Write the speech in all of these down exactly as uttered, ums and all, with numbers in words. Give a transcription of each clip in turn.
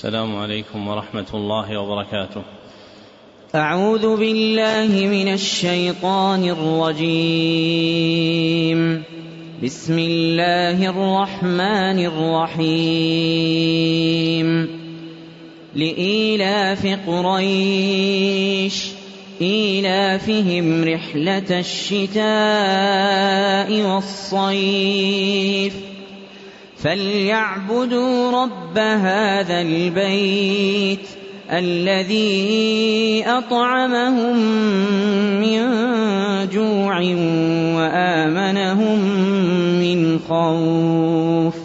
السلام عليكم ورحمة الله وبركاته. أعوذ بالله من الشيطان الرجيم. بسم الله الرحمن الرحيم. لإيلاف قريش إيلافهم رحلة الشتاء والصيف فليعبدوا رب هذا البيت الذي أطعمهم من جوع وآمنهم من خوف.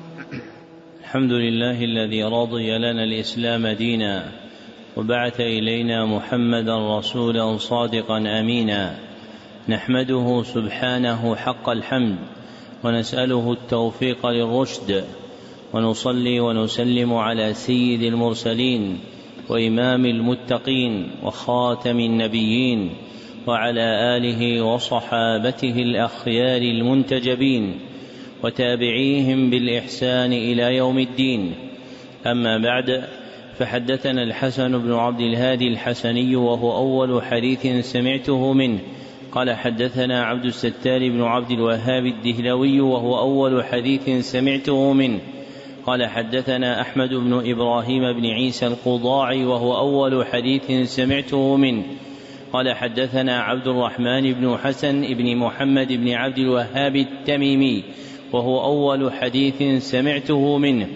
الحمد لله الذي رضي لنا الإسلام دينا وبعث إلينا محمدا رسولا صادقا أمينا، نحمده سبحانه حق الحمد ونسأله التوفيق للرشد، ونصلي ونسلم على سيد المرسلين وإمام المتقين وخاتم النبيين وعلى آله وصحابته الأخيار المنتجبين وتابعيهم بالإحسان إلى يوم الدين. أما بعد، فحدثنا الحسن بن عبد الهادي الحسني وهو أول حديث سمعته منه قال حدثنا عبد الستار بن عبد الوهاب الدهلوي وهو أول حديث سمعته منه قال حدثنا أحمد بن إبراهيم بن عيسى القضاعي وهو أول حديث سمعته منه قال حدثنا عبد الرحمن بن حسن بن محمد بن عبد الوهاب التميمي وهو أول حديث سمعته منه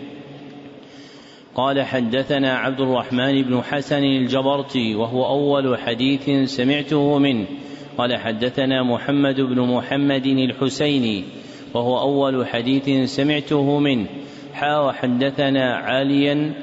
قال حدثنا عبد الرحمن بن حسن الجبرتي وهو أول حديث سمعته منه قال حدثنا محمد بن محمد الحسيني وهو أول حديث سمعته منه حا وحدثنا عاليا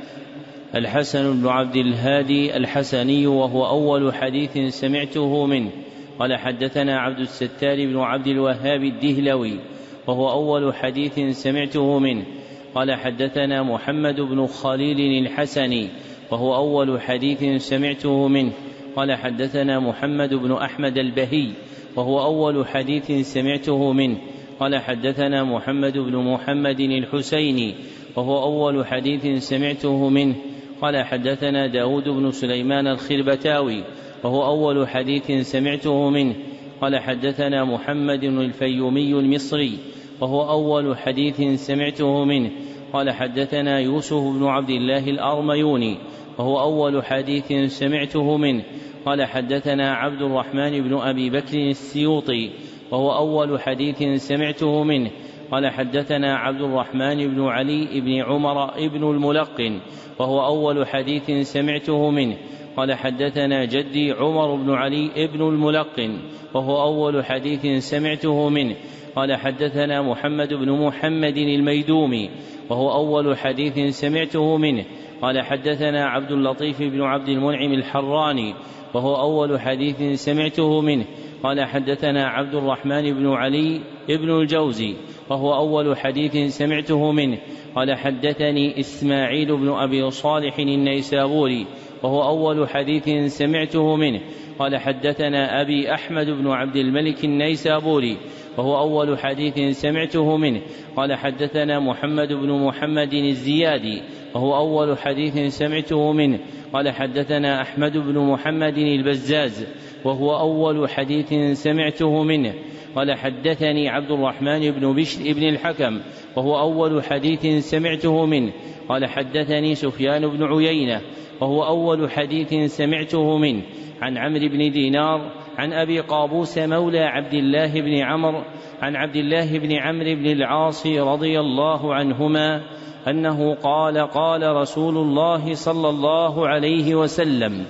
الحسن بن عبد الهادي الحسني وهو أول حديث سمعته منه قال حدثنا عبد الستار بن عبد الوهاب الدهلوي وهو أول حديث سمعته منه قال حدثنا محمد بن خليل الحسني وهو أول حديث سمعته منه قال حدثنا محمد بن أحمد البهي وهو أول حديث سمعته منه قال حدثنا محمد بن محمد الحسيني وهو أول حديث سمعته منه قال حدثنا داود بن سليمان الخربتاوي وهو أول حديث سمعته منه قال حدثنا محمد الفيومي المصري وهو أول حديث سمعته منه قال حدثنا يوسف بن عبد الله الأرميوني وهو أول حديث سمعته منه قال حدثنا عبد الرحمن بن أبي بكر السيوطي وهو أول حديث سمعته منه قال حدثنا عبد الرحمن بن علي بن عمر بن الملقن وهو أول حديث سمعته منه قال حدثنا جدي عمر بن علي بن الملقن وهو أول حديث سمعته منه قال حدثنا محمد بن محمد الميدومي وهو أول حديث سمعته منه قال حدثنا عبد اللطيف بن عبد المنعم الحراني وهو أول حديث سمعته منه قال حدثنا عبد الرحمن بن علي بن الجوزي وهو أول حديث سمعته منه قال حدثني إسماعيل بن أبي صالح النيسابوري وهو أول حديث سمعته منه قال حدثنا أبي أحمد بن عبد الملك النيسابوري وهو أول حديث سمعته منه قال حدثنا محمد بن محمد الزيادي وهو أول حديث سمعته منه قال حدثنا أحمد بن محمد البزاز وهو أول حديث سمعته منه قال حدثني عبد الرحمن بن بشر بن الحكم وهو أول حديث سمعته منه قال حدثني سفيان بن عيينة وهو أول حديث سمعته منه عن عمرو بن دينار عن أبي قابوس مولى عبد الله بن عمرو عن عبد الله بن عمرو بن العاص رضي الله عنهما أنه قال قال رسول الله صلى الله عليه وسلم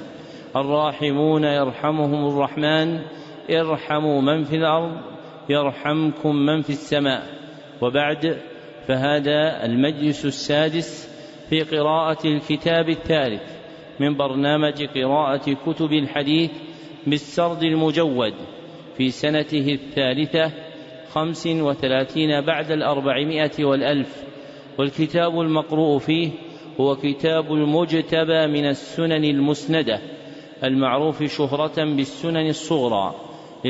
الراحمون يرحمهم الرحمن ارحموا من في الأرض يرحمكم من في السماء. وبعد، فهذا المجلس السادس في قراءة الكتاب الثالث من برنامج قراءة كتب الحديث بالسرد المجود في سنته الثالثة خمس وثلاثين بعد الأربعمائة والألف، والكتاب المقروء فيه هو كتاب المجتبى من السنن المسندة المعروف شهرة بالسنن الصغرى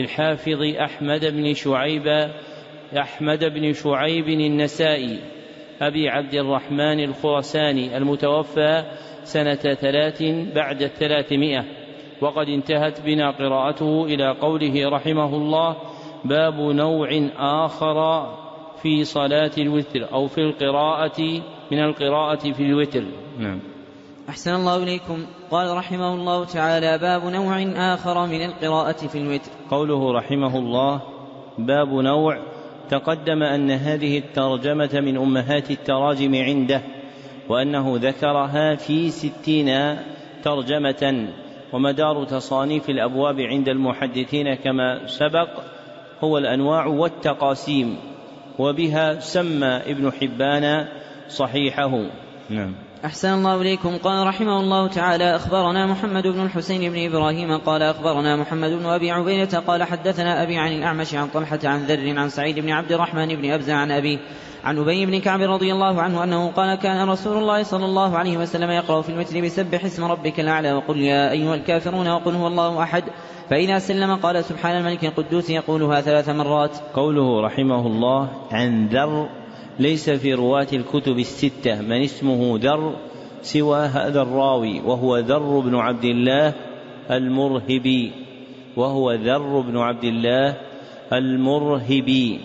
للحافظ أحمد بن شعيب أحمد بن شعيب النسائي أبي عبد الرحمن الخرساني المتوفى سنة ثلاث بعد الثلاثمائة. وقد انتهت بنا قراءته إلى قوله رحمه الله: باب نوع آخر في صلاة الوتر أو في القراءة من القراءة في الوتر. نعم. أحسن الله إليكم. قال رحمه الله تعالى: باب نوع آخر من القراءة في الوتر. قوله رحمه الله باب نوع، تقدم أن هذه الترجمة من أمهات التراجم عنده، وأنه ذكرها في ستين ترجمة. ومدار تصانيف الأبواب عند المحدثين كما سبق هو الأنواع والتقاسيم، وبها سمى ابن حبان صحيحه. نعم. أحسن الله إليكم. قال رحمه الله تعالى: أخبرنا محمد بن الحسين بن إبراهيم قال أخبرنا محمد بن أبي عبيدة قال حدثنا أبي عن الأعمش عن طلحة عن ذر عن سعيد بن عبد الرحمن بن أبزة عن أبيه عن أبي بن كعب رضي الله عنه أنه قال: كان رسول الله صلى الله عليه وسلم يقرأ في الوتر بسبح اسم ربك الأعلى وقل يا أيها الكافرون وقل هو الله أحد، فإذا سلم قال سبحان الملك القدوس يقولها ثلاث مرات. قوله رحمه الله عن ذر، ليس في رواة الكتب الستة من اسمه ذر سوى هذا الراوي، وهو ذر بن عبد الله المرهبي وهو ذر بن عبد الله المرهبي.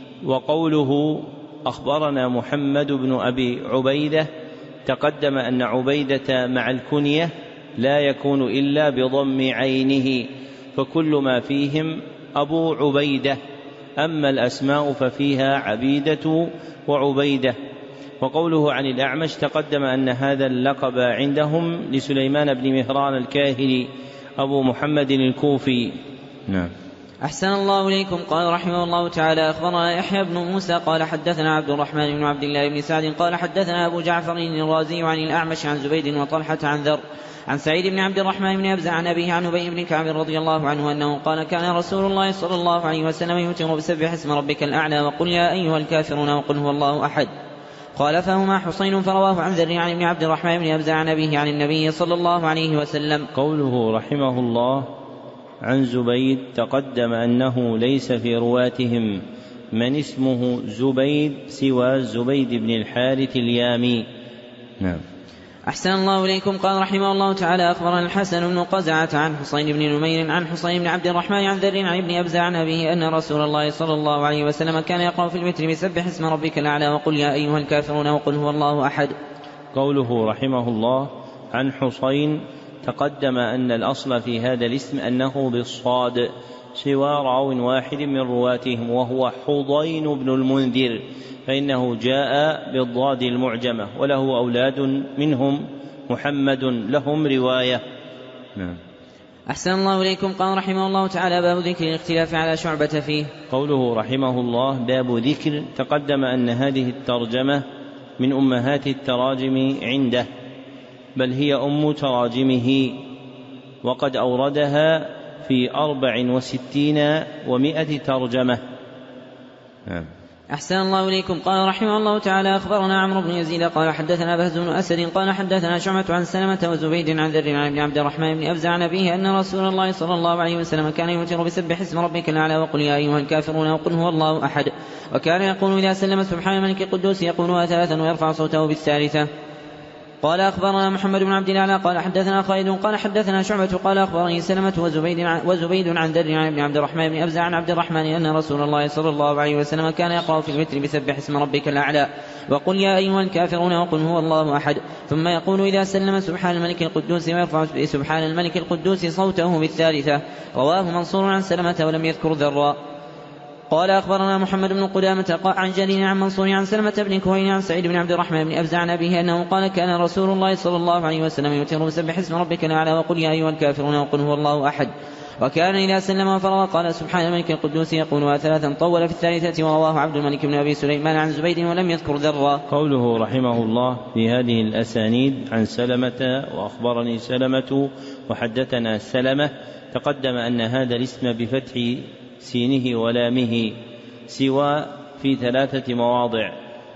وقوله أخبرنا محمد بن أبي عبيدة، تقدم أن عبيدة مع الكنية لا يكون إلا بضم عينه، فكل ما فيهم أبو عبيدة، أما الأسماء ففيها عبيدة وعبيدة. وقوله عن الأعمش، تقدم أن هذا اللقب عندهم لسليمان بن مهران الكاهلي أبو محمد الكوفي. نعم. أحسن الله إليكم. قال رحمه الله تعالى: أخبرنا يحيى بن موسى قال حدثنا عبد الرحمن بن عبد الله بن سعد قال حدثنا أبو جعفر الرازي عن الأعمش عن زبيد وطلحة عن ذر عن سعيد بن عبد الرحمن بن أبزة عن أبيه عن أبي بن كعب رضي الله عنه أنه قال: كان رسول الله صلى الله عليه وسلم يوتر بسبح اسم ربك الأعلى وقل يا أيها الكافرون وقل هو الله أحد. قال: فهما حسين فرواه عن ذر عن ابن عبد الرحمن بن أبزة عن أبيه عن النبي صلى الله عليه وسلم. قوله رحمه الله عن زبيد، تقدم أنه ليس في رواتهم من اسمه زبيد سوى زبيد بن الحارث اليامي. نعم. أحسن الله إليكم. قال رحمه الله تعالى: أخبرنا الحسن بن قزعة عن حسين بن نمير عن حسين بن عبد الرحمن عن ذر عن ابن أبزة عن أبيه أن رسول الله صلى الله عليه وسلم كان يقرأ في الوتر بسبح اسم ربك الأعلى وقل يا أيها الكافرون وقل هو الله أحد. قوله رحمه الله عن حسين، تقدم أن الأصل في هذا الاسم أنه بالصاد سوى راو واحد من رواتهم وهو حضين بن المنذر، فإنه جاء بالضاد المعجمة، وله أولاد منهم محمد لهم رواية. نعم. أحسن الله إليكم. قال رحمه الله تعالى: باب ذكر الاختلاف على شعبة فيه. قوله رحمه الله باب ذكر، تقدم أن هذه الترجمة من أمهات التراجم عنده، بل هي أم تراجمه، وقد أوردها في أربع وستين ومائة ترجمة. نعم. أحسن الله إليكم. قال رحمه الله تعالى: أخبرنا عمرو بن يزيد قال حدثنا بهز بن أسد قال حدثنا شعبة عن سلمة وزبيد عن ذر عن ابن عبد الرحمن بن أبزة عن أبيه أن رسول الله صلى الله عليه وسلم كان يوتر بسبح اسم ربك الأعلى وقل يا أيها الكافرون وقل هو الله أحد، وكان يقول إذا سلم سبحان الملك القدوس يقولها ثلاثا ويرفع صوته بالثالثة. قال أخبرنا محمد بن عبد الأعلى قال حدثنا خالد قال حدثنا شعبة قال أخبرني سلمة وزبيد عن, وزبيد عن ذر عن ابن عبد الرحمن بن أبزة عن عبد الرحمن أن رسول الله صلى الله عليه وسلم كان يقرأ في الوتر بسبح اسم ربك الأعلى وقل يا أيها الكافرون وقل هو الله أحد، ثم يقول إذا سلم سبحان الملك القدوس ويرفع سبحان الملك القدوس صوته بالثالثة. رواه منصور عن سلمة ولم يذكر ذرا. قال أخبرنا محمد بن قدامة عن جرير عن منصور عن سلمة بن كهيل عن سعيد بن عبد الرحمن بن أبزة عن أبيه أنه قال كان رسول الله صلى الله عليه وسلم يوتر بسبح اسم ربك الأعلى وقل يا أيها الكافرون وقل هو الله أحد، وكان إذا سلم وفرغ قال سبحان الملك القدوس يقولها ثلاثا طول في الثالثة. ورواه عبد الملك بن أبي سليمان عن زبيد ولم يذكر ذرا. قوله رحمه الله في هذه الأسانيد عن سلمة وأخبرني سلمة وحدثنا سلمة، تقدم أن هذا الاسم بفتح سينه ولامه سوى في ثلاثة مواضع،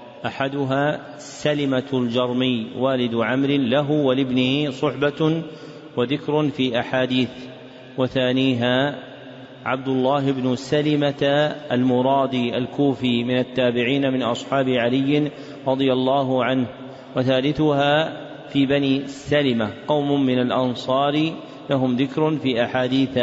أحدها سلمة الجرمي والد عمرو له ولابنه صحبة وذكر في أحاديث، وثانيها عبد الله بن سلمة المرادي الكوفي من التابعين من أصحاب علي رضي الله عنه. وثالثها في بني سلمة قوم من الأنصار لهم ذكر في أحاديث.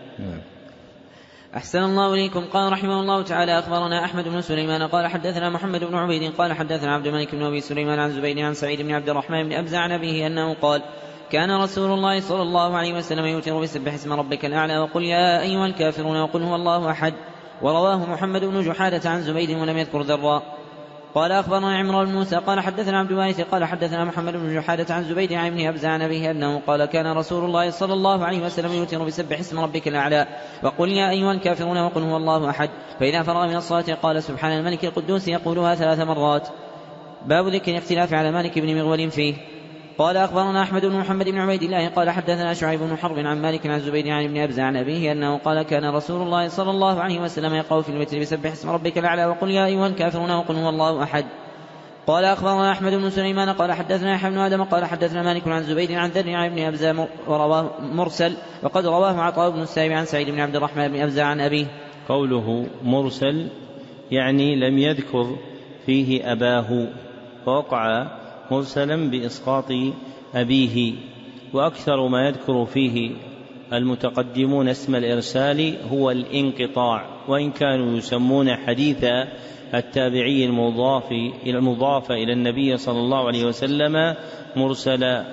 أحسن الله إليكم. قال رحمه الله تعالى أخبرنا أحمد بن سليمان قال حدثنا محمد بن عبيد قال حدثنا عبد الملك بن أبي سليمان عن زبيد عن سعيد بن عبد الرحمن بن أبزع عن أبيه أنه قال كان رسول الله صلى الله عليه وسلم يوتر بسبح اسم ربك الأعلى وقل يا أيها الكافرون وقل هو الله أحد. ورواه محمد بن جحادة عن زبيد ولم يذكر ذرا. قال أخبرنا عمران بن موسى قال حدثنا عبد الوارث قال حدثنا محمد بن جحادة عن زبيد عن ابن أبزع عن أبيه أنه قال كان رسول الله صلى الله عليه وسلم يوتر بسبح اسم ربك الأعلى وقل يا أيها الكافرون وقل هو الله أحد. فإذا فرغ من الصلاة قال سبحان الملك القدوس يقولها ثلاث مرات. باب ذكر الاختلاف على مالك بن مغول فيه. قال أخبرنا أحمد بن محمد بن عبيد الله قال حدثنا شعيب بن حرب عن مالك عن زبيد عن ابن أبزع عن أبيه أنه قال كان رسول الله صلى الله عليه وسلم يقول في الوتر بسبح اسم ربك الأعلى وقل يا أيها الكافرون وقل هو الله أحد. قال أخبرنا أحمد بن سليمان قال حدثنا يحيى بن آدم قال حدثنا مالك عن زبيد عن ذر عن ابن أبزع ورواه مرسل وقد رواه عطاء بن السائب عن سعيد بن عبد الرحمن بن أبزع عن أبيه. قوله مرسل يعني لم يذكر فيه أباه فوقع مرسلا بإسقاط أبيه. وأكثر ما يذكر فيه المتقدمون اسم الإرسال هو الانقطاع وإن كانوا يسمون حديث التابعي المضاف إلى المضاف إلى النبي صلى الله عليه وسلم مرسلا.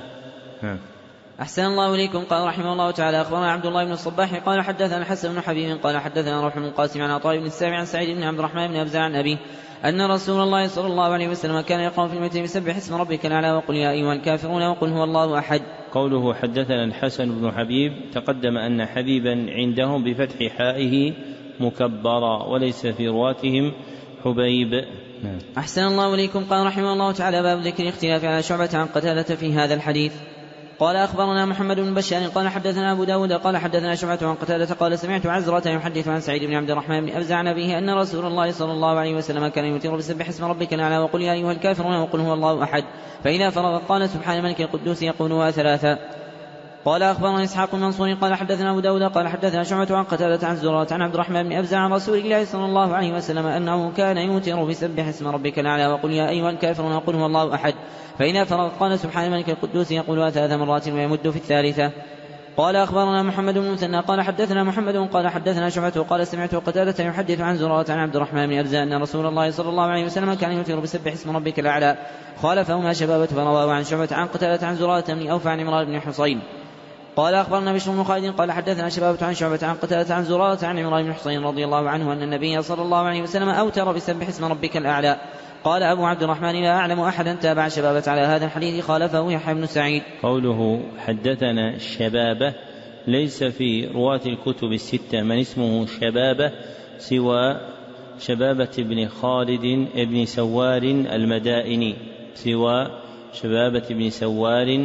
أحسن الله إليكم. قال رحمه الله تعالى أخبرنا عبد الله بن الصباح قال حدثنا الحسن بن حبيب قال حدثنا روح بن قاسم عن عطاء بن السائب عن سعيد بن عبد الرحمن بن أبزع عن أبيه أن رسول الله صلى الله عليه وسلم كان يقوم في الوتر بسبح اسم ربك الأعلى وقل يا أيها الكافرون وقل هو الله أحد. قوله حدثنا الحسن بن حبيب تقدم أن حبيبا عندهم بفتح حائه مكبرا وليس في رواتهم حبيب. أحسن الله إليكم. قال رحمه الله تعالى باب ذكر الاختلاف على شعبة عن قتادة في هذا الحديث. قال أخبرنا محمد بن بشار قال حدثنا أبو داود قال حدثنا شعبة عن قتادة قال سمعت عزرة يحدث عن سعيد بن عبد الرحمن بن أبزع عن أبيه أن رسول الله صلى الله عليه وسلم كان يوتر بسبح اسم ربك الأعلى وقل يا أيها الكافرون وقل هو الله أحد. فإذا فرغ قال سبحان الملك القدوس يقولها ثلاثا. قال أخبرنا إسحاق بن منصور قال حدثنا أبو داود قال حدثنا شعبة عن قتادة عن زرارة عن عبد الرحمن بن أبزع عن رسول الله صلى الله عليه وسلم أنه كان يوتر بسبح اسم ربك الأعلى وقل يا أيها الكافرون وقل هو الله أحد. فإذا فرغ قال سبحان الملك القدوس يقولها ثلاث مرات ويمد في الثالثة. قال أخبرنا محمد بن مثنى قال حدثنا محمد قال حدثنا شعبة قال سمعت قتادة يحدث عن زرارة عن عبد الرحمن بن أبزع أن رسول الله صلى الله عليه وسلم كان يوتر بسبح اسم ربك الأعلى. خالفهما شبابة فرواه عن شعبة عن قتادة عن زرارة بن أوفى عن عمران بن حصين. قال أخبرنا بشر بن خالد قال حدثنا شبابة عن شعبة عن قتادة عن زرارة عن عمران بن حصين رضي الله عنه أن النبي صلى الله عليه وسلم أوتر بسبح اسم ربك الأعلى. قال أبو عبد الرحمن لا أعلم أحدا تابع شبابة على هذا الحديث خالفه يحيى بن سعيد. قوله حدثنا شبابة ليس في رواة الكتب الستة من اسمه شبابة سوى شبابة بن خالد بن سوار المدائني سوى شبابة بن سوار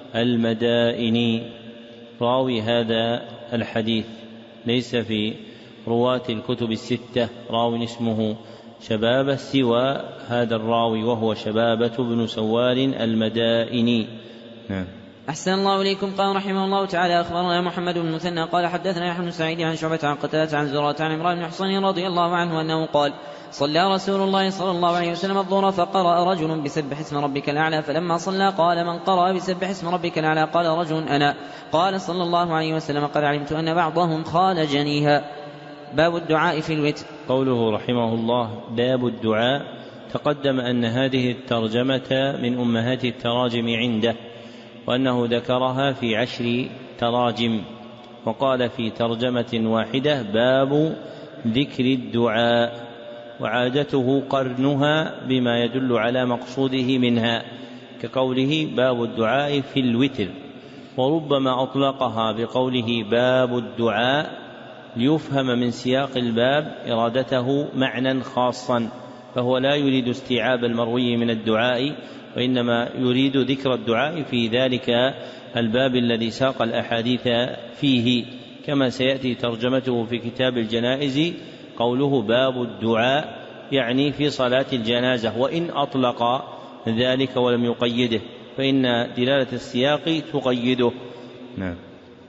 المدائني راوي هذا الحديث. ليس في رواة الكتب الستة راوي اسمه شبابة سوى هذا الراوي وهو شبابة بن سوار المدائني. نعم. أحسن الله إليكم. قال رحمه الله تعالى أخبرنا محمد بن مثنى قال حدثنا يحيى بن سعيد عن شعبة عن قتادة عن زرارة عن عمران بن حصين رضي الله عنه أنه قال صلى رسول الله صلى الله عليه وسلم الظهر فقرأ رجل بسبح اسم ربك الأعلى فلما صلى قال من قرأ بسبح اسم ربك الأعلى قال رجل أنا. قال صلى الله عليه وسلم قد علمت أن بعضهم خالجنيها. باب الدعاء في الوتر. قوله رحمه الله باب الدعاء تقدم أن هذه الترجمة من أمهات التراجم عنده وأنه ذكرها في عشر تراجم وقال في ترجمة واحدة باب ذكر الدعاء وعادته قرنها بما يدل على مقصوده منها كقوله باب الدعاء في الوتر. وربما أطلقها بقوله باب الدعاء ليفهم من سياق الباب إرادته معنى خاصا فهو لا يريد استيعاب المروي من الدعاء وإنما يريد ذكر الدعاء في ذلك الباب الذي ساق الأحاديث فيه كما سيأتي ترجمته في كتاب الجنائز قوله باب الدعاء يعني في صلاة الجنازة وإن أطلق ذلك ولم يقيده فإن دلالة السياق تقيده. نعم.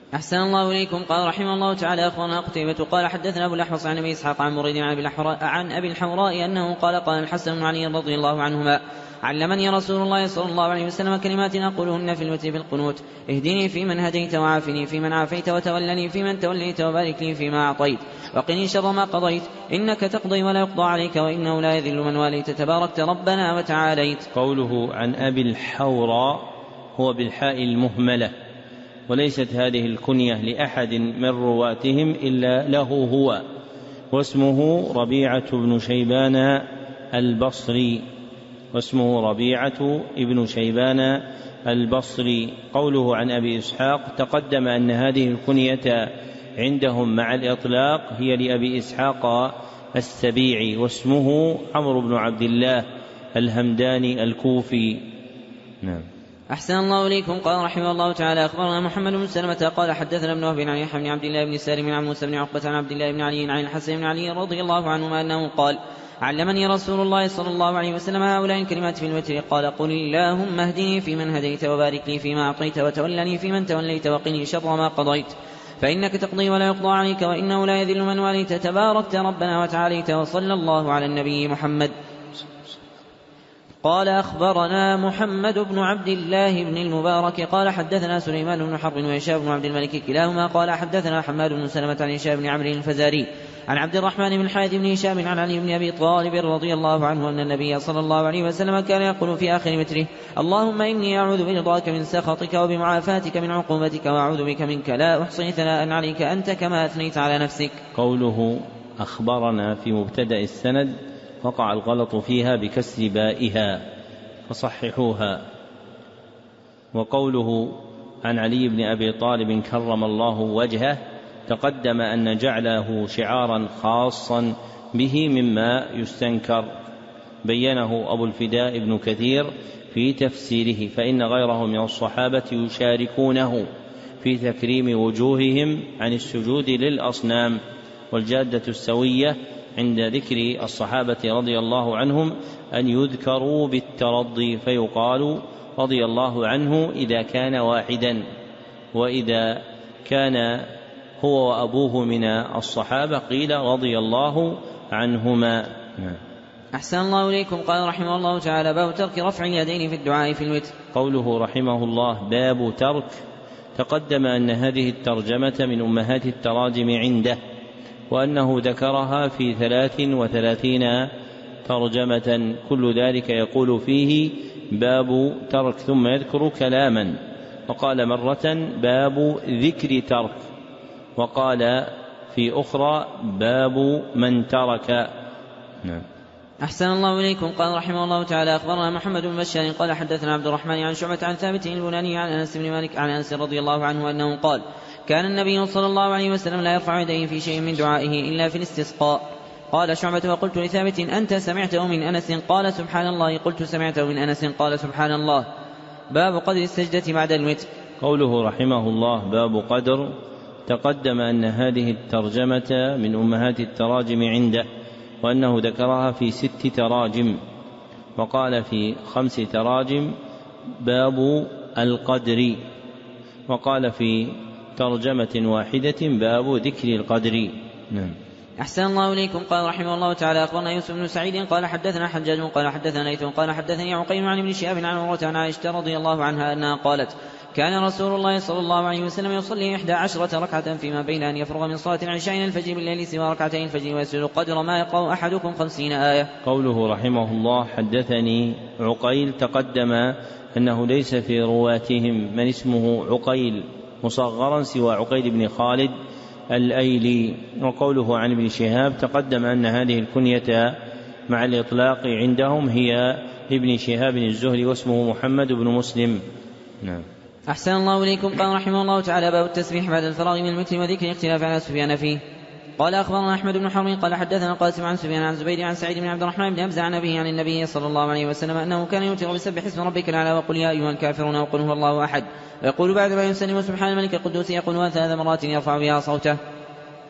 أحسن الله إليكم. قال رحمه الله تعالى أخبرنا قتيبة قال حدثنا أبو الأحوص عن أبي إسحاق عن مريد عن أبي الحوراء أنه قال قال الحسن بن علي رضي الله عنهما علمني رسول الله صلى الله عليه وسلم كلمات أقولهن في الوتر بالقنوت: اهدني فيمن هديت وعافني فيمن عافيت وتولني فيمن توليت وبارك لي فيما أعطيت وقني شر ما قضيت إنك تقضي ولا يقضى عليك وإنه لا يذل من واليت تباركت ربنا وتعاليت. قوله عن أبي الحوراء هو بالحاء المهملة، وليست هذه الكنية لأحد من رواتهم إلا له هو، واسمه ربيعة بن شيبان البصري واسمه ربيعة ابن شيبان البصري. قوله عن أبي إسحاق تقدم أن هذه الكنية عندهم مع الإطلاق هي لأبي إسحاق السبيعي، واسمه عمرو بن عبد الله الهمداني الكوفي. نعم. أحسن الله إليكم. قال رحمه الله تعالى أخبرنا محمد بن سلمة قال حدثنا ابن وهب عن يحيى بن عبد الله بن سالم عن موسى بن عقبة عن عبد الله بن علي عن الحسن بن علي رضي الله عنهما أنه قال علمني رسول الله صلى الله عليه وسلم هؤلاء الكلمات في الوتر: قال قل اللهم اهدني فيمن هديت وبارك لي فيما أعطيت وتولني فيمن توليت وقني شر ما قضيت فإنك تقضي ولا يقضى عليك وإنه لا يذل من واليت تباركت ربنا وتعاليت. وصلى الله على النبي محمد. قال أخبرنا محمد بن عبد الله بن المبارك قال حدثنا سليمان بن حرب وهشام بن عبد الملك كلاهما قال حدثنا حماد بن سلمة عن هشام بن عمرو الفزاري عن عبد الرحمن بن الحارث بن هشام عن علي بن أبي طالب رضي الله عنه أن النبي صلى الله عليه وسلم كان يقول في آخر متره: اللهم إني أعوذ برضاك من سخطك وبمعافاتك من عقوبتك وأعوذ بك منك لا أحصي ثناء عليك أنت كما أثنيت على نفسك. قوله أخبرنا في مبتدأ السند وقع الغلط فيها بكسر بائها فصححوها. وقوله عن علي بن أبي طالب كرم الله وجهه تقدم أن جعله شعارا خاصا به مما يستنكر، بينه أبو الفداء بن كثير في تفسيره، فإن غيره من الصحابة يشاركونه في تكريم وجوههم عن السجود للأصنام. والجادة السوية عند ذكر الصحابة رضي الله عنهم أن يذكروا بالترضي فيقال رضي الله عنه إذا كان واحدا، وإذا كان هو وأبوه من الصحابة قيل رضي الله عنهما. أحسن الله إليكم. قال رحمه الله تعالى باب ترك رفع اليدين في الدعاء في الوتر. قوله رحمه الله باب ترك، تقدم أن هذه الترجمة من أمهات التراجم عنده، وأنه ذكرها في ثلاث وثلاثين ترجمة، كل ذلك يقول فيه باب ترك ثم يذكر كلاما، وقال مرة باب ذكر ترك، وقال في أخرى باب من ترك. نعم. أحسن الله إليكم. قال رحمه الله تعالى أخبرنا محمد بن بشار قال حدثنا عبد الرحمن عن شعبة عن ثابت البناني عن أنس بن مالك عن أنس رضي الله عنه أنه قال كان النبي صلى الله عليه وسلم لا يرفع يديه في شيء من دعائه إلا في الاستسقاء. قال شعبة وقلت لثابت أنت سمعته من أنس؟ قال سبحان الله. قلت سمعته من أنس؟ قال سبحان الله. باب قدر السجدة بعد الوتر. قوله رحمه الله باب قدر، تقدم أن هذه الترجمة من أمهات التراجم عنده، وأنه ذكرها في ست تراجم، وقال في خمس تراجم باب القدر، وقال في ترجمة واحدة باب ذكر القدر. نعم. أحسن الله إليكم. قال رحمه الله تعالى أخبرنا يوسف بن سعيد قال حدثنا حجاج قال حدثنا ليث قال حدثني عقيل عن ابن شهاب عن عروة عن عائشة رضي الله عنها أنها قالت كان رسول الله صلى الله عليه وسلم يصلي إحدى عشرة ركعة فيما بين أن يفرغ من صلاة العشاء إلى الفجر بالليل سوى ركعتين الفجر ويسجد قدر ما يقرأ أحدكم خمسين آية. قوله رحمه الله حدثني عقيل، تقدم أنه ليس في رواتهم من اسمه عقيل مصغرا سوى عقيل بن خالد الأيلي. وقوله عن ابن شهاب تقدم أن هذه الكنية مع الإطلاق عندهم هي ابن شهاب الزهري واسمه محمد بن مسلم. نعم. أحسن الله إليكم. قال رحمه الله تعالى باب التسبيح بعد الفراغ من المتر وذكر الاختلاف على سفيان فيه. قال أخبرنا أحمد بن حرب قال حدثنا قاسم عن سفيان عن زبير عن سعيد بن عبد الرحمن بن أبزة عن أبيه عن النبي صلى الله عليه وسلم أنه كان يوتر بسبح اسم ربك الأعلى وقل يا أيها الكافرون وقل هو الله أحد، ويقول بعد ما يسلم سبحان الملك القدوس يقول ثلاث مرات يرفع بها صوته.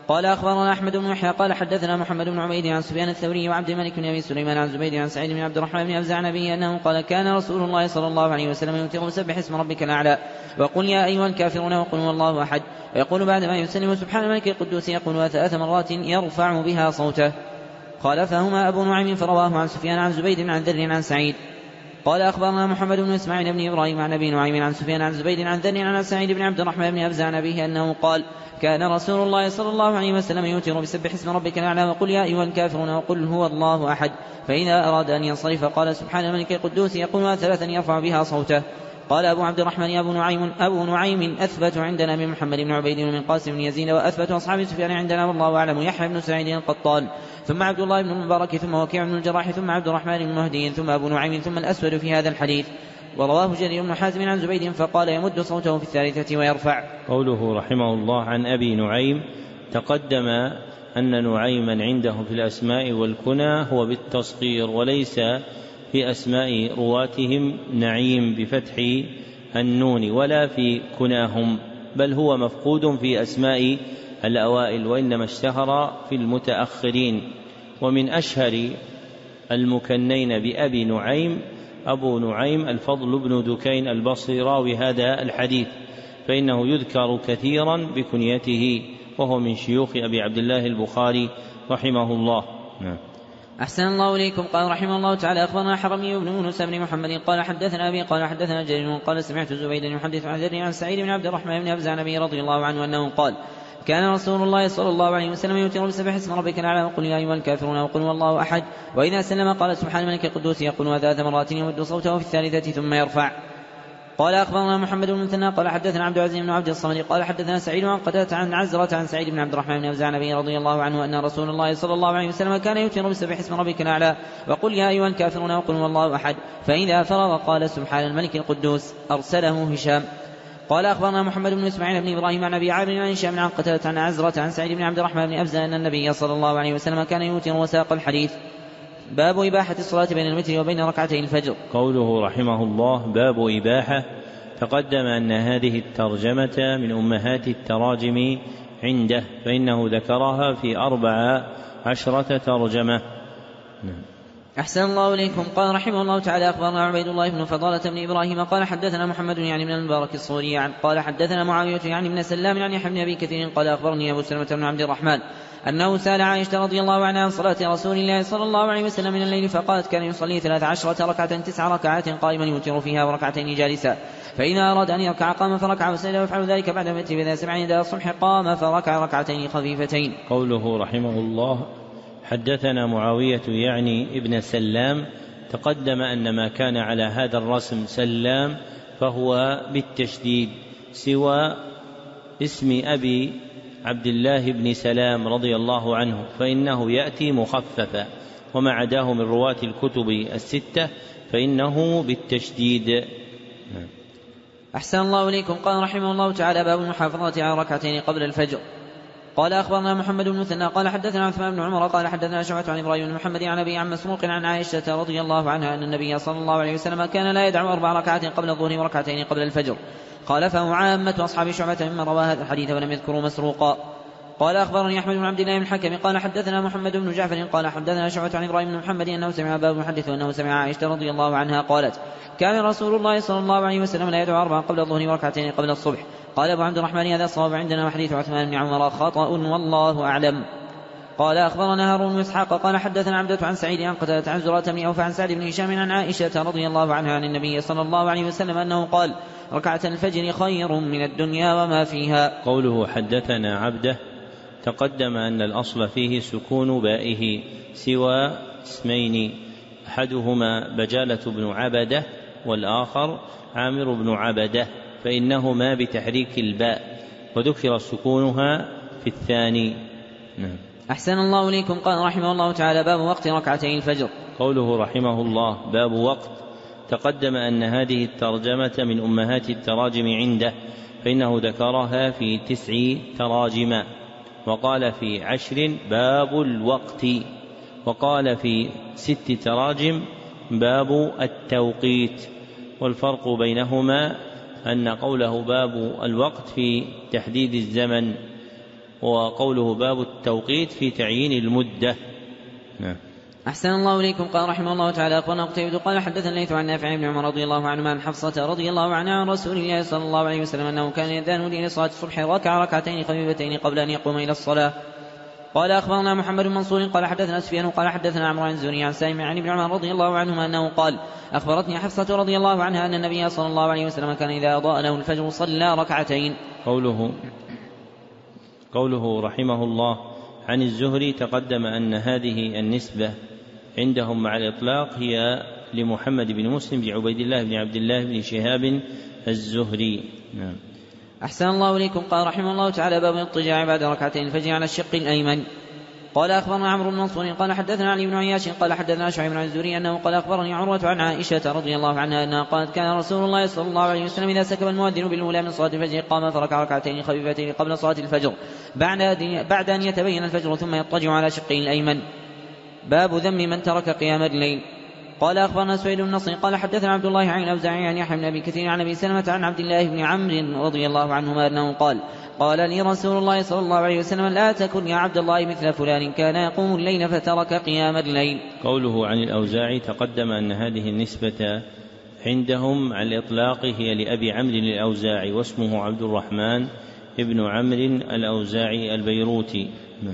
قال أخبرنا أحمد بن يحيى قال حدثنا محمد بن عبيد عن سفيان الثوري وعبد الملك بن أبي سليمان عن زبيد عن سعيد بن عبد الرحمن بن أفزع عن أبيه أنه قال كان رسول الله صلى الله عليه وسلم يوتر بسبح اسم ربك الأعلى وقل يا أيها الكافرون وقل هو الله أحد، ويقول بعدما يسلم سبحان الملك القدوس يقول ثلاث مرات يرفع بها صوته. خالفهما أبو نعيم فرواه عن سفيان عن زبيد عن ذر عن سعيد. قال أخبرنا محمد بن إسماعيل بن إبراهيم عن أبي نعيم عن سفيان عن زبيد عن ذر عن سعيد بن عبد الرحمن بن أفزع عن أبيه أنه قال كان رسول الله صلى الله عليه وسلم يوتر بسبح اسم ربك الأعلى وقل يا أيها الكافرون وقل هو الله أحد، فإذا أراد أن ينصرف قال سبحان الملك القدوس يقول ثلاثا يرفع بها صوته. قال أبو عبد الرحمن أبو نعيم, أبو نعيم أثبت عندنا من محمد بن عبيد ومن قاسم بن يزيد، وأثبت أصحاب سفيان عندنا والله أعلم يحيى بن سعيد القطان ثم عبد الله بن المبارك ثم وكيع بن الجراح ثم عبد الرحمن بن مهدي ثم أبو نعيم ثم الأسود في هذا الحديث. ورواه جرير بن حازم عن زبيد فقال يمد صوته في الثالثة ويرفع. قوله رحمه الله عن أبي نعيم، تقدم أن نعيما عنده في الأسماء والكنى هو بالتصغير، وليس في أسماء رواتهم نعيم بفتح النون ولا في كناهم، بل هو مفقود في أسماء الأوائل، وإنما اشتهر في المتأخرين. ومن أشهر المكنين بأبي نعيم أبو نعيم الفضل بن دكين البصري راوي هذا الحديث، فإنه يذكر كثيرا بكنيته، وهو من شيوخ أبي عبد الله البخاري رحمه الله. نعم. أحسن الله إليكم. قال رحمه الله تعالى أخبرنا حرمي بن موسى بن محمد قال حدثنا أبي قال حدثنا جرير قال سمعت زبيدا يحدث عن ذر عن سعيد بن عبد الرحمن بن أفزع عن أبي رضي الله عنه أنه قال كان رسول الله صلى الله عليه وسلم يوتر بسبح اسم ربك الأعلى وقل يا أيها الكافرون وقل هو الله أحد، وإذا سلم قال سبحان الملك القدوس يقول ثلاث مرات يمد صوته في الثالثة ثم يرفع. قال أخبرنا محمد بن مثنى قال حدثنا عبد العزيز بن عبد الصمد قال حدثنا سعيد عن قتادة عن عزرة عن سعيد بن عبد الرحمن بن أفزع عن أبي رضي الله عنه أن رسول الله صلى الله عليه وسلم كان يوتر بسبح اسم ربك الأعلى وقل يا أيها الكافرون وقل هو الله أحد، فإذا فرغ قال سبحان الملك القدوس. أرسله هشام. قال أخبرنا محمد بن إسماعيل بن إبراهيم عن أبي عامر عن هشام عن قتادة عن عزرة عن سعيد بن عبد الرحمن بن أفزع أن النبي صلى الله عليه وسلم كان يوتر وساق الحديث. باب إباحة الصلاة بين الوتر وبين ركعتي الفجر. قوله رحمه الله باب إباحة، تقدم أن هذه الترجمة من أمهات التراجم عنده، فإنه ذكرها في أربع عشرة ترجمة. أحسن الله إليكم. قال رحمه الله تعالى أخبرنا عبيد الله بن فضالة بن إبراهيم قال حدثنا محمد يعني من المبارك الصوري قال حدثنا معاوية يعني من سلام يعني يحيى بن أبي كثير قال أخبرني أبو سلمة بن عبد الرحمن أنه سأل عائشة رضي الله عنها عن صلاة رسول الله صلى الله عليه وسلم من الليل فقالت كان يصلي ثلاث عشرة ركعة تسع ركعات قائما يوتر فيها وركعتين جالسا، فإذا أراد أن يركع قام فركع وسجد ويفعل ذلك بعد المغرب، إذا سمع نداء الصبح قام فركع ركعتين خفيفتين. قوله رحمه الله حدثنا معاوية يعني ابن سلام، تقدم أن ما كان على هذا الرسم سلام فهو بالتشديد، سوى اسم أبي عبد الله بن سلام رضي الله عنه فإنه يأتي مخففا، وما عداه من رواة الكتب الستة فإنه بالتشديد. أحسن الله إليكم. قال رحمه الله تعالى باب المحافظة على ركعتين قبل الفجر. قال أخبرنا محمد بن مثنى قال حدثنا عثمان بن عمر قال حدثنا شعبة عن إبراهيم بن محمد عن أبي عن مسروق عن عائشة رضي الله عنها أن النبي صلى الله عليه وسلم كان لا يدع أربع ركعات قبل الظهر وركعتين قبل الفجر، خالفه عامة أصحاب شعبة ممن روى هذا الحديث ولم يذكروا مسروقا. قال أخبرني أحمد بن عبد الله بن الحكم قال حدثنا محمد بن جعفر قال حدثنا شعبة عن إبراهيم بن محمد أنه سمع أبا محدث أنه سمع عائشة رضي الله عنها قالت كان رسول الله صلى الله عليه وسلم لا يدعو أربعا قبل الظهر وركعتين قبل الصبح. قال أبو عبد الرحمن هذا الصواب عندنا وحديث عثمان بن عمر خطأ والله أعلم. قال أخبرنا هارون بن إسحاق قال حدثنا عبدة عن سعيد عن قتادة عن زرارة بن أوف عن سعد بن هشام عن عائشة رضي الله عنها عن النبي صلى الله عليه وسلم أنه قال ركعة الفجر خير من الدنيا وما فيها. قوله حدثنا عبده، تقدم أن الأصل فيه سكون بائه سوى اسمين، أحدهما بجالة بن عبده والآخر عامر بن عبده، فإنهما بتحريك الباء وذكر سكونها في الثاني. نعم. أحسن الله إليكم. قال رحمه الله تعالى باب وقت ركعتي الفجر. قوله رحمه الله باب وقت، تقدم أن هذه الترجمة من أمهات التراجم عنده، فإنه ذكرها في تسع تراجم، وقال في عشر باب الوقت، وقال في ست تراجم باب التوقيت. والفرق بينهما أن قوله باب الوقت في تحديد الزمن، وقوله باب التوقيت في تعيين المدة. نعم. أحسن الله إليكم. قال رحمه الله تعالى أخبرنا قتيبة قال حدثنا الليث عن نافع بن عمر رضي الله عنهما عن حفصة رضي الله عنها عن رسول الله صلى الله عليه وسلم أنه كان إذا نودي لصلاة الصبح ركع ركعتين خفيفتين قبل أن يقوم إلى الصلاة. قال أخبرنا محمد بن منصور قال حدثنا سفيان قال حدثنا عمرو عن الزهري عن سالم عن ابن عمر رضي الله عنهما أنه قال أخبرتني حفصة رضي الله عنها أن النبي صلى الله عليه وسلم كان إذا أضاء له الفجر صلى ركعتين. قوله قوله رحمه الله عن الزهري تقدم أن هذه النسبة عندهم مع الإطلاق هي لمحمد بن مسلم بن عبيد الله بن عبد الله بن شهاب الزهري. نعم. أحسن الله إليكم. قال رحمه الله تعالى باب الاضطجاع بعد ركعتين الفجر على الشق الأيمن. قال أخبرنا عمرو بن منصور قال حدثنا علي بن عياش قال حدثنا شعيب عن الزهري أنه قال أخبرني عروة عن عائشة رضي الله عنها أنها قالت كان رسول الله صلى الله عليه وسلم إذا سكب المؤذن بالأولى من صلاة الفجر قام فركع ركعتين خفيفتين قبل صلاة الفجر بعد أن يتبين الفجر ثم يضطجع على شقه الأيمن. باب ذم من ترك قيام الليل. قال أخبرنا سويد بن نصر قال حدثنا عبد الله عن الأوزاعي عن يحيى بن أبي كثير عن أبي سلمة عن عبد الله بن عمرو رضي الله عنهما أنه قال قال لي رسول الله صلى الله عليه وسلم لا تكن يا عبد الله مثل فلان كان يقوم الليل فترك قيام الليل. قوله عن الأوزاعي تقدم أن هذه النسبة عندهم على الإطلاق هي لأبي عمرو الأوزاعي واسمه عبد الرحمن ابن عمرو الأوزاعي البيروتي.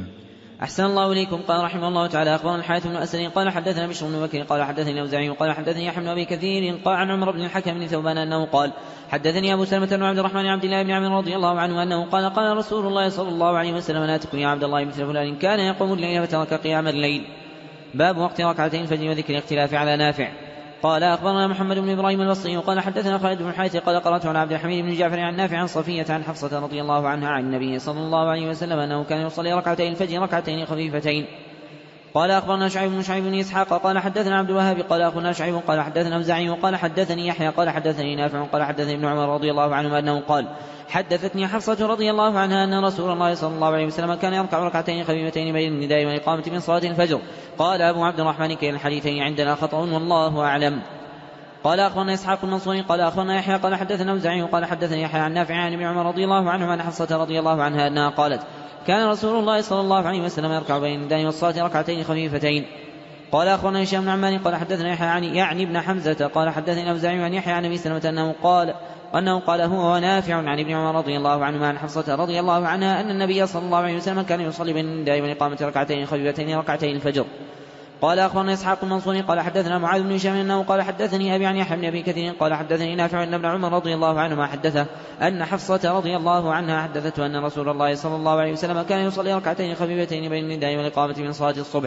أحسن الله إليكم. قال رحمه الله تعالى أخبرنا الحارث بن أسد قال حدثنا بشر بن بكر قال حدثني الأوزاعي قال حدثني يحيى بن أبي كثير قال عن عمر بن الحكم بن ثوبان أنه قال حدثني أبو سلمة بن عبد الرحمن بن عبد الله بن عمرو رضي الله عنه أنه قال قال رسول الله صلى الله عليه وسلم لا تكن يا عبد الله مثل فلان كان يقوم الليل فترك قيام الليل. باب وقت ركعتين الفجر وذكر الاختلاف على نافع. قال أخبرنا محمد بن إبراهيم البصري قال حدثنا خالد بن حارث قال قرأت على عبد الحميد بن جعفر عن نافع عن صفية عن حفصة رضي الله عنها عن النبي صلى الله عليه وسلم أنه كان يصلي ركعتين الفجر ركعتين خفيفتين. قال أخبرنا شعيب بن شعيب بن إسحاق قال حدثنا عبد الوهاب قال أخبرنا شعيب قال حدثنا أوزاعي قال حدثني يحيى قال حدثني نافع قال حدثني ابن عمر رضي الله عنهما أنه قال حدثتني حفصة رضي الله عنها أن رسول الله صلى الله عليه وسلم كان يركع ركعتين خفيفتين بين النداء والإقامة من صلاة الفجر. قال أبو عبد الرحمن كلا الحديثين عندنا خطأ والله أعلم. قال أخبرنا إسحاق بن منصور قال أخبرنا يحيى قال حدثنا أوزاعي قال حدثني يحيى عن نافع عن ابن عمر رضي الله عنهما عن حفصة رضي الله عنها أنها قالت كان رسول الله صلى الله عليه وسلم يركع بين النداء والصلاة ركعتين خفيفتين. قال أخبرنا هشام بن عمار قال حدثنا يحيى يعني, يعني ابن حمزة قال حدثنا أوزاعي عن يحيى عن أبي سلمة أنه قال وأنه قال هو ونافع عن ابن عمر رضي الله عنهما عن حفصة رضي الله عنها أن النبي صلى الله عليه وسلم كان يصلي بين النداء والإقامة ركعتين خفيفتين ركعتين الفجر. قال أخبرنا إسحاق بن منصور قال حدثنا معاذ بن هشام أنه قال حدثني أبي عن يحيى بن أبي كثير قال حدثني نافع أن ابن عمر رضي الله عنهما حدثه أن حفصة رضي الله عنها حدثته أن رسول الله صلى الله عليه وسلم كان يصلي ركعتين خفيفتين بين النداء والإقامة من صلاة الصبح.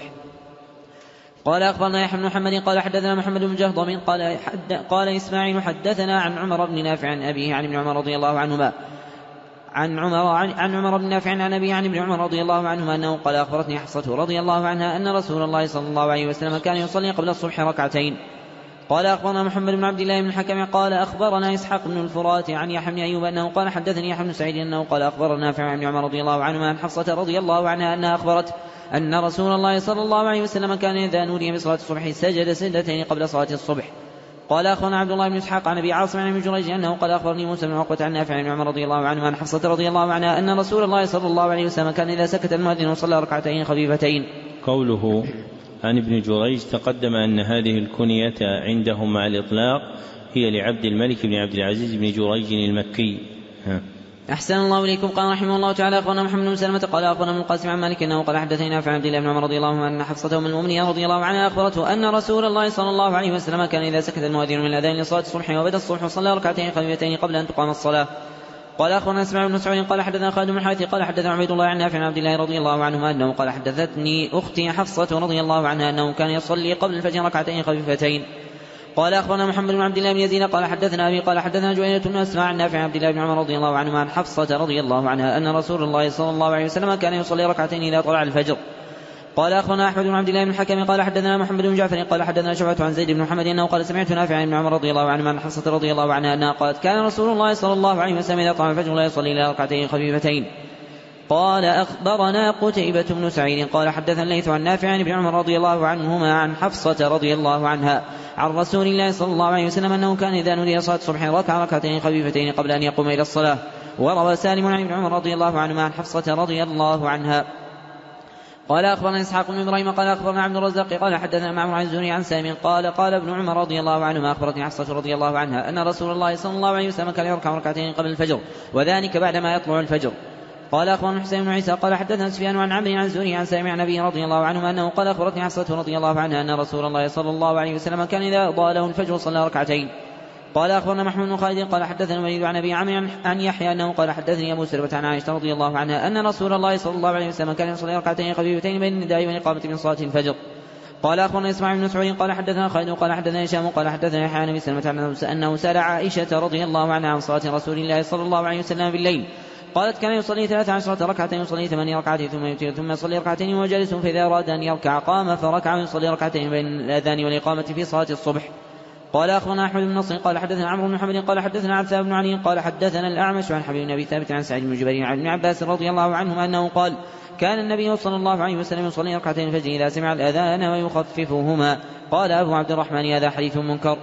قال أخبرنا يحيى بن محمد قال حدثنا محمد بن جهضم قال, حد قال إسماعيل حدثنا عن عمر بن نافع عن أبيه عن ابن عمر رضي الله عنهما عن عمر عن, عن عمر بن نافع عن أبيه عن ابن عمر رضي الله عنهما أنه قال أخبرتني حفصة رضي الله عنها أن رسول الله صلى الله عليه وسلم كان يصلي قبل الصبح ركعتين. قال أخبرنا محمد بن عبد الله بن الحكم قال أخبرنا إسحاق بن الفرات عن يحيى بن أيوب أنه قال حدثني يحيى بن سعيد أنه قال أخبرنا نافع عن ابن عمر رضي الله عنهما عن حفصة رضي الله عنها أنها أخبرت أن رسول الله صلى الله عليه وسلم كان إذا نودي بصلاة الصبح سجد سجدتين قبل صلاة الصبح. قال أخبرنا عبد الله بن إسحاق عن أبي عاصم عن ابن جريج أنه قال أخبرني موسى بن عقبة عن نافع عن عمر رضي الله عنه عن حفصة رضي الله عنها أن رسول الله صلى الله عليه وسلم كان إذا سكت المؤذن وصلى ركعتين خفيفتين. قوله عن ابن جريج تقدم أن هذه الكنية عندهم مع الإطلاق هي لعبد الملك بن عبد العزيز بن جريج المكي. ها. أحسن الله إليكم. قال رحمه الله تعالى أخبرنا محمد بن سلمة قال أخبرنا ابن القاسم عن مالك أنه قال حدثني نافع عن عبد الله بن عمر رضي الله عنه أن حفصة أم المؤمنين رضي الله عنها أخبرته أن رسول الله صلى الله عليه وسلم كان إذا سكت المؤذن من الأذان لصلاة الصبح وبدا الصبح صلى ركعتين خفيفتين قبل أن تقام الصلاة. قال أخبرنا اسماعيل بن مسعود قال حدثنا خالد بن الحارث قال حدثنا عبيد الله عن نافع عن عبد الله رضي الله عنه أنه قال حدثتني أختي حفصة رضي الله عنها أنه كان يصلي قبل الفجر ركعتين خفيفتين. قال أخبرنا محمد بن عبد الله بن يزيد قال حدثنا أبي قال حدثنا جوينة بن أسماء عن نافع عن عبد الله بن عمر رضي الله عنهما عن حفصة رضي الله عنها أن رسول الله صلى الله عليه وسلم كان يصلي ركعتين إذا طلع الفجر. قال أخبرنا أحمد بن عبد الله بن الحكم قال حدثنا محمد بن جعفر قال حدثنا شعبة عن زيد بن محمد أنه قال سمعت نافع عن ابن عمر رضي الله عنهما عن حفصة رضي الله عنها أنها قالت كان رسول الله صلى الله عليه وسلم إذا طلع الفجر لا يصلي إلا ركعتين خفيفتين. قال أخبرنا قتيبة بن سعيد قال حدثنا الليث عن نافع عن ابن عمر رضي الله عنهما عن حفصة رضي الله عنها عن رسول الله صلى الله عليه وسلم أنه كان إذا نودي صلاة الصبح ركع ركعتين خفيفتين قبل أن يقوم إلى الصلاة. وروى سالم عن ابن عمر رضي الله عنهما عن حفصة رضي الله عنها قال أخبرنا إسحاق بن إبراهيم قال أخبرنا عبد الرزاق قال حدثنا معمر عن الزهري عن سالم قال قال ابن عمر رضي الله عنهما أخبرتني حفصة رضي الله عنها أن رسول الله صلى الله عليه وسلم كان يركع ركعتين قبل الفجر وذلك بعدما يطلع الفجر. قال أخبرنا حسين بن عيسى قال حدثنا سفيان عن عمرو عن الزهري عن سالم عن أبيه رضي الله عنهما أنه قال أخبرتني حفصة رضي الله عنها أن رسول الله صلى الله عليه وسلم كان إذا ضاله الفجر صلى ركعتين. قال أخبرنا محمود بن خالد قال حدثنا وليد عن أبي عمرو عن يحيى أنه قال حدثني أبو سلمة عن عائشة رضي الله عنها أن رسول الله صلى الله عليه وسلم كان يصلي ركعتين خفيفتين بين النداء والإقامة من صلاة الفجر. قال أخبرنا إسماعيل بن مسعود قال حدثنا خالد قال حدثنا هشام قال حدثنا يحيى عن أبي سلمة أنه سأل عائشة رضي الله عنها عن صلاة رسول الله صلى الله عليه وسلم بالليل قالت كان يصلي ثلاث عشرة ركعة يصلي ثماني ركعات ثم يوتر ثم يصلي ركعتين وجالس فإذا أراد أن يركع قام فركع ويصلي ركعتين بين الأذان والإقامة في صلاة الصبح. قال أخبرنا أحمد بن نصر قال حدثنا عمرو بن محمد قال حدثنا عبد بن علي قال حدثنا الأعمش عن حبيب بن أبي ثابت عن سعيد بن جبير عن ابن عباس رضي الله عنهما أنه قال كان النبي صلى الله عليه وسلم يصلي ركعتين الفجر إذا سمع الأذان ويخففهما. قال أبو عبد الرحمن هذا حديث منكر.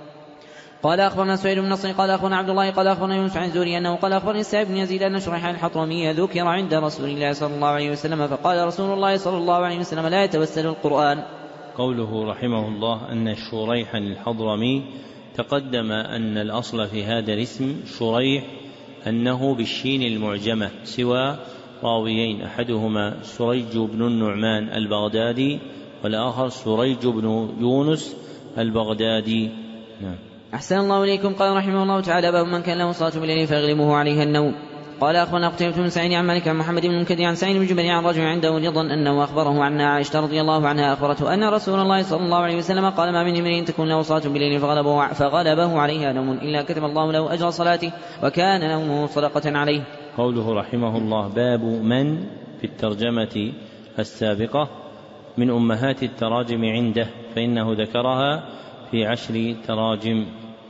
قال أخبرنا سعيد بن نصر قال أخبرنا عبد الله قال أخبرنا يونس عن الزهري أنه قال أخبرني سعيد بن يزيد أن شريحان الحطرمي ذكر عند رسول الله صلى الله عليه وسلم فقال رسول الله صلى الله عليه وسلم لا يتوسل القرآن. قوله رحمه الله أن شريح الحضرمي تقدم أن الأصل في هذا الاسم شريح أنه بالشين المعجمة سوى راويين أحدهما سريج بن النعمان البغدادي والآخر سريج بن يونس البغدادي. نعم. أحسن الله إليكم. قال رحمه الله تعالى باب من كان له صلاة بالليل فيغلبه عليها النوم. قال أخبرنا قتيبة بن سعيد عن مالك عن محمد بن المنكدر عن سعيد بن جبير عن رجل عنده رضا أنه أخبره عن عائشة رضي الله عنها أخبرته أن رسول الله صلى الله عليه وسلم قال ما من امرئ تكون له صلاة بالليل فغلبه, فغلبه عليها نوم إلا كتب الله له أجر صلاته وكان نومه صدقة عليه. قوله رحمه الله باب من في الترجمة السابقة من أمهات التراجم عنده فإنه ذكرها في عشر تراجم.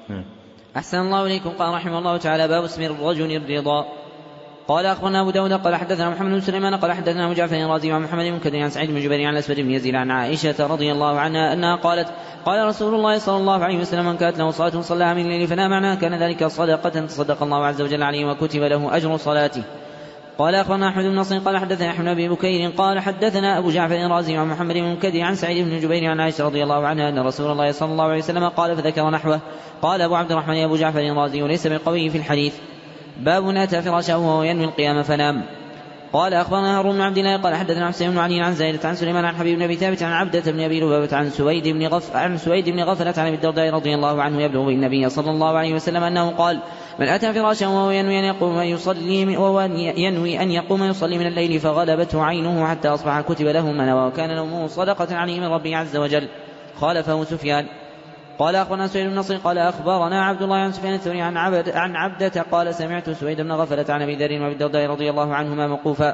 أحسن الله إليكم. قال رحمه الله تعالى باب اسم الرجل الرضا. قال أخبرنا أبو داود قال حدثنا محمد بن سليمان قال حدثنا أبو جعفر الرازي عن محمد بن كثير عن سعيد بن جبير عن الأسود بن يزيد عن عائشة رضي الله عنها أنها قالت قال رسول الله صلى الله عليه وسلم من كانت له صلاة صلاها من الليل فلا معناها كان ذلك صدقة تصدق الله عز وجل عليه وكتب له أجر صلاته. قال أخبرنا أحمد بن نصر قال حدثنا أحمد بن أبي بكير قال حدثنا أبو جعفر الرازي عن محمد بن كثير عن سعيد بن جبير عن عائشة رضي الله عنها أن رسول الله صلى الله عليه وسلم قال فذكر نحوه. قال أبو عبد الرحمن أبو جعفر الرازي وليس بالقوي في الحديث. باب أتى فراشه وهو ينوي القيام فنام. قال أخبرنا هارون بن عبد الله قال حدثنا حسين بن علي عن زيدة عن سليمان عن حبيب بن أبي ثابت عن عبدة بن أبي لبابة عن سويد بن غف عن سويد بن غفلة عن أبي الدرداء رضي الله عنه يبلغ بالنبي صلى الله عليه وسلم أنه قال من أتى فراشه وهو ينوي أن يقوم يصلي وهو ينوي أن يقوم يصلي من الليل فغلبته عينه حتى أصبح كتب له ما نوى وكان نومه صدقة عليه من ربه عز وجل. خالفه سفيان. قال أخبرنا سويد بن نصر قال أخبرنا عبد الله عن سفيان الثوري عن, عبد عن عبدة قال سمعت سويد بن غفلة عن أبي ذر وأبي الدرداء رضي الله عنهما موقوفا.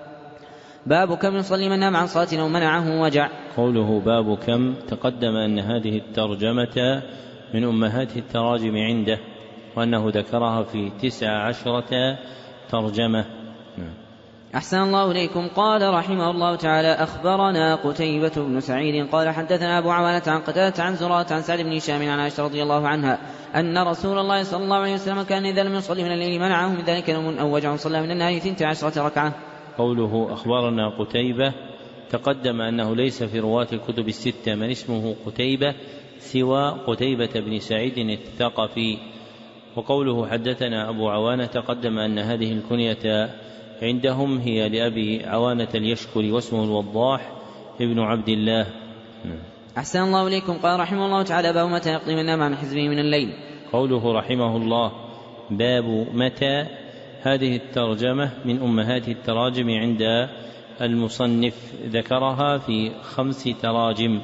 باب كم يصلي من نام عن صلاة أو منعه وجع. قوله باب كم تقدم أن هذه الترجمة من أمهات التراجم عنده وأنه ذكرها في تسع عشرة ترجمة. أحسن الله إليكم. قال رحمه الله تعالى أخبرنا قتيبة بن سعيد قال حدثنا أبو عوانة عن قتادة عن زرارة عن سعد بن هشام عن عائشة رضي الله عنها أن رسول الله صلى الله عليه وسلم كان إذا لم يصلي من الليل منعه من ذلك نوم أو وجع صلى من النهار ثنتي عشرة ركعة. قوله أخبرنا قتيبة تقدم أنه ليس في رواة الكتب الستة من اسمه قتيبة سوى قتيبة بن سعيد الثقفي. وقوله حدثنا أبو عوانة تقدم أن هذه الكنية عندهم هي لأبي عوانة اليشكري واسمه الوضاح ابن عبد الله. أحسن الله إليكم. قال رحمه الله تعالى باب متى يقضي من نام عن حزبه من الليل. قوله رحمه الله باب متى هذه الترجمة من أمهات التراجم عند المصنف ذكرها في خمس تراجم.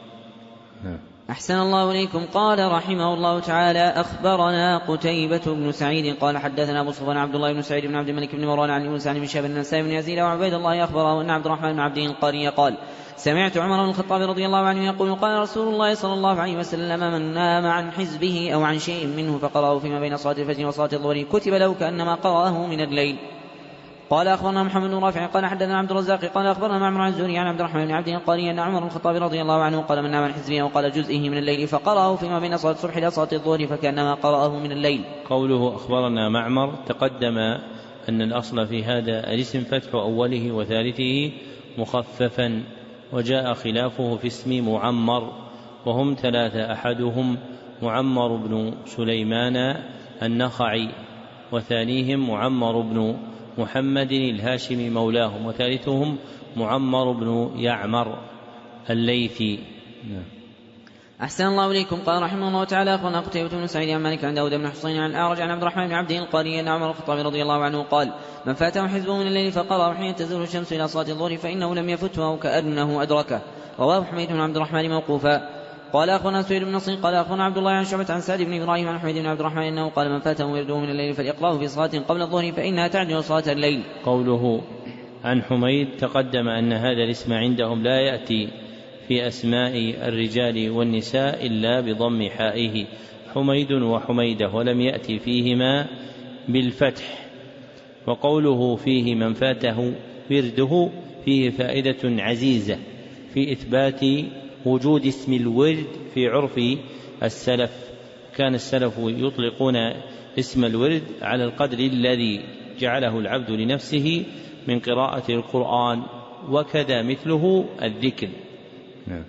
أحسن الله إليكم. قال رحمه الله تعالى أخبرنا قتيبة بن سعيد قال حدثنا أبو صفوان عبد الله بن سعيد بن عبد الملك بن مروان عن يونس عن ابن شهاب النسائي بن يزيد وعبيد الله أخبره أن عبد الرحمن بن عبد القاري قال سمعت عمر بن الخطاب رضي الله عنه يقول قال رسول الله صلى الله عليه وسلم من نام عن حزبه أو عن شيء منه فقرأه فيما بين صلاة الفجر وصلاة الظهر كتب له كأنما قرأه من الليل. قال أخبرنا محمد بن رافع قال حدثنا عبد الرزاق قال أخبرنا معمر عن الزهري عن عبد الرحمن بن عبد القاري أن عمر الخطاب رضي الله عنه قال من نام عن حزبه وقال جزئه من الليل فقرأه فيما بين صلاة الصبح إلى صلاة الظهر فكأنما قرأه من الليل. قوله أخبرنا معمر تقدم أن الأصل في هذا الاسم فتح أوله وثالثه مخففا، وجاء خلافه في اسم معمر وهم ثلاثة، أحدهم معمر بن سليمان النخعي، وثانيهم معمر بن محمد الهاشمي مولاهم، وثالثهم معمر بن يعمر الليثي. أحسن الله إليكم. قال رحمه الله تعالى أخبرنا قتيبة بن سعيد عن مالك عن داود بن حصين عن الأعرج عن عبد الرحمن بن عبد القاري أن عمر الخطاب رضي الله عنه قال من فاته حزبه من الليل فقرأ حين تزول الشمس إلى صلاة الظهر فإنه لم يفته وكأنه أدركه. رواه حميد بن عبد الرحمن موقوفا. قال أخبرنا سويد بن نصر قال أخبرنا عبد الله عن شعبة عن سعد بن إبراهيم عن حميد بن عبد الرحمن أنه قال من فاته ورده من الليل فليقرأه في صلاة قبل الظهر فإنها تعدل صلاة الليل. قوله عن حميد تقدم أن هذا الاسم عندهم لا يأتي في أسماء الرجال والنساء إلا بضم حائه حميد وحميدة، ولم يأتي فيهما بالفتح. وقوله فيه من فاته ورده فيه فائدة عزيزة في إثبات وجود اسم الورد في عرف السلف. كان السلف يطلقون اسم الورد على القدر الذي جعله العبد لنفسه من قراءة القرآن، وكذا مثله الذكر. نعم.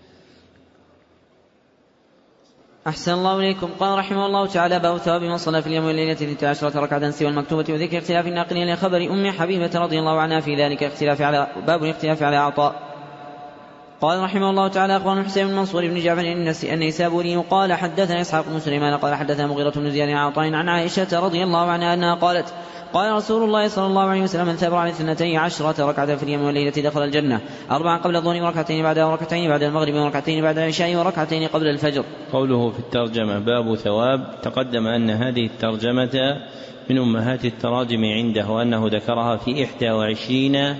أحسن الله إليكم. قال رحمه الله تعالى باب ثواب من صلى في اليوم والليلة اثنتي عشرة ركعة سوى المكتوبة، وذكر اختلاف الناقلين لخبر أم حبيبة رضي الله عنها في ذلك اختلاف على باب الاختلاف على عطاء. قال رحمه الله تعالى أخبرنا حسين بن منصور بن جعفر النيسابوري قال حدثنا إسحاق بن سليمان قال حدثنا مغيرة بن زياد عن عطاء عن عائشة رضي الله عنها أنها قالت قال رسول الله صلى الله عليه وسلم من ثابر على اثنتي عشرة ركعة في اليوم والليلة دخل الجنة، أربعا قبل الظهر وركعتين بعدها وركعتين بعد المغرب وركعتين بعد العشاء وركعتين قبل الفجر. قوله في الترجمة باب ثواب تقدم أن هذه الترجمة من أمهات التراجم عنده، وأنه ذكرها في إحدى وعشرين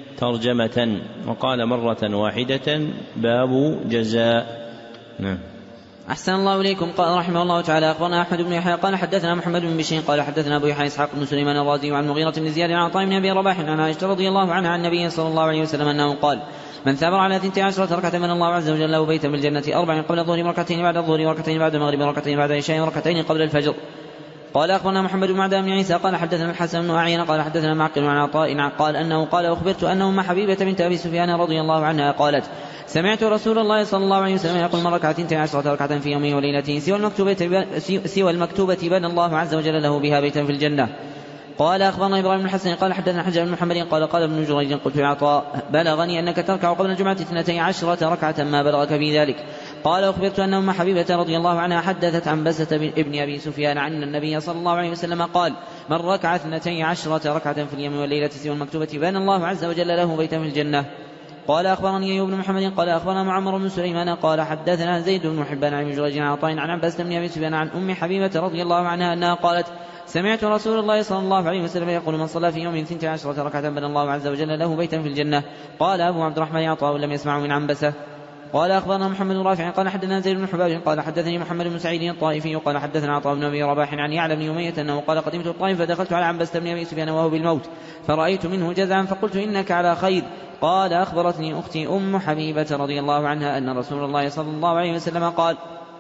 ترجمة، وقال مرة واحدة باب جزاء. نعم. أحسن الله إليكم. قال رحمه الله تعالى أخبرنا أحمد بن يحيى قال حدثنا محمد بن بشير قال حدثنا أبو يحيى إسحاق بن سليمان الرازي عن مغيرة بن زياد عن عطاء بن أبي رباح عن عائشة رضي الله عنها عن النبي صلى الله عليه وسلم أنه قال من ثابر على اثنتي عشرة ركعة من الله عز وجل له بيتا بالجنة، أربع قبل الظهر وركعتين بعد الظهر وركعتين بعد المغرب وركعتين بعد العشاء وركعتين قبل الفجر. قال أخبرنا محمد بن معدان بن عيسى قال حدثنا الحسن بن أعين قال حدثنا معقل عن عطاء قال أنه قال أخبرت أن أم حبيبة بنت أبي سفيان رضي الله عنها قالت سمعت رسول الله صلى الله عليه وسلم يقول من ركع اثنتي عشرة ركعة في يومه وليلته سوى المكتوبة, سوى المكتوبة بنى الله عز وجل له بها بيتا في الجنة. قال أخبرنا إبراهيم بن الحسن قال حدثنا حجاج بن محمد قال قال ابن جريج قلت لعطاء بلغني أنك تركع قبل الجمعة اثنتي عشرة ركعة ما بلغك في ذلك. قال أخبرت أن أم حبيبة رضي الله عنها حدثت عن بسة ابن أبي سفيان عن النبي صلى الله عليه وسلم قال من ركع اثنتي عشرة ركعة في اليوم والليلة سوى المكتوبة بنى الله عز وجل له بيتا في الجنة. قال أخبرني أيوب بن محمد قال أخبرنا معمر بن سليمان قال حدثنا زيد بن حبان عن جريج عن عطاء عن عباس بن أبي سفيان عن أم حبيبة رضي الله عنها أنها قالت سمعت رسول الله صلى الله عليه وسلم يقول من صلى في يوم اثنتي عشرة ركعة بنى الله عز وجل له بيتا في الجنة. قال أبو عبد الرحمن عطاء لم يسمع من عنبسة. قال أخبرنا محمد بن رافع قال حدثنا زيد بن حباب قال حدثني محمد بن سعيد الطائفي قال حدثنا عطاء بن أبي رباح عن يعلى بن أمية أنه قال قدمت الطائف فدخلت على عنبسة بن أبي سفيان وهو بالموت فرأيت منه جزعا فقلت إنك على خير. قال أخبرتني أختي أم حبيبة رضي الله عنها أن رسول الله صلى الله عليه وسلم قال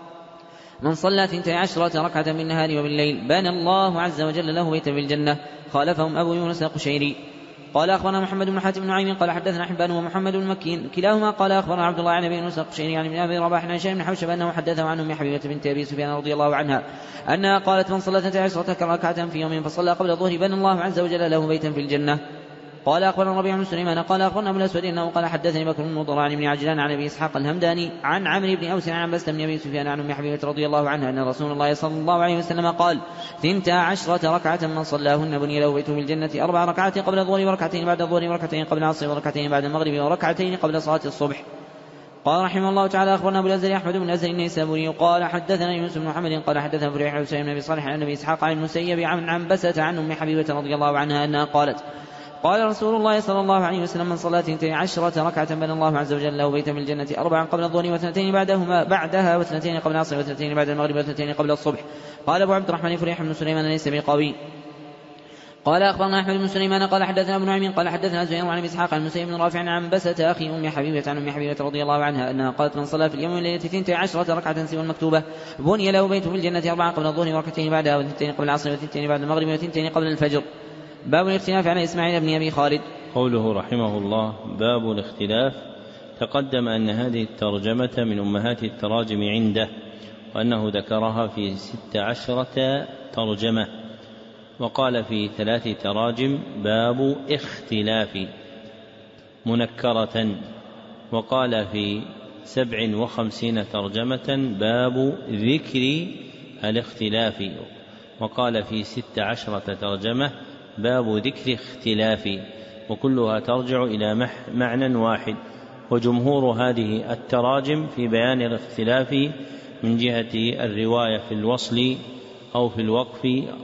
من صلى ثنتي عشرة ركعة بالنهار وبالليل بنى الله عز وجل له بيتا في الجنة. خالفهم أبو يونس القشيري. قال أخبرنا محمد بن حاتم بن نعيم قال حدثنا حبان ومحمد بن مكين كلاهما قال أخبرنا عبد الله عن أبي يونس القشيري عن ابن أبي رباح عن هشام بن حوشب أنه حدثه عن أم حبيبة بنت أبي سفيان رضي الله عنها أنها قالت من صلى اثنتي عشرة ركعة في يوم فصلى قبل الظهر بنى الله عز وجل له بيتا في الجنة. قال أخبرنا ربيع بن سليمان قال أخبرنا أبو الأسود أنه قال حدثني بكر بن مضر عن ابن عجلان عن أبي إسحاق الهمداني عن عمرو بن أوس عن عباس بن أبي سفيان عن أم حبيبة رضي الله عنها أن رسول الله صلى الله عليه وسلم قال ثنتا عشرة ركعة من صلاهن بني له بيت في الجنة، أربع ركعات قبل الظهر وركعتين بعد الظهر وركعتين قبل العصر وركعتين بعد المغرب وركعتين قبل صلاة الصبح. قال رحمه الله تعالى أخبرنا أبو الأزهري أحمد بن الأزهري النيسابوري قال حدثنا يونس بن محمد قال حدثنا فريح حسين بن أبي صالح عن أبي إسحاق عن المسيب عن عنبسة عن أم حبيبة رضي الله عنها أنها قالت قال رسول الله صلى الله عليه وسلم من صلى اثنتي عشرة ركعة بنى الله عز وجل له بيتا في الجنة، أربعا قبل الظهر واثنتين بعدهما بعدها واثنتين قبل العصر واثنتين بعد المغرب واثنتين قبل الصبح. قال أبو عبد الرحمن فريح بن سليمان ليس بقوي. قال أخبرنا أحمد بن سليمان قال حدثنا ابن نعيم قال حدثنا زهير عن إسحاق عن المسيب بن رافع عن عنبسة أخي أم حبيبة عن أم حبيبة رضي الله عنها أنها قالت من صلى في اليوم والليلة ثنتي عشرة ركعة سوى المكتوبة بني له بيت في الجنة أربعة قبل الظهر وركعتين بعدها وثنتين قبل العصر وثنتين بعد المغرب وثنتين قبل الفجر. باب الاختلاف على إسماعيل بن أبي خالد. قوله رحمه الله باب الاختلاف. تقدم أن هذه الترجمة من أمهات التراجم عنده، وأنه ذكرها في ست عشرة ترجمة، وقال في ثلاث تراجم باب اختلاف منكرة، وقال في سبع وخمسين ترجمة باب ذكر الاختلاف، وقال في ست عشرة ترجمة باب ذكر اختلاف، وكلها ترجع إلى معنى واحد. وجمهور هذه التراجم في بيان الاختلاف من جهة الرواية في الوصل أو في الوقف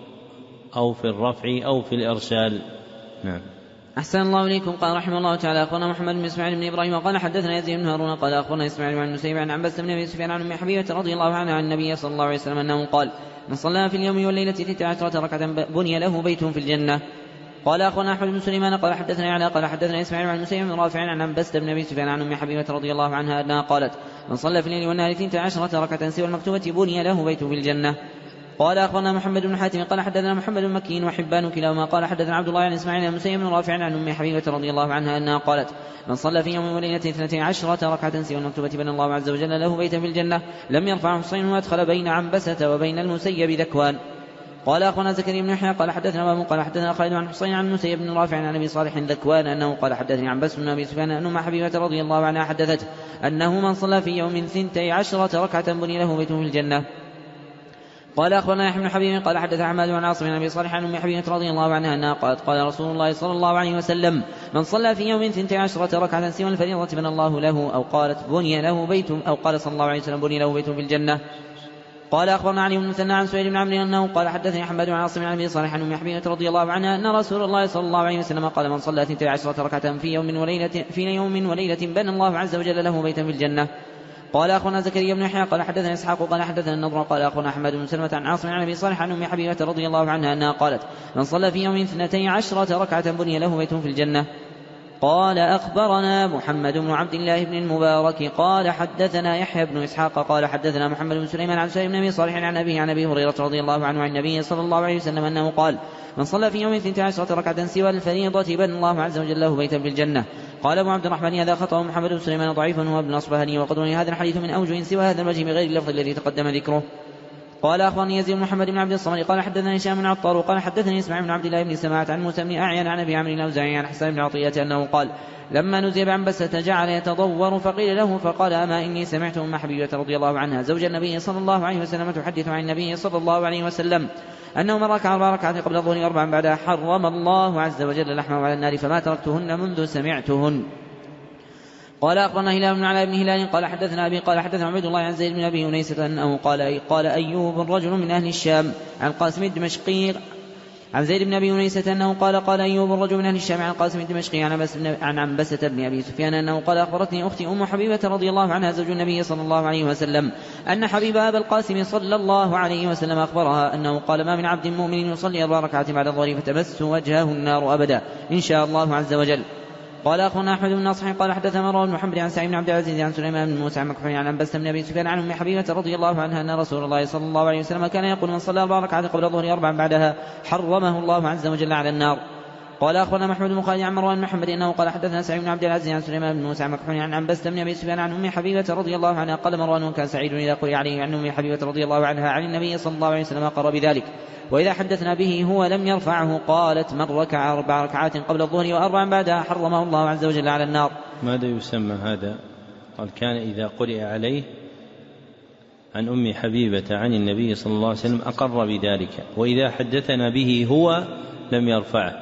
أو في الرفع أو في الإرسال. نعم. أحسن الله إليكم. قال رحمه الله تعالى أخبرنا محمد بن إسماعيل بن إبراهيم قال حدثنا يزيد بن هارون قال أخبرنا إسماعيل عن المسيب عن عنبسة بن أبي سفيان عن أم حبيبة رضي الله عنها عن النبي صلى الله عليه وسلم أنه قال من صلى في اليوم والليلة ستة عشرة ركعة بني له بيت في الجنة. قال أخبرنا أحمد بن سليمان قال حدثنا علي قال حدثنا إسماعيل عن المسيب بن رافع عن عنبسة بن أبي سفيان عن أم حبيبة رضي الله عنها أنها قالت من صلى في الليل والنهار ستة عشرة ركعة سوى المكتوبة بني له بيت في الجنة. قال أخبرنا محمد بن حاتم قال حدثنا محمد بن مكي وحبان كلاهما قال حدثنا عبد الله عن إسماعيل عن المسيب بن رافع عن أم حبيبة رضي الله عنها أنها قالت من صلى في يوم وليلة اثنتي عشرة ركعة سوى المكتوبة بنى الله عز وجل له بيتا في الجنة لم يرفع حصين وأدخل بين عنبسة وبين المسيب ذكوان. قال أخبرنا زكريا بن يحيى قال حدثنا باب قال حدثنا خالد عن حصين عن المسيب بن رافع عن أبي صالح ذكوان أنه قال حدثني عنبسة بن أبي سفيان أن أم حبيبة رضي الله عنها حدثته أنه من صلى في يوم ثنتي عشرة ركعة بني له بيت في الجنة. قال أخبرنا يحيى بن حبيب قال حدث حماد عن عاصم بن أبي صالح عن أم حبيبة رضي الله عنها أنها قالت قال رسول الله صلى الله عليه وسلم من صلى في يوم ثنتي عشرة ركعة سوى الفريضة بنى الله له أو قالت بني له بيت أو قال صلى الله عليه وسلم بني له بيت في الجنة. قال أخبرنا علي بن المثنى عن سهيل بن عمرو أنه قال حدثني حماد عن عاصم بن أبي صالح عن أم حبيبة رضي الله عنها أن رسول الله صلى الله عليه وسلم قال من صلى ثنتي عشرة ركعة في يوم وليلة في يوم وليلة بنى الله عز وجل له بيتا في الجنة. قال أخبرنا زكريا بن يحيى قال حدثنا إسحاق قال حدثنا النضر قال أخبرنا أحمد بن سلمة عن عاصم عن أبي صالح عن أم حبيبة رضي الله عنها أنها قالت من صلى في يوم اثنتي عشرة ركعة بني له بيت في الجنة. قال أخبرنا محمد بن عبد الله بن المبارك قال حدثنا يحيى بن إسحاق قال حدثنا محمد بن سليمان عن سهيل بن أبي صالح عن أبيه عن أبي هريرة رضي الله عنه عن النبي صلى الله عليه وسلم أنه قال من صلى في يوم اثنتي عشرة ركعة سوى الفريضة بنى الله عز وجل له بيتا في الجنة. قال أبو عبد الرحمن هذا خطأ محمد بن سليمان ضعيف هو ابن أصبهاني وقد روي هذا الحديث من أوجه سوى هذا الوجه بغير اللفظ الذي تقدم ذكره. قال أخبرني يزيد بن محمد بن عبد الصمد قال حدثني هشام بن عطار قال حدثني اسماعيل بن عبد الله بن سماعة عن موسى بن أعين عن أبي عمرو الأوزاعي عن حسان بن عطية أنه قال لما نزل بعنبسة جعل يتضور فقيل له فقال أما إني سمعت أم حبيبة رضي الله عنها زوج النبي صلى الله عليه وسلم تحدث عن النبي صلى الله عليه وسلم أنه من ركع أربع ركعات قبل الظهر أربعا بعدها حرم الله عز وجل لحمه على النار فما تركتهن منذ سمعتهن. قال أخبرنا هلال بن علاء بن هلال قال حدثنا أبي قال حدثنا عبد الله عن زيد بن أبي أنيسة أنه قال قال أيوب رجل من أهل الشام عن قاسم الدمشقي عن زيد بن أبي أنيسة أنه قال قال أيوب الرجل من أهل الشام عن قاسم الدمشقي عن عنبسة بن أبي سفيان أنه قال أخبرتني أختي أم حبيبة رضي الله عنها زوج النبي صلى الله عليه وسلم أن حبيب أبا القاسم صلى الله عليه وسلم أخبرها أنه قال ما من عبد مؤمن يصلي أربع ركعات بعد الظهر فتمس وجهه النار أبدا إن شاء الله عز وجل. قال أخونا أحمد بن ناصح قال حدث مروان بن محمد عن سعيد بن عبد العزيز عن سليمان بن موسى عن مكحول عن عنبسة بن أبي سفيان عن أم حبيبة رضي الله عنها أن رسول الله صلى الله عليه وسلم كان يقول من صلى أربع ركعات قبل الظهر أربعا بعدها حرمه الله عز وجل على النار. قال أخونا محمد بن خالد عن مروان بن محمد أنه قال حدثنا سعيد بن عبد العزيز عن سليمان بن موسى عن مكحول عن عنبسة بن أبي سفيان عن أم حبيبة رضي الله عنها قال مروان كان سعيد إذا قرئ عليه عن أم حبيبة رضي الله عنها عن النبي صلى الله عليه وسلم قرأ بذلك وإذا حدثنا به هو لم يرفعه قالت من ركع أربع ركعات قبل الظهر وأربعا بعدها حرمه الله عز وجل على النار. ماذا يسمى هذا؟ قال كان إذا قرئ عليه عن أم حبيبة عن النبي صلى الله عليه وسلم أقر بذلك وإذا حدثنا به هو لم يرفعه.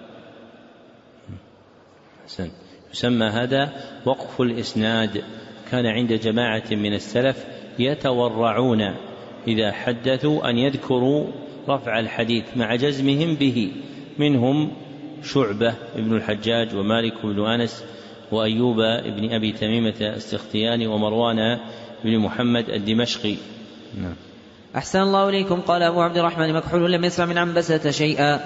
حسن. يسمى هذا وقف الإسناد. كان عند جماعة من السلف يتورعون إذا حدثوا أن يذكروا رفع الحديث مع جزمهم به، منهم شعبة ابن الحجاج ومالك بن أنس وأيوب ابن أبي تميمة السختياني ومروان بن محمد الدمشقي. نعم. أحسن الله إليكم. قال أبو عبد الرحمن مكحول لم يسمع من عنبسة شيئا.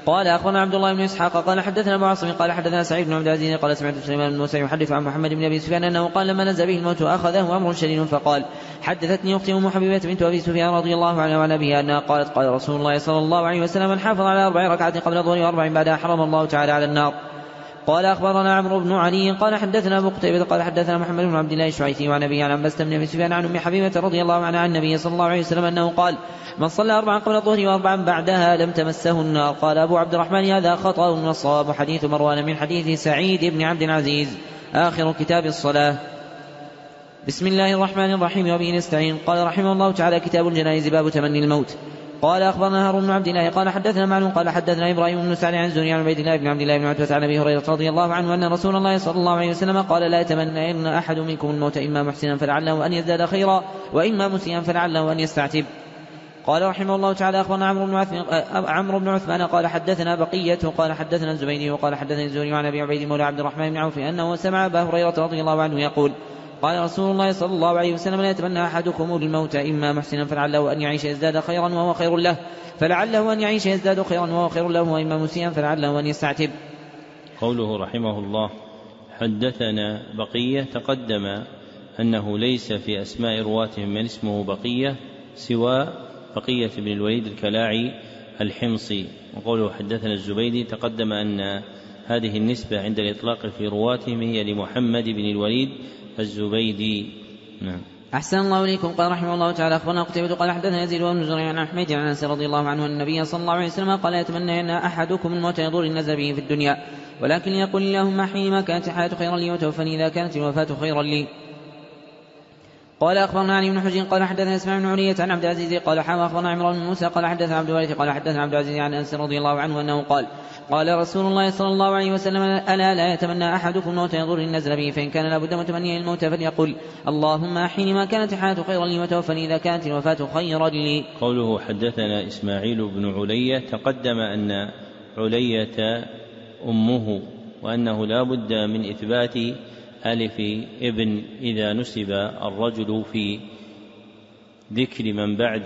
قال أخبرنا عبد الله بن إسحاق قال حدثنا أبو عاصم قال حدثنا سعيد بن عبد العزيز قال سمعت سليمان بن موسى يحدث عن محمد بن أبي سفيان أنه قال لما نزل به الموت أخذه أمر شديد فقال حدثتني أختي أم حبيبة بنت أبي سفيان رضي الله عنها وعن أبيها أنها قالت قال رسول الله صلى الله عليه وسلم من حافظ على أربع ركعات قبل الظهر وأربع بعدها حرم الله تعالى على النار. قال أخبرنا عمرو بن علي قال حدثنا أبو قتيبة قال حدثنا محمد بن عبد الله الشعيثي وعن أبيه عن عباس بن أبي سفيان عن أم حبيبة رضي الله عنها عن النبي صلى الله عليه وسلم أنه قال من صلى أربعا قبل الظهر وأربعا بعدها لم تمسه النار. قال أبو عبد الرحمن هذا خطأ والصواب حديث مروان من حديث سعيد بن عبد العزيز. آخر كتاب الصلاة. بسم الله الرحمن الرحيم وبه نستعين. قال رحمه الله تعالى كتاب الجنائز باب تمني الموت. قال أخبرنا هارون بن عبد الله قال حدثنا معلوم قال حدثنا إبراهيم بن سعد عن الزهري عن عبيد الله بن عبد الله بن عتبة عن أبي هريرة رضي الله عنه أن رسول الله صلى الله عليه وسلم قال لا يتمنين أحد منكم الموت إما محسنا فلعله أن يزداد خيرا وإما مسيئا فلعله أن يستعتب. قال رحمه الله تعالى أخبرنا عمرو بن عثمان قال حدثنا بقية قال حدثنا الزبيدي وقال حدثنا الزهري عن أبي عبيد مولى عبد الرحمن بن عوف أنه سمع أبا هريرة رضي الله عنه يقول قال رسول الله صلى الله عليه وسلم لا يتمنى أحدكم الموت إما محسنا فلعله أن يعيش يزداد خيرا وهو خير له فلعله أن يعيش يزداد خيرا وهو خير له وإما مسيئا فلعله أن يستعتب. قوله رحمه الله حدثنا بقية تقدم أنه ليس في أسماء رواتهم من اسمه بقية سوى بقية بن الوليد الكلاعي الحمصي. وقوله حدثنا الزبيدي تقدم أن هذه النسبة عند الإطلاق في رواتهم هي لمحمد بن الوليد الزبيدي. نعم. أحسن الله إليكم. قال رحمه الله تعالى أخبرنا قتيبة قال حدثنا يزيد بن زريع عن حميد عن أنس رضي الله عنه أن النبي صلى الله عليه وسلم قال يتمنى أن أحدكم الموت يضر النزل به في الدنيا ولكن يقول اللهم أحيني ما كانت الحياة خيرا لي وتوفني إذا كانت الوفاة خيرا لي. قال أخبرنا علي بن حجر قال حدثنا اسماعيل بن علية عن عبد العزيز قال حاوى أخبرنا عمران بن موسى قال حدثنا عبد الوارث قال حدثنا عبد العزيز عن أنس رضي الله عنه أنه قال قال رسول الله صلى الله عليه وسلم ألا لا يتمنى أحدكم الموت يضر النزل به فإن كان لابد متمنيا الموت فليقل اللهم أحيني ما كانت الحياة خيرا لي وتوفني إذا كانت الوفاة خيرا لي. قوله حدثنا إسماعيل بن علية تقدم أن علية أمه وأنه لا بد من إثبات ألف ابن إذا نسب الرجل في ذكر من بعد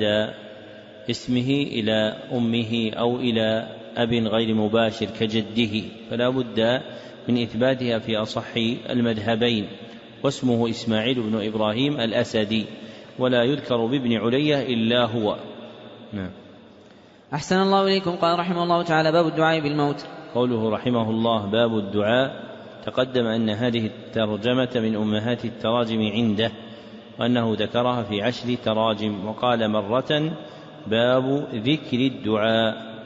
اسمه إلى أمه أو إلى أب غير مباشر كجده فلا بد من إثباتها في أصح المذهبين. واسمه إسماعيل بن إبراهيم الأسدي ولا يذكر بابن علية إلا هو. نعم. أحسن الله إليكم. قال رحمه الله تعالى باب الدعاء بالموت. قوله رحمه الله باب الدعاء تقدم أن هذه الترجمة من أمهات التراجم عنده وأنه ذكرها في عشر تراجم وقال مرة باب ذكر الدعاء.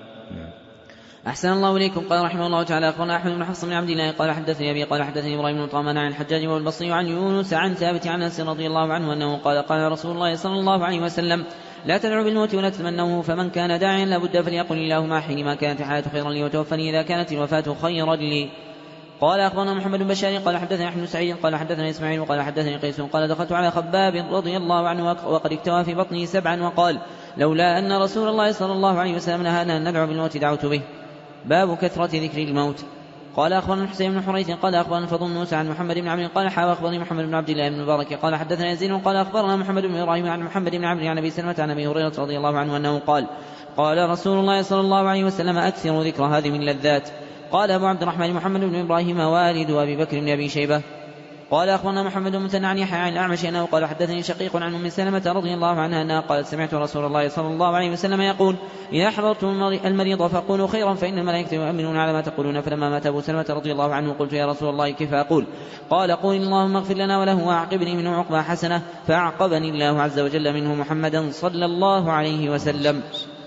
أحسن الله إليكم. قال رحمه الله تعالى أخبرنا أحمد بن حفص بن عبد الله قال حدثني أبي قال حدثني إبراهيم بن طمان عن الحجاج والبصري عن يونس عن ثابت عن أنس رضي الله عنه أنه قال قال رسول الله صلى الله عليه وسلم لا تدعوا بالموت ولا تتمنوه فمن كان داعيا لا بد فليقل اللهم أحيني ما كانت الحياة خيرا لي وتوفني إذا كانت الوفاة خيرا لي. قال أخبرنا محمد بن بشار قال حدثنا أحمد بن سعيد قال حدثنا إسماعيل قال حدثني قيس قال دخلت على خباب رضي الله عنه وقد اكتوى في بطنه سبعا وقال لولا أن رسول الله صلى الله عليه وسلم نهانا أن ندعو بالموت دعوت به. باب كثرة ذكر الموت. قال أخبرنا الحسين بن حريث قال أخبرنا الفضل بن موسى عن محمد بن عمرو قال حاوى أخبرني محمد بن عبد الله بن مبارك قال حدثنا يزيد قال أخبرنا محمد بن إبراهيم عن محمد بن عمرو عن أبي سلمة عن أبي هريرة رضي الله عنه أنه قال قال رسول الله صلى الله عليه وسلم أكثر ذكر هذه من لذات. قال أبو عبد الرحمن محمد بن إبراهيم والد أبي بكر بن أبي شيبة. قال أخبرنا محمد بن مثنى عن يحيى عن الأعمش أنه قال حدثني شقيق عن أم سلمة رضي الله عنها أنها قالت سمعت رسول الله صلى الله عليه وسلم يقول إذا حضرتم المريض فقولوا خيرا فإن الملائكة يؤمنون على ما تقولون. فلما مات أبو سلمة رضي الله عنه قلت يا رسول الله كيف أقول؟ قال قول اللهم اغفر لنا وله وأعقبني منه عقبى حسنة فأعقبني الله عز وجل منه محمدا صلى الله عليه وسلم.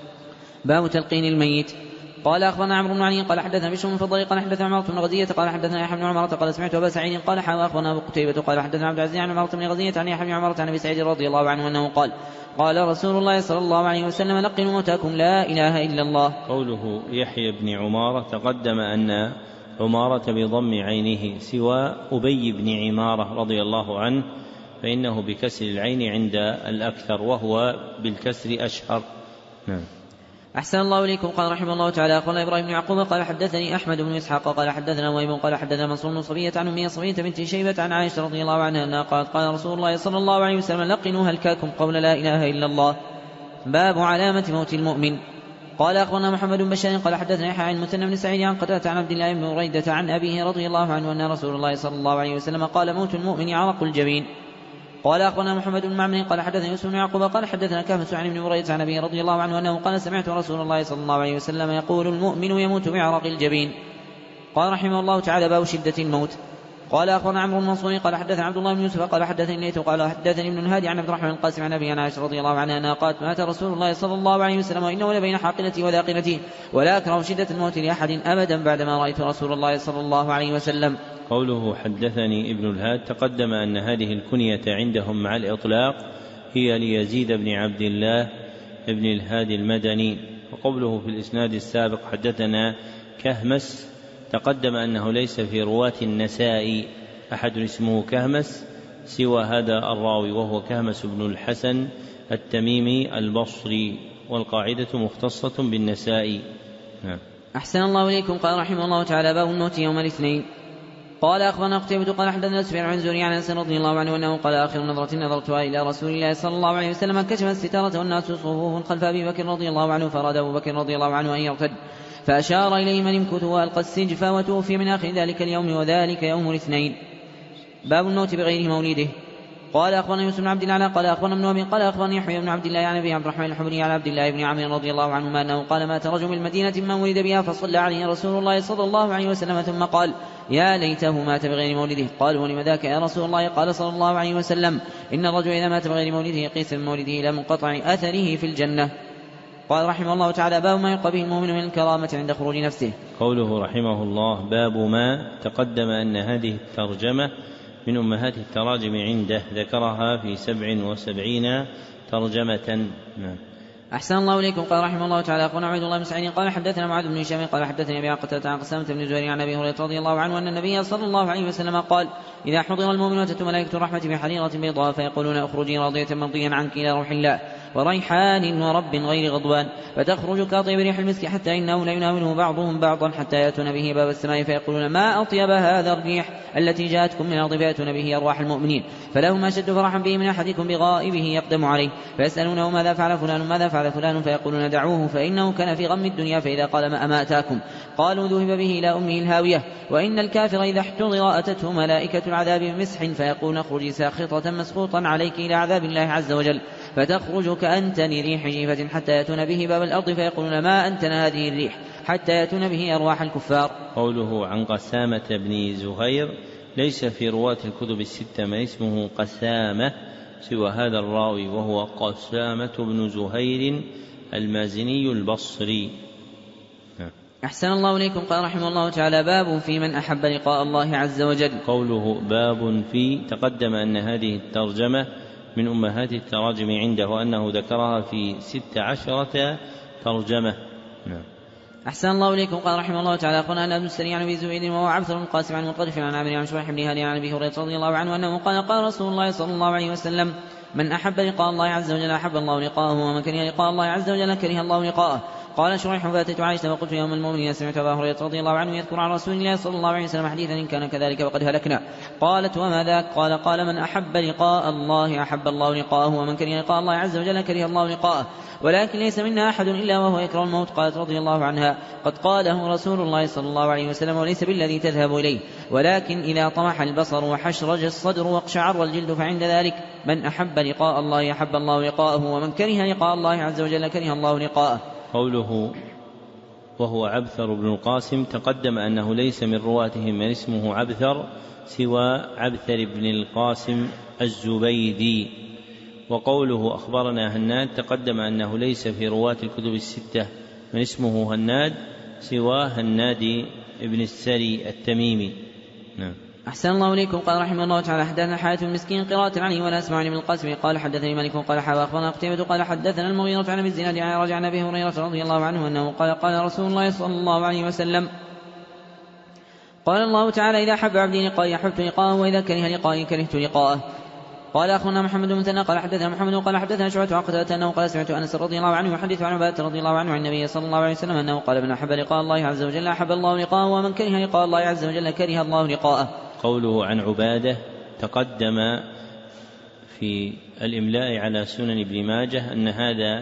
باب تلقين الميت. قال أخبرنا عمرو بن علي قال حدثنا بشر بن فضل قال حدثنا عمارة بن غزية قال حدثنا يحيى بن عمارة قال سمعت أبا سعيد قال حاوى أخبرنا أبو قتيبة قال حدثنا عبد العزيز عن عمارة بن غزية عن يحيى بن عمارة عن أبي سعيد رضي الله عنه أنه قال قال رسول الله صلى الله عليه وسلم لقنوا موتاكم لا إله إلا الله. قوله يحيى بن عمارة تقدم أن عمارة بضم عينه سوى أبي بن عمارة رضي الله عنه فإنه بكسر العين عند الأكثر وهو بالكسر أشهر. نعم. أحسن الله إليكم. قال رحمه الله تعالى أخبرنا إبراهيم بن يعقوب قال حدثني أحمد بن إسحاق قال حدثنا وهيب قال حدثنا منصور بن صبية عن أم صبية بنت شيبة عن عائشة رضي الله عنها أنها قالت قال رسول الله صلى الله عليه وسلم لقنوا هلكاكم قول لا إله إلا الله. باب علامة موت المؤمن. قال أخبرنا محمد بن بشار قال حدثنا يحيى عن المثنى بن سعيد عن قتادة عن عبد الله بن بريدة عن أبيه رضي الله عنه أن رسول الله صلى الله عليه وسلم قال موت المؤمن عرق الجبين. قال أخبرنا محمد بن معمر قال حدثنا يوسف بن يعقوب قال حدثنا كهف عن ابن بريدة عن أبيه رضي الله عنه أنه قال سمعت رسول الله صلى الله عليه وسلم يقول المؤمن يموت بعرق الجبين. قال رحمه الله تعالى باب شدة الموت. قال أخبرنا عمرو بن منصور قال حدثنا عبد الله بن يوسف قال حدثني ليث قال حدثني ابن الهادي عن عبد الرحمن القاسم عن أبي عائشة رضي الله عنها أنها قالت مات رسول الله صلى الله عليه وسلم وإنه لبين حاقنتي وذاقنتي ولا أكره شدة الموت لأحد أبدا بعدما رأيت رسول الله صلى الله عليه وسلم. قوله حدثني ابن الهاد تقدم أن هذه الكنية عندهم مع الإطلاق هي ليزيد بن عبد الله ابن الهادي المدني. وقوله في الإسناد السابق حدثنا كهمس تقدم أنه ليس في رواة النسائي أحد اسمه كهمس سوى هذا الراوي وهو كهمس بن الحسن التميمي البصري والقاعدة مختصة بالنسائي. نعم. أحسن الله إليكم. قال رحمه الله تعالى باب الموت يوم الاثنين. قال أخبرنا قتيبة قال حدثنا سفيان عن زهري عن أنس رضي الله عنه أنه قال آخر نظرة نظرتها إلى رسول الله صلى الله عليه وسلم كشف الستارة والناس صفوف خلف أبي بكر رضي الله عنه فراد أبو بكر رضي الله عنه أن يرتد فأشار إليه من امكث وألقى السجف وتوفي من آخر ذلك اليوم وذلك يوم الاثنين. باب الموت بغير مولده. قال أخبرنا يوسف بن عبد الله قال أخبرنا ابن وهب قال أخبرني يحيى بن عبد الله عن أبي عبد الرحمن الحمري عن عبد الله بن عمرو رضي الله عنهما أنه قال مات رجل من المدينة من ولد بها فصلى عليه رسول الله صلى الله عليه وسلم ثم قال يا ليته مات بغير مولده. قالوا ولم ذاك يا رسول الله؟ قال صلى الله عليه وسلم إن الرجل إذا مات بغير مولده قيس من مولده إلى منقطع أثره في الجنة. قال رحمه الله تعالى باب ما يلقى به المؤمن من الكرامة عند خروج نفسه. قوله رحمه الله باب ما تقدم أن هذه الترجمة من أمهات التراجم عنده ذكرها في سبع وسبعين ترجمة. أحسن الله إليكم. قال رحمه الله تعالى أخبرنا عبد الله بن سعيد قال حدثنا معاذ بن هشام قال حدثني أبي قتادة عن قسامة بن زهير عن أبي هريرة رضي الله عنه أن النبي صلى الله عليه وسلم قال إذا حضر المؤمن أتت ملائكة الرحمة بحريرة بيضاء فيقولون اخرجي راضية مرضيا عنك إلى روح الله وريحان ورب غير غضبان فتخرج كاطيب ريح المسك حتى إنه لا يناوله بعضهم بعضا حتى يأتون به باب السماء فيقولون ما أطيب هذا الريح التي جاءتكم من الأرض فيأتون به أرواح المؤمنين فلهم أشد فرحا به من أحدكم بغائبه يقدم عليه فيسألونه ماذا فعل فلان ماذا فعل فلان فيقولون دعوه فإنه كان في غم الدنيا فإذا قال ما أما أتاكم قالوا ذهب به إلى أمه الهاوية. وإن الكافر إذا احتضر أتته ملائكة العذاب بمسح فيقول اخرجي ساخطة مسخوطا عليك إلى عذاب الله عز وجل فتخرج كأنتن ريح جيفة حتى يأتون به باب الأرض فيقولون ما أنتن هذه الريح حتى يأتون به أرواح الكفار. قوله عن قسامة بن زهير ليس في رواة الكتب الستة من اسمه قسامة سوى هذا الراوي وهو قسامة بن زهير المازني البصري. أحسن الله إليكم. قال رحمه الله تعالى باب في من أحب لقاء الله عز وجل. قوله باب في تقدم أن هذه الترجمة من أمهات التراجم عنده وأنه ذكرها في ست عشرة ترجمة. نعم. أحسن الله إليكم. قال رحمه الله تعالى أخبرنا أن ابن السري عن أبي زبيد وهو عبثر القاسم عن مطرف عن عامر عن شريح بن هادي عن أبي هريرة رضي الله عنه أنه قال قال رسول الله صلى الله عليه وسلم من أحب لقاء الله عز وجل أحب الله لقاءه ومن كره لقاء الله عز وجل كره الله لقاءه. قال شريح فأتيت عائشة وقلت يوم المؤمنين سمعت أبا هريرة رضي الله عنه يذكر عن رسول الله صلى الله عليه وسلم حديثا إن كان كذلك وقد هلكنا. قالت وما ذاك؟ قال قال من أحب لقاء الله أحب الله لقاءه ومن كره لقاء الله عز وجل كره الله لقاءه ولكن ليس منا أحد إلا وهو يكره الموت. قالت رضي الله عنها قد قاله رسول الله صلى الله عليه وسلم وليس بالذي تذهب إليه ولكن إذا طمح البصر وحشرج الصدر واقشعر الجلد فعند ذلك من أحب لقاء الله أحب الله لقاءه ومن كره لقاء الله عز وجل كره الله لقاءه. قوله وهو عبثر بن القاسم تقدم أنه ليس من رواتهم من اسمه عبثر سوى عبثر بن القاسم الزبيدي. وقوله أخبرنا هناد تقدم أنه ليس في رواة الكتب الستة من اسمه هناد سوى هناد ابن السري التميمي. نعم. أحسن الله إليكم. قال رحمه الله تعالى حدثنا حياة المسكين قراءة عليه ولا أسمع من القاسم قال حدثني مالك قال حوا أخبرنا قتيبة قال حدثنا المغيرة عن أبي الزناد عن رجع عن أبي هريرة رضي الله عنه أنه قال قال رسول الله صلى الله عليه وسلم قال الله تعالى إذا حب عبدي لقائي أحببت لقاءه وإذا كره لقائي كرهت لقاءه. قال أخونا محمد بن مثنى قال حدثنا محمد قال حدثنا شعبة عن قتادة أنه قال سمعت أنس رضي الله عنه يحدث عن عبادة رضي الله عنه عن النبي صلى الله عليه وسلم أنه قال من أحب لقاء الله عز وجل أحب الله لقاءه ومن كره لقاء الله عز وجل كره الله لقاءه. قوله عن عبادة تقدم في الإملاء على سنن ابن ماجه أن هذا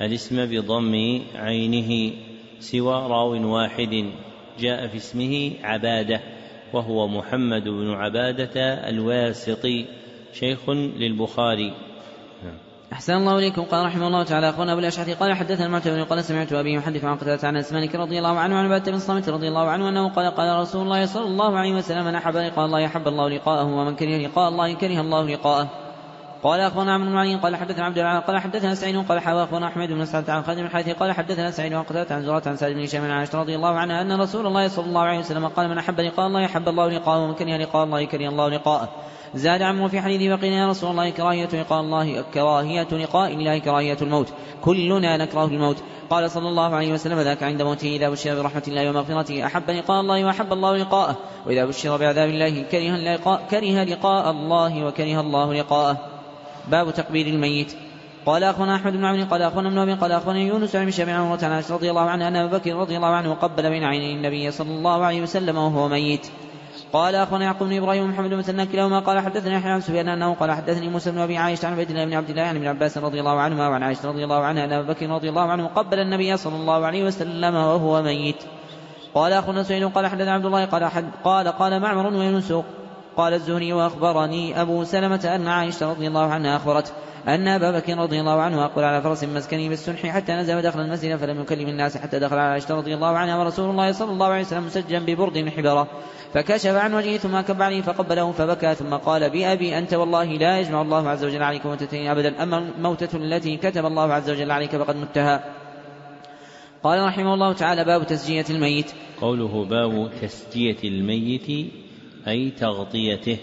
الاسم بضم عينه سوى راو واحد جاء في اسمه عبادة وهو محمد بن عبادة الواسطي شيخ للبخاري. أحسن الله إليكم. قال رحمه الله تعالى أخونا أبو الأشعث قال حدثنا المعتمر قال سمعت أبي يحدث عن قتادة عن أنس مالك رضي الله عنه عن عبادة بن الصامت رضي الله عنه أنه قال قال رسول الله صلى الله عليه وسلم من أحب لقاء الله يحب الله لقاءه ومن كره لقاء الله كره الله لقاءه. قال أخبرنا عمرو بن علي قال حدثنا عبد العال قال حدثنا سعيد قال حوا أخبرنا أحمد بن سعد عن خادم الحارث قال حدثنا سعيد عن قتادة عن زرعة عن سعد بن هشام عن عائشة رضي الله عنها أن رسول الله صلى الله عليه وسلم قال من أحب لقاء الله يحب الله لقاءه ومن كره لقاء الله كره الله لقاءه. زاد عمرو في حديث بقينا يا رسول الله كراهية لقاء الله كراهية لقاء الله كراهية الموت كلنا نكره الموت. قال صلى الله عليه وسلم ذاك عند موته إذا بشر برحمة الله ومغفرته أحب لقاء الله وأحب الله لقاءه وإذا بشر بعذاب الله كره لقاء, كره لقاء الله وكره الله لقاءه. باب تقبيل الميت. قال أخونا أحمد بن عمرو قال أخونا ابن أبي قال أخونا يونس عن شبع عمرة عن عائشة رضي الله عنها أن أبا بكر رضي الله عنه قبل بين عيني النبي صلى الله عليه وسلم وهو ميت. قال أخونا يعقوب بن إبراهيم ومحمد بن مثنى كلاهما قال حدثني يحيى عن سفيان أنه قال حدثني موسى بن أبي عائشة عن عبد الله بن عبد الله عن ابن عباس رضي الله عنهما وعن عائشة رضي الله عنها أن أبا بكر رضي الله عنه قبل النبي صلى الله عليه وسلم وهو ميت. قال أخونا سعيد قال حدثنا عبد الله قال حد قال قال معمر ويونس قال الزهري وأخبرني أبو سلمة أن عائشة رضي الله عنها أخبرت أن أبا بكر رضي الله عنه أقول على فرس مسكني بالسنح حتى نزل ودخل المسجد فلم يكلم الناس حتى دخل على عائشة رضي الله عنها ورسول الله صلى الله عليه وسلم مسجا ببرد من حبرة فكشف عن وجهه ثم كب عليه فقبله فبكى ثم قال بأبي أنت والله لا يجمع الله عز وجل عليك موتتين أبدا أما الموتة التي كتب الله عز وجل عليك فقد متها. قال رحمه الله تعالى باب تسجية الميت. قوله باب تسجية الميت أي تغطيته.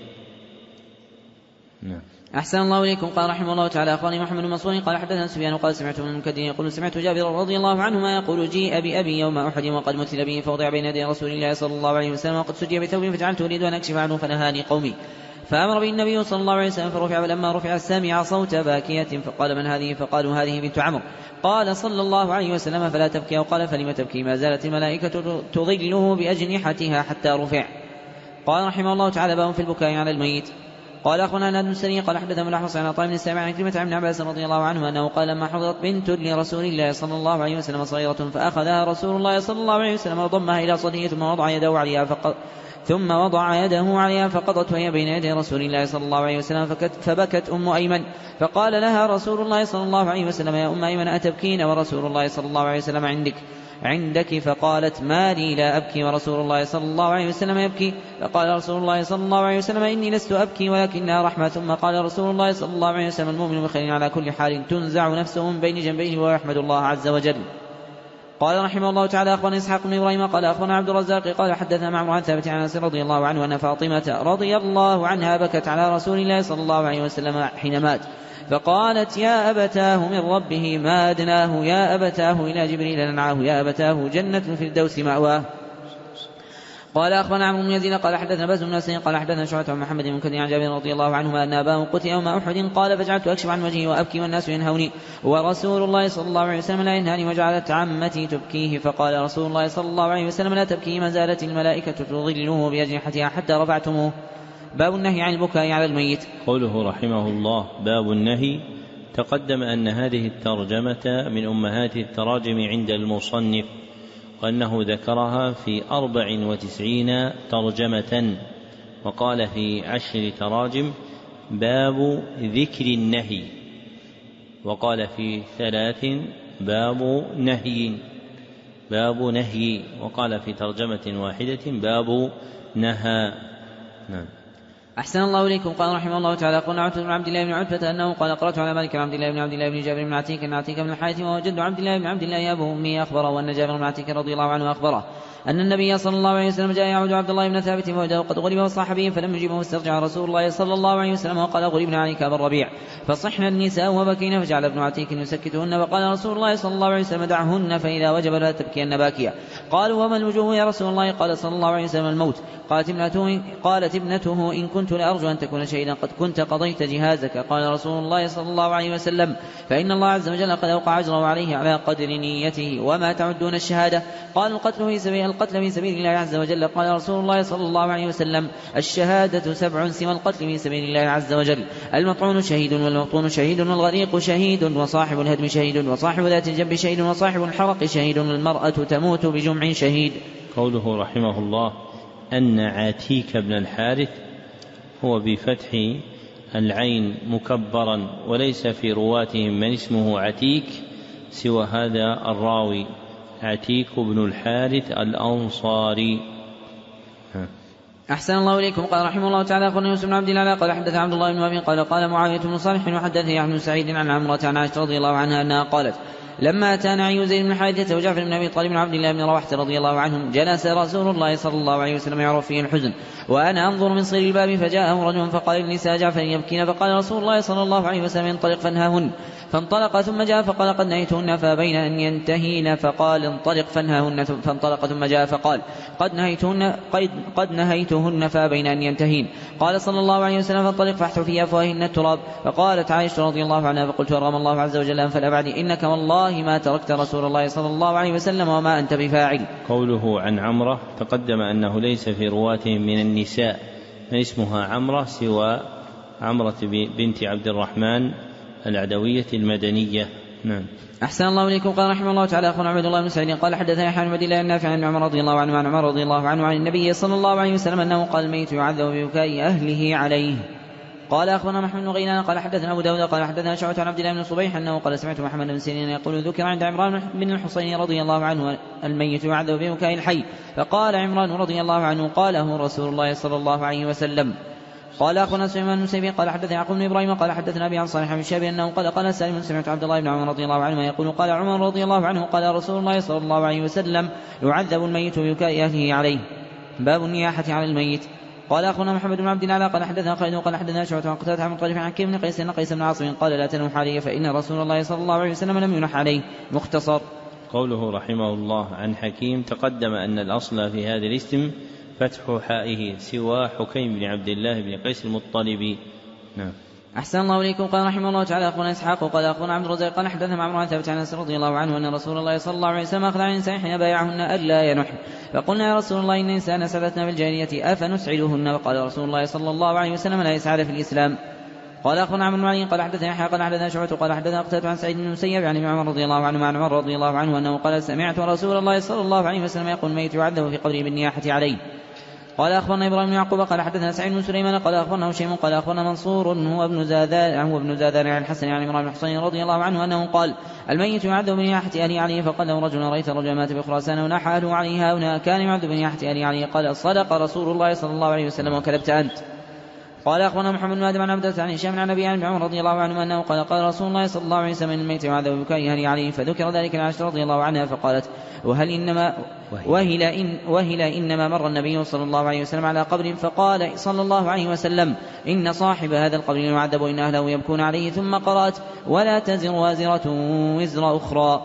نعم. أحسن الله إليكم. قال رحمه الله تعالى أخواني محمد بن مسعود قال حدثنا سفيان قال سمعت من المكدين يقول سمعت جابر رضي الله عنهما يقول جيء بأبي يوم أحد وقد مثل به فوضع بين يدي رسول الله صلى الله عليه وسلم وقد سجي بثوب فجعلت أريد أن أكشف عنه فنهاني قومي فأمر به النبي صلى الله عليه وسلم فرفع فلما رفع سمع صوت باكية فقال من هذه فقالوا هذه بنت عمرو قال صلى الله عليه وسلم فلا تبكي وقال فلم تبكي ما زالت الملائكة تظله بأجنحتها حتى رفع. قال رحمه الله تعالى باب في البكاء على الميت. قال أخونا ناد السري قال حدثنا الأحوص عن عطاء بن السامع عن كلمة عن ابن عباس رضي الله عنه أنه قال لما حضرت بنت لرسول الله صلى الله عليه وسلم صغيرة فأخذها رسول الله صلى الله عليه وسلم وضمها إلى صدره ثم وضع يده عليها فقط ثم وضع يده عليها فقضت وهي بين يدي رسول الله صلى الله عليه وسلم فبكت أم أيمن فقال لها رسول الله صلى الله عليه وسلم يا أم أيمن أتبكين ورسول الله صلى الله عليه وسلم عندك عندك فقالت ما لي لا أبكي ورسول الله صلى الله عليه وسلم يبكي فقال رسول الله صلى الله عليه وسلم إني لست أبكي ولكنها رحمة ثم قال رسول الله صلى الله عليه وسلم المؤمن بخير على كل حال تنزع نفسه من بين جنبيه ويحمد الله عز وجل. قال رحمه الله تعالى أخبرنا إسحاق بن إبراهيم قال أخبرنا عبد الرزاق قال حدثنا معمر عن ثابت عن أنس رضي الله عنه أن فاطمة رضي الله عنها بكت على رسول الله صلى الله عليه وسلم حين مات فقالت يا أبتاه من ربه ما أدناه يا أبتاه إلى جبريل ننعاه يا أبتاه جنة في الدوس مأواه. قال أخبرنا عمرو بن يزيد قال حدثنا باز بن نصر قال حدثنا شعبة عن محمد بن كثير عن جابر رضي الله عنهما أن أباه قتل يوم أحد قال فجعلت أكشف عن وجهي وأبكي والناس ينهوني ورسول الله صلى الله عليه وسلم لا ينهاني وجعلت عمتي تبكيه فقال رسول الله صلى الله عليه وسلم لا تبكي ما زالت الملائكة تظله بأجنحتها حتى رفعتموه. باب النهي عن البكاء على الميت. قوله رحمه الله باب النهي تقدم أن هذه الترجمة من أمهات التراجم عند المصنف وأنه ذكرها في أربع وتسعين ترجمة وقال في عشر تراجم باب ذكر النهي وقال في ثلاث باب نهي باب نهي وقال في ترجمة واحدة باب نهى. نعم. أحسن الله إليكم. قال رحمه الله تعالى قلنا عتبة بن عبد الله بن عتبة أنه قال قرأت على مالك عبد الله بن عبد الله بن جابر بن عتيك بن عتيك بن الحارث ووجد عبد الله بن عبد الله أبو أمي أخبره وأن جابر بن عتيك رضي الله عنه أخبره أن النبي صلى الله عليه وسلم جاء يعود عبد الله بن ثابت فوجده قد غلب وصاحبه فلم يجيبه استرجع رسول الله صلى الله عليه وسلم وقال غلبنا عليك أبا الربيع فصحنا النساء وبكينا فجعل ابن عتيك يسكتهن وقال رسول الله صلى الله عليه وسلم دعهن فإذا وجب لا تبكين باكيا. قالوا وما الوجوه يا رسول الله؟ قال صلى الله عليه وسلم الموت. قالت ابنته, قالت ابنته إن كنت فقلت لأرجو أن تكون شهيدا قد كنت قضيت جهازك. قال رسول الله صلى الله عليه وسلم فإن الله عز وجل قد أوقع أجره عليه على قدر نيته. وما تعدون الشهادة؟ قال القتل في سبيل, القتل في سبيل الله عز وجل. قال رسول الله صلى الله عليه وسلم الشهادة سبع سوى القتل في سبيل الله عز وجل: المطعون شهيد، والمبطون شهيد، والغريق شهيد، وصاحب الهدم شهيد، وصاحب ذات الجنب شهيد، وصاحب الحرق شهيد، والمرأة تموت بجمع شهيد. قوله رحمه الله أن عتيك بن الحارث هو بفتح العين مكبرا، وليس في رواتهم من اسمه عتيك سوى هذا الراوي عتيك بن الحارث الأنصاري. أحسن الله إليكم. قال رحمه الله تعالى أخبرنا يوسف بن عبد الله قال حدث عبد الله بن وهب قال قال معاوية بن صالح وحدثني عن سعيد عن عمرة عن عائشة رضي الله عنها أنها قالت لما أتانا عن زيد بن حارثة وجعفر بن أبي طالب بن عبد الله بن رواحة رضي الله عنهم جلس رسول الله صلى الله عليه وسلم يعرف فيه الحزن وأنا أنظر من صغر الباب فجاءه رجل فقال لنساء جعفر يبكين فقال رسول الله صلى الله عليه وسلم انطلق فانهاهن فانطلق ثم جاء فقال قد نهيتهن فبين أن ينتهين فقال انطلق فانهاهن فانطلق ثم جاء فقال قد نهيتهن قد, قد نهيتهن فبين أن ينتهين قال صلى الله عليه وسلم فانطلق فاحث في أفواههن التراب. فقالت عائشة رضي الله عنها فقلت أرغم الله عز وجل أن فلا بعدي إنك والله ما تركت رسول الله صلى الله عليه وسلم وما أنت بفاعل. قوله عن عمرة تقدم أنه ليس في رواتهم من النساء من اسمها عمرة سوى عمرة بنت عبد الرحمن العدوية المدنية. نعم. أحسن الله إليكم. قال رحمه الله تعالى أخونا عبد الله بن سعيد قال حدثنا يحيى بن الله النافع عن عمر رضي الله عنه عن عمر رضي الله عنه عن النبي صلى الله عليه وسلم أنه قال الميت يعذب ببكاء أهله عليه. قال أخبرنا محمد بن غيلان قال حدثنا أبو داود قال حدثنا شعبة عن عبد الله بن صبيح أنه قال سمعت محمد بن سيرين يقول ذكر عند عمران بن الحصين رضي الله عنه الميت يعذب ببكاء الحي فقال عمران رضي الله عنه قاله رسول الله صلى الله عليه وسلم. قال أخونا سليمان بن سيبي قال حدثنا يعقوب بن إبراهيم قال حدثنا أبي عن صالح بن شهاب أنه قال قال سالم سمعت عبد الله بن عمر رضي الله عنه يقول قال عمر رضي الله عنه قال رسول الله صلى الله عليه وسلم يعذب الميت ببكاء أهله عليه. باب النياحة على الميت. قال أخونا محمد بن عبد الله قال حدثنا خالد قال حدثنا شعبة عن قتادة عن مطرف عن كيف بن قيس بن قيس بن عاصم قال لا تنوح عليه فإن رسول الله صلى الله عليه وسلم لم ينح عليه. مختصر. قوله رحمه الله عن حكيم تقدم أن الأصل في هذا الاسم فتح حائه سوى حكيم بن عبد الله بن قيس المطلبي. نعم. أحسن الله إليكم. قال رحمه الله تعالى أخونا إسحاق قال أخونا عبد الرزاق قال حدثنا عمرو عن ثابت عن أنس رضي الله عنه أن رسول الله صلى الله عليه وسلم أخذ عن الإنسان حين بايعهن ألا ينحن فقلنا يا رسول الله إن الإنسان سعدتنا بالجاهلية أفنسعدهن وقال رسول الله صلى الله عليه وسلم لا يسعد في الإسلام. قال أخونا عمرو بن علي قال حدثنا يحيى قال حدثنا شعبة قال حدثنا قتادة عن سعيد بن المسيب عن ابن عمر رضي الله عنه عن عمر رضي الله عنه أنه قال سمعت رسول الله صلى الله عليه وسلم يقول الميت يعذب في قبره بالنياحة عليه. قال أخبرنا إبراهيم بن يعقوب قال حدثنا سعيد بن سليمان قال أخبرنا هشيم قال أخبرنا منصور هو ابن زادان هو ابن زادان عن الحسن عن عمران بن حسين رضي الله عنه أنه قال الميت يعذب بنياحة أهله عليه فقال رجل رأيت رجلا مات بخراسان ونحى أهله عليها هنا كان يعذب بنياحة أهله عليه قال صدق رسول الله صلى الله عليه وسلم وكذبت أنت. قال أخبرنا محمد بن آدم عن عبدة عن هشام عن أبي عن عمر رضي الله عنه أنه قال قال رسول الله صلى الله عليه وسلم الميت يعذب ببكاء أهله عليه فذكر ذلك لعائشة رضي الله عنها فقالت وهل إنما وهل إن وهل إنما مر النبي صلى الله عليه وسلم على قبر فقال صلى الله عليه وسلم إن صاحب هذا القبر يعذب إن أهله يبكون عليه ثم قرأت ولا تزر وازرة وزر أخرى.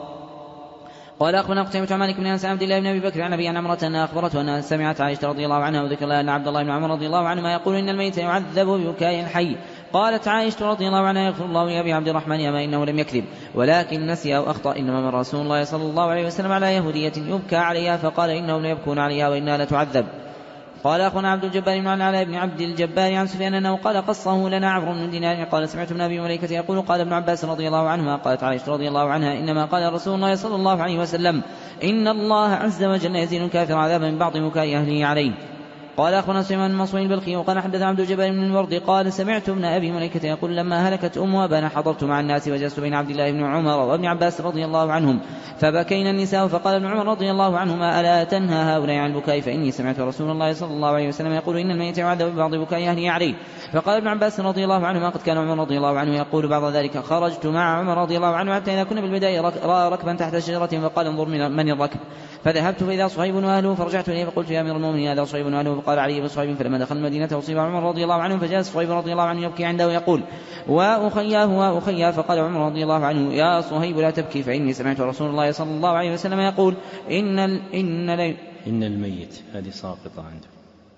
قال أخبرنا قتيبة عن مالك بن أنس عبد الله بن أبي بكر عن أبي عن عمرة أنها أخبرته أنها سمعت عائشة رضي الله عنها وذكر لها أن عبد الله بن عمر رضي الله عنهما يقول إن الميت يعذب ببكاء الحي. قالت عائشة رضي الله عنها يغفر الله لأبي عبد الرحمن أما إنه لم يكذب ولكن نسي أو أخطأ إنما من رسول الله صلى الله عليه وسلم على يهودية يبكى عليها فقال إنهم ليبكون عليها وإنها لتعذب. قال أخونا عبد الجبار بن علاء بن عبد الجبار عن سفيان أنه قال قصه لنا عمرو بن دينار قال سمعت ابن أبي مليكة يقول قال ابن عباس رضي الله عنهما قالت عائشة رضي الله عنها إنما قال رسول الله صلى الله عليه وسلم إن الله عز وجل يزيد الكافر عذابا من بعض بكاء أهله عليه. قال أخونا سليمان بن منصور البلخي وقال حدث عبد الجبار بن الورد قال سمعت ابن أبي مليكة يقول لما هلكت أم أبان حضرت مع الناس وجلست بين عبد الله بن عمر وابن عباس رضي الله عنهم فبكينا النساء فقال ابن عمر رضي الله عنهما ألا تنهى هؤلاء عن البكاء فإني سمعت رسول الله صلى الله عليه وسلم يقول إن الميت يعذب ببعض بكاء أهله عليه. فقال ابن عباس رضي الله عنهما قد كان عمر رضي الله عنه يقول بعد ذلك خرجت مع عمر رضي الله عنه حتى إذا كنا بالبداية رأى ركبا تحت شجرة فقال انظر من الركب فذهبت فإذا صهيب وأهله فرجعت إليه فقلت يا أمير المؤمنين هذا صهيب وأهله فقال علي بصهيب. فلما دخل المدينة وصيب عمر رضي الله عنه فجاء صهيب رضي الله عنه يبكي عنده ويقول وأخياه وأخياه فقال عمر رضي الله عنه يا صهيب لا تبكي فإني سمعت رسول الله صلى الله عليه وسلم يقول إن ال إن, ال إن الميت هذه ساقطة عنده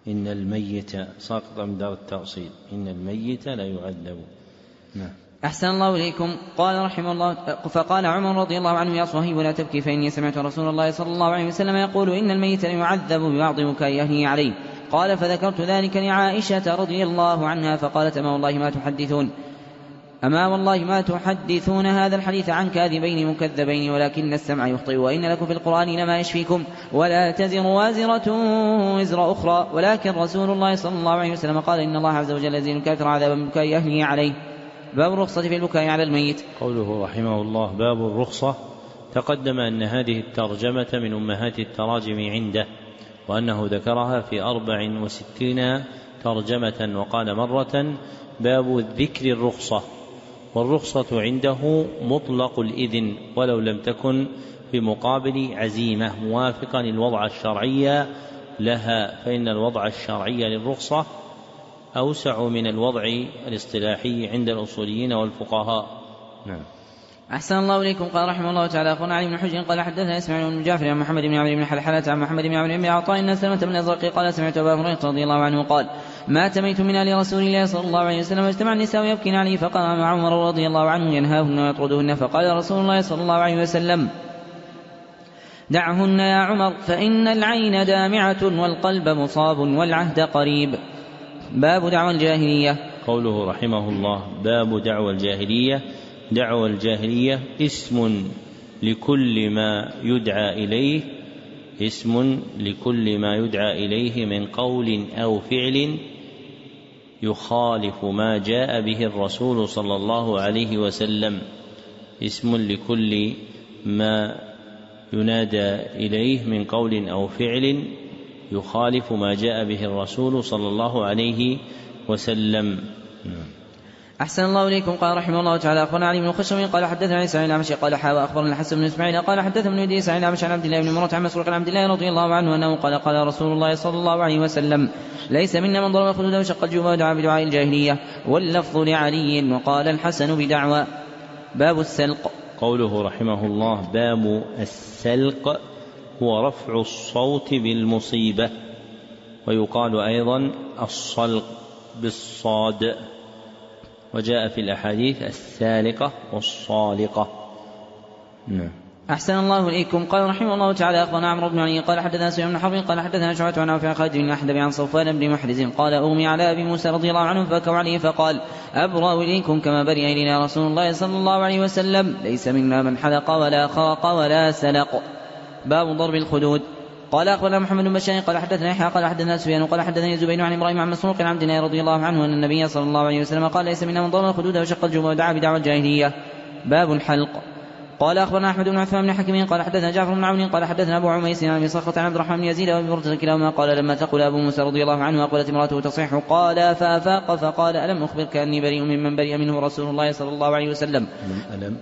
إن الميت ساقط من دار التأصيل، إن الميت لا يعذب. نعم. أحسن الله إليكم. قال رحمه الله فقال عمر رضي الله عنه يا صهيب لا تبكي فإني سمعت رسول الله صلى الله عليه وسلم يقول إن الميت لا يعذب ببعض بكاء أهله عليه. قال فذكرت ذلك لعائشة رضي الله عنها فقالت أما والله ما تحدثون أما والله ما تحدثون هذا الحديث عن كاذبين مكذبين ولكن السمع يخطئ وإن لكم في القرآن لما يشفيكم ولا تزر وازرة وزر أخرى ولكن رسول الله صلى الله عليه وسلم قال إن الله عز وجل يزيد الكافر عذابا ببكاء أهله عليه. باب الرخصة في البكاء على الميت. قوله رحمه الله باب الرخصة، تقدم أن هذه الترجمة من أمهات التراجم عنده، وأنه ذكرها في أربع وستين ترجمة، وقال مرة باب الذكر الرخصة، والرخصة عنده مطلق الإذن ولو لم تكن في مقابل عزيمة موافقا الوضع الشرعي لها، فإن الوضع الشرعي للرخصة أوسع من الوضع الاصطلاحي عند الأصوليين والفقهاء. نعم. أحسن الله إليكم. قال رحمه الله تعالى أخونا علي بن حجر قال حدثنا إسماعيل بن جعفر عن محمد بن عمرو بن حلحلة عن محمد بن عمرو بن عطاء أن سلمة بن الأزرق قال سمعت أبا هريرة رضي الله عنه قال مات ميت من آل رسول الله صلى الله عليه وسلم واجتمع النساء يبكين عليه فقام عمر رضي الله عنه ينهاهن ويطردهن فقال رسول الله صلى الله عليه وسلم دعهن يا عمر فإن العين دامعة والقلب مصاب والعهد قريب. باب دعوى الجاهلية. قوله رحمه الله باب دعوى الجاهلية. دعوى الجاهلية اسم لكل ما يدعى إليه اسم لكل ما يدعى إليه من قول أو فعل يخالف ما جاء به الرسول صلى الله عليه وسلم. اسم لكل ما ينادى إليه من قول أو فعل يخالف ما جاء به الرسول صلى الله عليه وسلم. أحسن الله إليكم. قال رحمه الله تعالى أخبرنا علي بن خشم قال حدثنا عيسى بن الأعمش قال حاوى أخبرنا الحسن بن إسماعيل قال حدثنا ابن إدريس عن الأعمش عن عبد الله بن مرة عن مسروق عن عبد الله رضي الله عنه أنه قال قال رسول الله صلى الله عليه وسلم ليس منا من ضرب الخدود وشق الجيوب ودعا بدعاء الجاهلية، واللفظ لعلي وقال الحسن بدعوى. باب السلق. قوله رحمه الله باب السلق هو رفع الصوت بالمصيبة، ويقال أيضا الصلق بالصاد، وجاء في الأحاديث السالقة والصالقة. نعم. أحسن الله إليكم. قال رحمه الله تعالى أخبرنا عمرو بن علي قال حدثنا سفيان بن حرب قال حدثنا شعبة عن عوف عن خالد بن الأحدب عن صفوان بن محرز قال أغمي على أبي موسى رضي الله عنه فبكوا عليه فقال أبرأ إليكم كما برئ إلينا رسول الله صلى الله عليه وسلم ليس منا من حلق ولا خرق ولا سلق. باب ضرب الخدود. قال أخبرنا محمد بن بشار قال حدثنا يحيى قال حدثنا سفيان قال حدثني زبير عن إبراهيم عن مسروق عن عبد الله رضي الله عنه أن النبي صلى الله عليه وسلم قال ليس منا من ضرب الخدود وشق الجيوب ودعا بدعوى الجاهلية. باب الحلق. قال أخبرنا أحمد بن عثمان بن حكيم قال حدثنا جعفر بن عون قال حدثنا أبو عميس عن أبي صخرة عن عبد الرحمن بن يزيد وأبي بردة كلاهما قال لما تقول أبو موسى رضي الله عنه وقالت امرأته تصيح قال فأفاق فقال ألم أخبرك أني بريء ممن برئ منه رسول الله صلى الله عليه وسلم ألم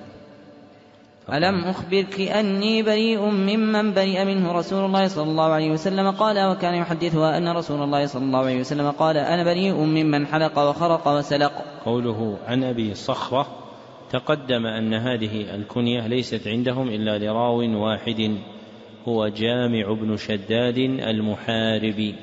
ألم أخبرك أني بريء ممن برئ منه رسول الله صلى الله عليه وسلم قال وكان يحدثها أن رسول الله صلى الله عليه وسلم قال أنا بريء ممن حلق وخرق وسلق. قوله عن أبي صخرة تقدم أن هذه الكنية ليست عندهم إلا لراو واحد هو جامع بن شداد المحاربي.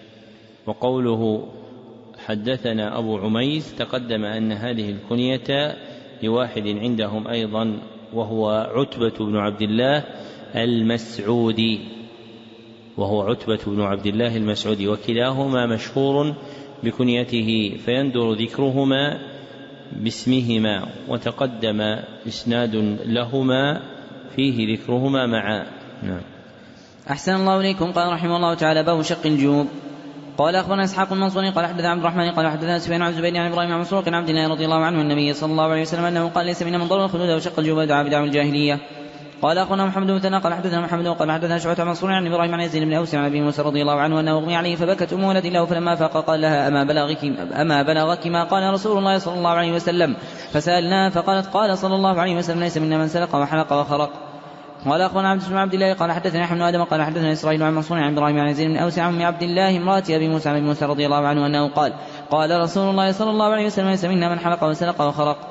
وقوله حدثنا أبو عميس تقدم أن هذه الكنية لواحد عندهم أيضا وهو عتبة بن عبد الله المسعودي وهو عتبة بن عبد الله المسعودي وكلاهما مشهور بكنيته فيندر ذكرهما باسمهما، وتقدم إسناد لهما فيه ذكرهما معا. نعم. أحسن الله إليكم. قال رحمه الله تعالى باب شق الجيوب. قال أخبرنا إسحاق المنصوري قال حدثنا عبد الرحمن قال حدثنا سفيان عن زبير عن إبراهيم عن مسروق عن عبد الله رضي الله عنه النبي صلى الله عليه وسلم أنه قال ليس منا من ضرب الخدود وشق الجيوب ودعا بدعوى الجاهلية. قال أخونا محمد بن مثنى قال حدثنا محمد قال حدثنا شعبة عن منصور عن إبراهيم عن يزيد بن أوس عن أبي موسى رضي الله عنه أنه أغمي عليه فبكت أم ولد له فلما فاق قال لها أما بلغك, أما بلغك ما قال رسول الله صلى الله عليه وسلم فسألناها فقالت قال صلى الله عليه وسلم ليس منا من سلق وحلق وخرق. قال أخبرنا عبد بن عبد الله قال حدثنا يحيى بن آدم قال حدثنا إسرائيل عن منصور عن إبراهيم عن يزيد بن أوس عن أم عبد الله امرأة أبي موسى عن أبي موسى رضي الله عنه أنه قال قال رسول الله صلى الله عليه وسلم ليس منا من حلق وسلق وخرق.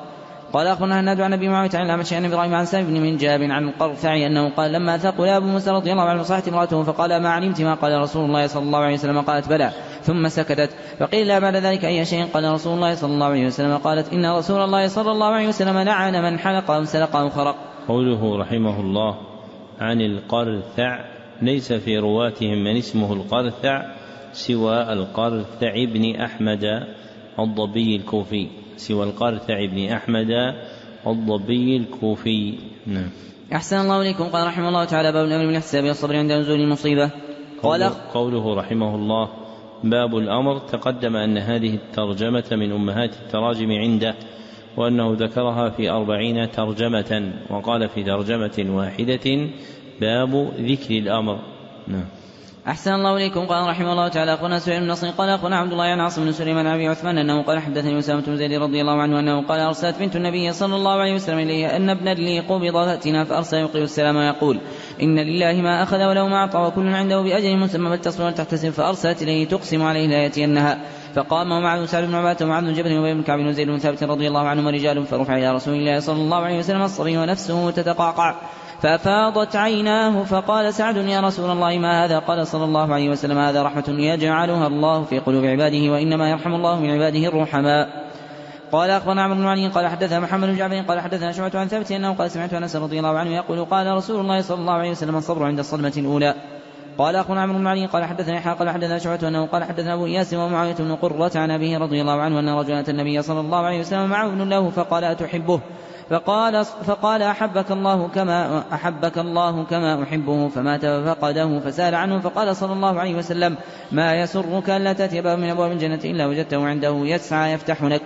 قال أخبرنا هناد عن أبي معاوية عن الأعمش عن إبراهيم عن سالم بن منجاب عن القرثعي أنه قال لما ثقل أبو موسى رضي الله عنه صاحت امرأته فقال ما علمت ما قال رسول الله صلى الله عليه وسلم؟ قالت بلى، ثم سكتت. فقيل لا بعد ذلك أي شيء؟ قال رسول الله صلى الله عليه وسلم. قالت إن رسول الله صلى الله عليه وسلم لعن من حلق أو سلق أو خرق. قوله رحمه الله عن القرثع ليس في رواتهم من اسمه القرثع سوى القرثع بن أحمد الضبي الكوفي سوى القرثع بن أحمد الضبي الكوفي. نعم. أحسن الله إليكم. قال رحمه الله تعالى باب الأمر بالاحتساب والصبر عند نزول المصيبة. قوله, قوله رحمه الله باب الأمر، تقدم أن هذه الترجمة من أمهات التراجم عنده، وأنه ذكرها في أربعين ترجمة، وقال في ترجمة واحدة باب ذكر الأمر. نعم. أحسن الله إليكم. قال رحمه الله تعالى أخونا سعيد بن نصر قال أخونا عبد الله عن عاصم بن سليمان عن أبي عثمان أنه قال حدثني أسامة بن زيد رضي الله عنه أنه قال أرسلت بنت النبي صلى الله عليه وسلم إليه أن ابنا لي قبض فأتنا، فأرسل يقرئ السلام ويقول إن لله ما أخذ وله ما أعطى وكل عنده بأجل مسمى بل تصبر ولتحتسب. فأرسلت إليه تقسم عليه لا يأتينها، فقام ومعه سعد بن عبادة ومعاذ بن جبل وابن كعب وزيد بن ثابت رضي الله عنهم رجال، فرفع إلى رسول الله صلى الله عليه وسلم الصبي ونفسه تتقعقع، ففاضت عيناه، فقال سعد يا رسول الله ما هذا؟ قال صلى الله عليه وسلم هذا رحمة يجعلها الله في قلوب عباده، وإنما يرحم الله من عباده الرحماء. قال أخبرنا عمرو بن علي قال حدثنا محمد بن جعفر قال حدثنا شعبة عن ثابت أنه قال سمعت أنس رضي الله عنه يقول قال رسول الله صلى الله عليه وسلم الصبر عند الصدمة الأولى. قال أخونا عمرو بن علي قال حدثنا يحيى قال حدثنا شعبة أنه قال حدثنا أبو إياس ومعاوية بن قرة عن أبيه رضي الله عنه أن رجلا أتى النبي صلى الله عليه وسلم معه ابن له فقال أتحبه؟ فقال, فقال أحبك الله كما أحبك الله كما أحبه، فمات ففقده فسأل عنه، فقال صلى الله عليه وسلم ما يسرك ألا تأتي باب من أبواب الجنة إلا وجدته عنده يسعى يفتح لك.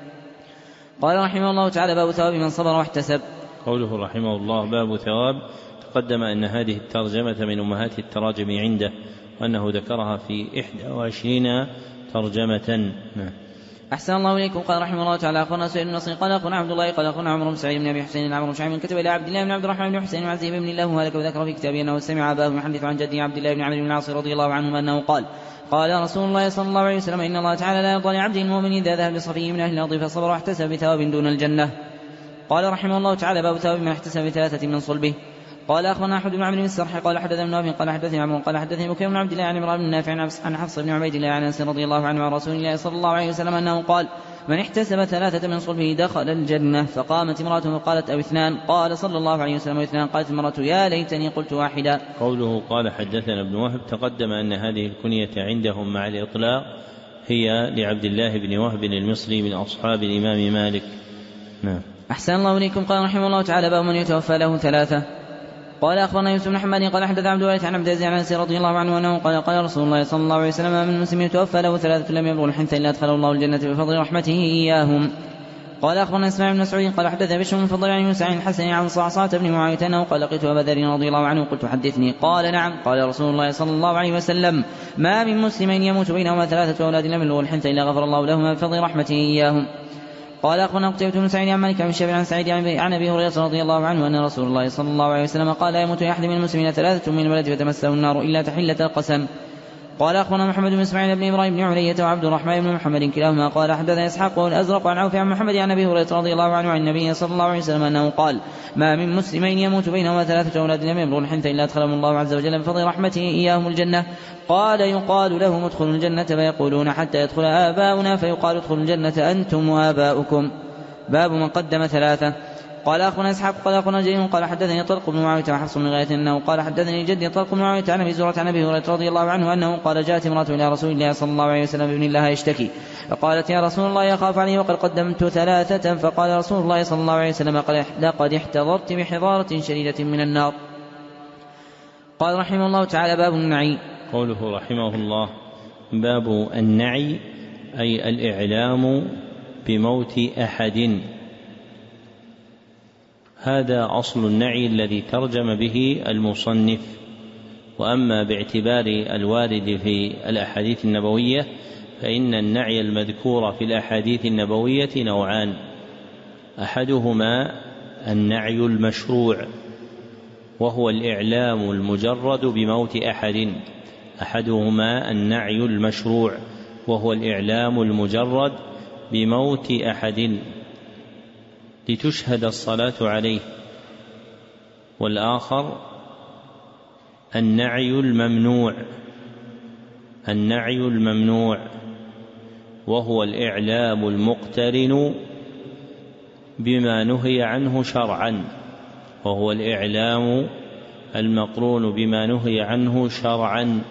قال رحمه الله تعالى باب ثواب من صبر واحتسب. قوله رحمه الله باب ثواب، تقدم أن هذه الترجمة من أمهات التراجم عنده، وأنه ذكرها في إحدى وعشرين ترجمة. أحسن الله إليكم. قال رحمه الله تعالى أخونا سعيد بن نصر قال أخونا عبد الله قال أخونا عمرو بن سعيد بن أبي حسين عمرو بن شعيب كتب إلى عبد الله بن عبد الرحمن بن حسين وعزيز بن الله وهلك، وذكر في كتابه أنه سمع أباه يحدث عن جده عبد الله بن عمرو بن العاص رضي الله عنه أنه قال قال رسول الله صلى الله عليه وسلم إن الله تعالى لا يرضى لعبد المؤمن إذا ذهب بصفي من أهل الأرض فصبر واحتسب بثواب دون الجنة. قال رحمه الله تعالى باب ثواب من احتسب بثلاثة من صلبه. قال أخبرنا أحمد بن عمرو بن السرح قال حدثنا ابن أبي قال حدثني عمرو قال حدثني بكير بن عبد الله عن عمران بن نافع عن حفص بن عبيد الله عن أنس رضي الله عنه عن رسول الله صلى الله عليه وسلم أنه قال من احتسب ثلاثة من صلبه دخل الجنة. فقامت امرأة وقالت أو اثنان؟ قال صلى الله عليه وسلم اثنان. قالت المرأة يا ليتني قلت واحدا. قوله قال حدثنا ابن وهب، تقدم أن هذه الكنية عندهم مع الإطلاق هي لعبد الله بن وهب المصري من أصحاب الإمام مالك. نعم. أحسن الله إليكم. قال رحمه الله تعالى باب من يتوفى له ثلاثة. قال أخبرنا يوسف بن حماد قال حدث عبد الوارث عن عبد العزيز عن أنس رضي الله عنه أنه قال قال رسول الله صلى الله عليه وسلم من مسلم يتوفى له ثلاثة لم يبلغ الحنث إلا أدخله الله الجنة بفضل رحمته إياهم. قال أخبرنا إسماعيل بن مسعود قال حدث بشر بن فضل عن يوسف عن الحسن عن صعصعة بن معاوية أنه قال لقيت أبا ذر رضي الله عنه قلت حدثني. قال نعم. قال رسول الله صلى الله عليه وسلم ما من مسلم يموت بينهما ثلاثة أولاد لم يبلغ الحنث إلا غفر الله لهما بفضل رحمته إياهم. قال أخونا قتيبة بن سعيد عن مالك عن شاب عن سعيد عن أبي هريرة رضي الله عنه أن رسول الله صلى الله عليه وسلم قال يموت أحد من المسلمين ثلاثة من الولد فتمسه النار إلا تحلة القسم. قال أخونا محمد بن إسماعيل بن إبراهيم بن علية وعبد الرحمن بن محمد كلاهما قال حدثنا إسحاق والأزرق عن عوف عن محمد عن أبي هريرة رضي الله عنه عن النبي صلى الله عليه وسلم أنه قال ما من مسلمين يموت بينهما ثلاثة أولاد لم يبلغ الحنث إلا أدخلهم الله عز وجل بفضل رحمته إياهم الجنة. قال يقال لهم ادخلوا الجنة فيقولون حتى يدخل آباؤنا فيقال ادخلوا الجنة أنتم وآباؤكم. باب من قدم ثلاثة. قال أخونا إسحاق قال أخونا جرير قال حدثني طلق بن معاوية وحفص بن غياث أنه قال حدثني جدي طلق بن معاوية عن أبي زرعة عن أبي هريرة رضي الله عنه أنه قال جاءت امرأة إلى رسول الله صلى الله عليه وسلم بابن لها يشتكي فقالت يا رسول الله يخاف عليه وقد قدمت ثلاثة. فقال رسول الله صلى الله عليه وسلم لقد احتضرت بحضارة شديدة من النار. قال رحمه الله تعالى باب النعي. قوله رحمه الله باب النعي أي الإعلام بموت أحد. هذا أصل النعي الذي ترجم به المصنف. وأما باعتبار الوارد في الأحاديث النبوية فإن النعي المذكور في الأحاديث النبوية نوعان، أحدهما النعي المشروع وهو الإعلام المجرد بموت أحد أحدهما النعي المشروع وهو الإعلام المجرد بموت أحد لتشهد الصلاة عليه، والآخر النعي الممنوع النعي الممنوع وهو الإعلام المقترن بما نهي عنه شرعا وهو الإعلام المقرون بما نهي عنه شرعا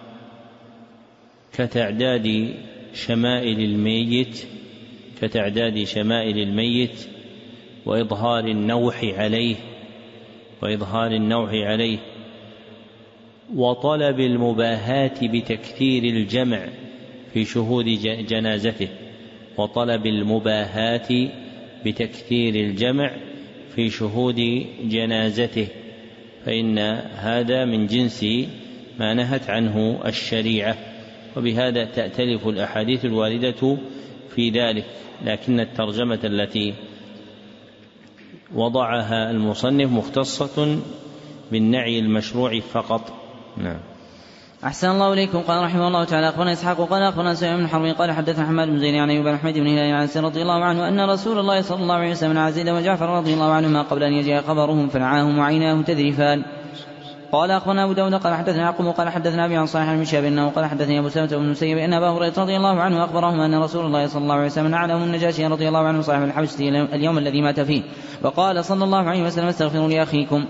كتعداد شمائل الميت كتعداد شمائل الميت وإظهار النوح عليه وإظهار النوح عليه وطلب المباهاة بتكثير الجمع في شهود جنازته وطلب المباهاة بتكثير الجمع في شهود جنازته فإن هذا من جنس ما نهت عنه الشريعة، وبهذا تأتلف الأحاديث الواردة في ذلك، لكن الترجمة التي وضعها المصنف مختصة بالنعي المشروع فقط. نعم. أحسن الله إليكم. قال رحمه الله تعالى أخبرنا إسحاق قال أخبرنا سعيد بن حرب قال حدثنا حماد بن زيد عن أيوب بن حميد بن هلال عن سعد رضي الله عنه أن رسول الله صلى الله عليه وسلم عن زيد وجعفر رضي الله عنهما قبل أن يجيء خبرهم فنعاهم وعيناه تذرفان. قال أخبرنا أبو داود قال حدثنا يعقوب قال حدثنا أبي عن صالح بن شهاب أنه قال حدثني أبو سلمة بن المسيب أن أبا هريرة رضي الله عنه أخبرهم أن رسول الله صلى الله عليه وسلم نعلهم النجاشي رضي الله عنه صاحب الحبشة اليوم الذي مات فيه، وقال صلى الله عليه وسلم استغفروا لأخيكم.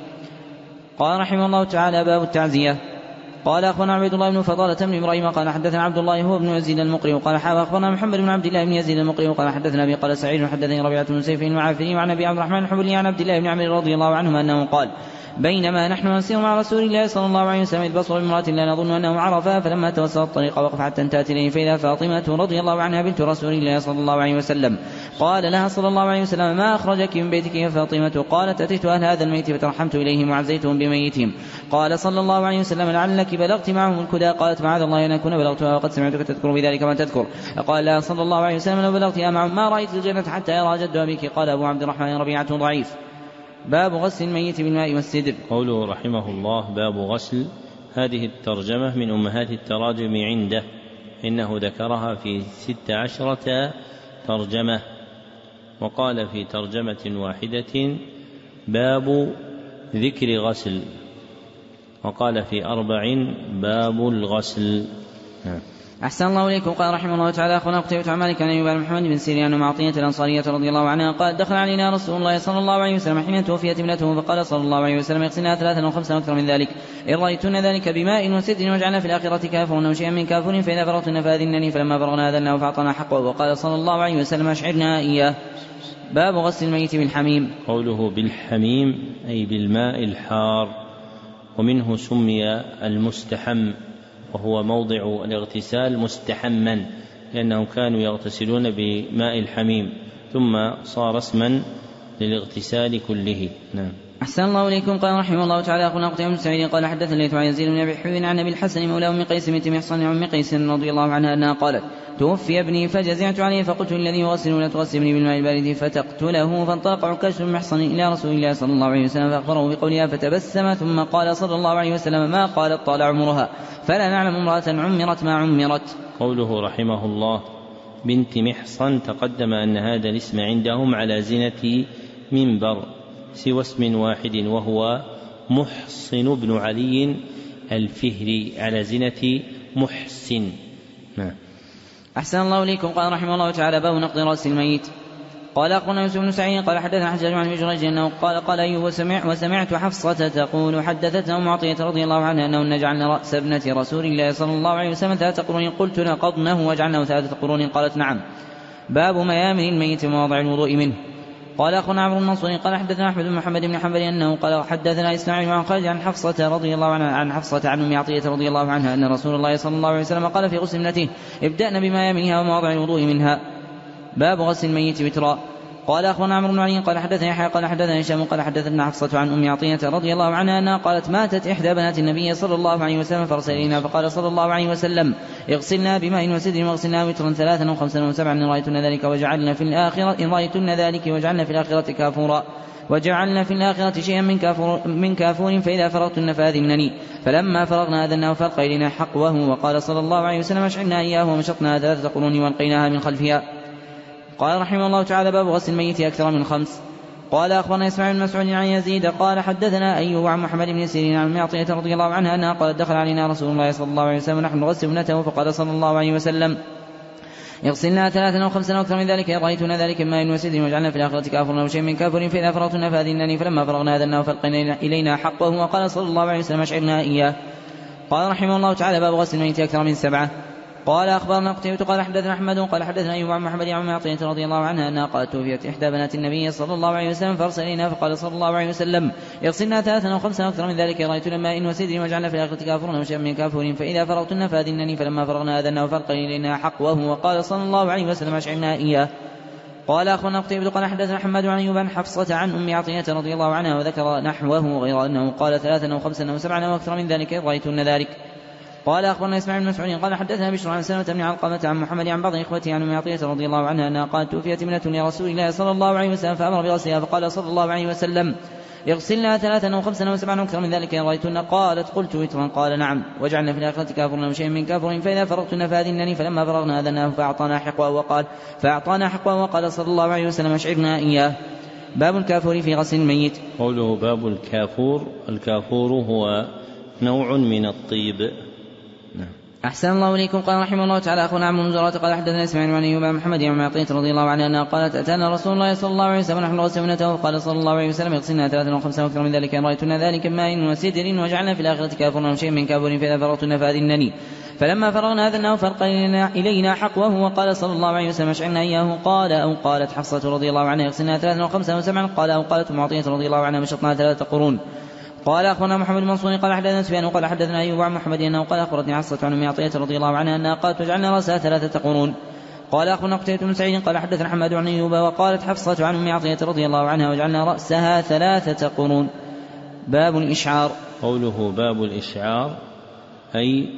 قال رحمه الله تعالى باب التعزية. قال أخبرنا عبد الله بن فضالة بن إبراهيم قال حدثنا عبد الله هو ابن يزيد المقري قال حاوى أخبرنا محمد بن عبد الله بن يزيد المقري قال حدثنا أبي قال سعيد حدثني ربيعة بن سيف المعافري وعن أبي عبد الرحمن الحبلي عن عبد الله بن عمرو رضي الله عنهما أنه قال بينما نحن نسير مع رسول الله صلى الله عليه وسلم إذ بصر بامرأة لا نظن أنه عرفها، فلما توسط الطريق وقف حتى تأتي إليه فإذا فاطمة رضي الله عنها بنت رسول الله صلى الله عليه وسلم. قال لها صلى الله عليه وسلم ما أخرجك من بيتك يا فاطمة؟ قالت أتيت أهل هذا الميت فترحمت إليهم وعزيتهم بميتهم. قال صلى الله عليه وسلم لعلك بلغت معهم الكدى؟ قالت معاذ الله أن أكون بلغتها وقد سمعتك تذكر بذلك ما تذكر. قال لها صلى الله عليه وسلم لو بلغتها معهم ما رأيت الجنة حتى يرى جد أبيك. قال أبو عبد الرحمن ربيعة ضعيف. باب غسل الميت بالماء والسدر. قوله رحمه الله باب غسل، هذه الترجمة من أمهات التراجم عنده، إنه ذكرها في ست عشرة ترجمة، وقال في ترجمة واحدة باب ذكر غسل، وقال في أربع باب الغسل. أحسن الله إليكم. قال رحمه الله تعالى أخونا قتيبة عن مالك عن أيوب بن محمد بن سيرين عن معطية الأنصارية رضي الله عنها قال دخل علينا رسول الله صلى الله عليه وسلم حين توفيت ابنته فقال صلى الله عليه وسلم اغسلنا ثلاثا وخمسا أكثر من ذلك إن رأيتن ذلك بماء وسدر وجعلنا في الآخرة كافرا أو شيئا من كافر فإذا فرغتن فأذنني. فلما فرغنا أذناه فأعطانا حقه وقال صلى الله عليه وسلم أشعرنا إياه. باب غسل الميت بالحميم. قوله بالحميم أي بالماء الحار، ومنه سمي المستحم وهو موضع الاغتسال مستحما لأنهم كانوا يغتسلون بماء الحميم ثم صار اسما للاغتسال كله. نعم. أحسن الله إليكم. قال رحمه الله تعالى أخونا قتيبة بن سعيد قال حدثنا الليث عن يزيد بن أبي حبيب عن أبي الحسن مولى أم قيس بنت محصن عن أم قيس رضي الله عنها أنها قالت توفي ابني فجزعت عليه فقلت الذي يغسل لا تغسل ابني بالماء البارد فتقتله. فانطلق عكاش بن محصن إلى رسول الله صلى الله عليه وسلم فأخبره بقولها فتبسم ثم قال صلى الله عليه وسلم ما قالت طال عمرها فلا نعلم امرأة عمرت ما عمرت. قوله رحمه الله بنت محصن، تقدم أن هذا الاسم عندهم على زنة منبر سوى اسم واحد وهو محصن بن علي الفهري على زنة محسن. نعم. أحسن الله إليكم. قال رحمه الله تعالى باب نقض رأس الميت. قال أخبرنا يوسف بن سعيد قال حدثنا حجاج عن جريج أنه قال قال أيوب وسمع وسمعت حفصة تقول حدثتنا أم عطية رضي الله عنها أنه جعلنا رأس ابنة رسول الله صلى الله عليه وسلم ثلاثة قرون قلت نقضنه وجعلناه ثلاثة قرون قالت نعم. باب ميامن الميت مواضع الوضوء منه. قال أخونا عمرو النصري قال حدثنا أحمد بن محمد بن حنبل أنه قال حدثنا إسماعيل عن خالد عن حفصة رضي الله عنها عن حفصة عن أم عطية رضي الله عنها أن رسول الله صلى الله عليه وسلم قال في غسل ابنته ابدأنا بميامنها ومواضع الوضوء منها. باب غسل الميت وترا. قال أخونا عمرو بن علي قال حدثنا يحيى قال حدثنا هشام قال حدثنا حفصة عن أم عطية رضي الله عنها أنها قالت ماتت إحدى بنات النبي صلى الله عليه وسلم فأرسل إلينا فقال صلى الله عليه وسلم اغسلنا بماء وسدر واغسلنا وترا ثلاثا وخمسا وسبعا إن رأيتن ذلك وجعلنا في الآخرة إن رأيتن ذلك وجعلنا في الآخرة كافورا وجعلنا في الآخرة شيئا من كافور, من كافور فإذا فرغتن فأذنني. فلما فرغنا أذناه فألقى إلينا حقوه وقال صلى الله عليه وسلم أشعلنا إياه ومشطنا ثلاثة قرون والقيناها من خلفها. قال رحمه الله تعالى باب غسل الميت أكثر من خمس. قال أخبرنا إسماعيل بن مسعود عن يزيد قال حدثنا أيوب عن محمد بن سيرين عن معطية رضي الله عنها أنها قالت دخل علينا رسول الله صلى الله عليه وسلم ونحن نغسل ابنته فقال صلى الله عليه وسلم يغسلنا ثلاثا أو خمسا أو أكثر من ذلك رأيتنا ذلك ماء وسدر وجعلنا في الآخرة كافرا أو شيء من كافر فإذا فرغتنا فأذنني فلما فرغنا أذناه فألقينا إلينا حقه وقال صلى الله عليه وسلم أشعرنا إياه. قال رحمه الله تعالى باب غسل الميت أكثر من سبعة. قال أخبرنا قتيبة قال حدثنا أحمد قال حدثنا أيوب عن محمد عن معطية رضي الله عنها أنها قالت توفيت إحدى بنات النبي صلى الله عليه وسلم فأرسل إلينا فقال صلى الله عليه وسلم يغسلنا ثلاثا أو خمسا أكثر من ذلك رأيتنا ماء وسدر وجعلنا في الآخرة كافرا وشيئا من كافرين فإذا فرغتن فأذنني فلما فرغنا أذناه فألقينا إلينا حقوه وقال صلى الله عليه وسلم أشعرنا إياه. قال أخبرنا قتيبة قال حدثنا حماد عن أيوب عن حفصة عن أم عطية رضي الله عنها وذكر نحوه غير أنه قال ثلاثا أو خمسا أو سبعا أو أكثر من ذلك رأيتن ذلك. قال أخبرنا إسماعيل بن مسعود قال حدثنا بشر عن سلمة بن علقمة عن محمد عن بعض إخوته عن أم عطية رضي الله عنها أنها قالت توفيت ابنة لرسول الله صلى الله عليه وسلم فأمر بغسلها فقال صلى الله عليه وسلم يغسلنا ثلاثا أو خمسا أو سبعا أو أكثر من ذلك رأيتن قالت قلت وترا قال نعم وجعلنا في الآخرة كافرا أو شيء من كافر فإذا فرغتن فأذنني فلما فرغنا أذناه فأعطانا حقوه وقال فأعطانا حقوه وقال صلى الله عليه وسلم أشعرنا إياه. باب الكافور في غسل الميت. قوله باب الكافور. الكافور هو نوع من الطيب. نعم. أحسن الله إليكم. قال رحمه الله تعالى أخونا عمرو بن زرارة قال حدثنا إسماعيل عن أيوب عن محمد عن معطية رضي الله عنها أنها قالت أتانا رسول الله صلى الله عليه وسلم نحن نغسل ابنته قال صلى الله عليه وسلم يغسلنا ثلاثا وخمسا وأكثر من ذلك رأيتنا ذلك ماء وسدر وجعلنا في الآخرة كافرا وشيء من كافر فإذا فرغتنا فأذنني فلما فرغنا أذناه فألقينا إلينا حقوه وقال صلى الله عليه وسلم أشعرنا إياه. قال أو قالت حفصة رضي الله عنها يغسلنا ثلاثا وخمسا وسبعا قال أو قالت معطية رضي الله عنها مشطنا ثلاثة قرون. قال أخبرنا محمد بن منصور قال حدثنا سفيان وقال حدثنا أيوب عن محمد أنه قال أخبرتني حفصة عن أم عطية رضي الله عنها أنها قالت وجعلنا رأسها ثلاثة قرون. قال أخبرنا قتيبة بن سعيد قال حدثنا حماد عن أيوب وقالت حفصة عن أم عطية رضي الله عنها وجعلنا رأسها ثلاثة قرون. باب الإشعار. قوله باب الإشعار أي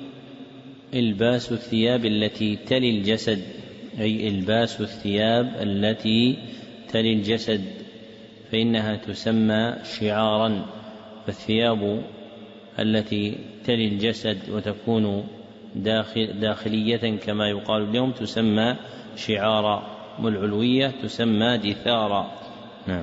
إلباس الثياب التي تلي الجسد أي إلباس الثياب التي تلي الجسد فإنها تسمى شعارا. فالثياب التي تلي الجسد وتكون داخل داخلية كما يقال اليوم تسمى شعارا والعلوية تسمى دثارا. نعم.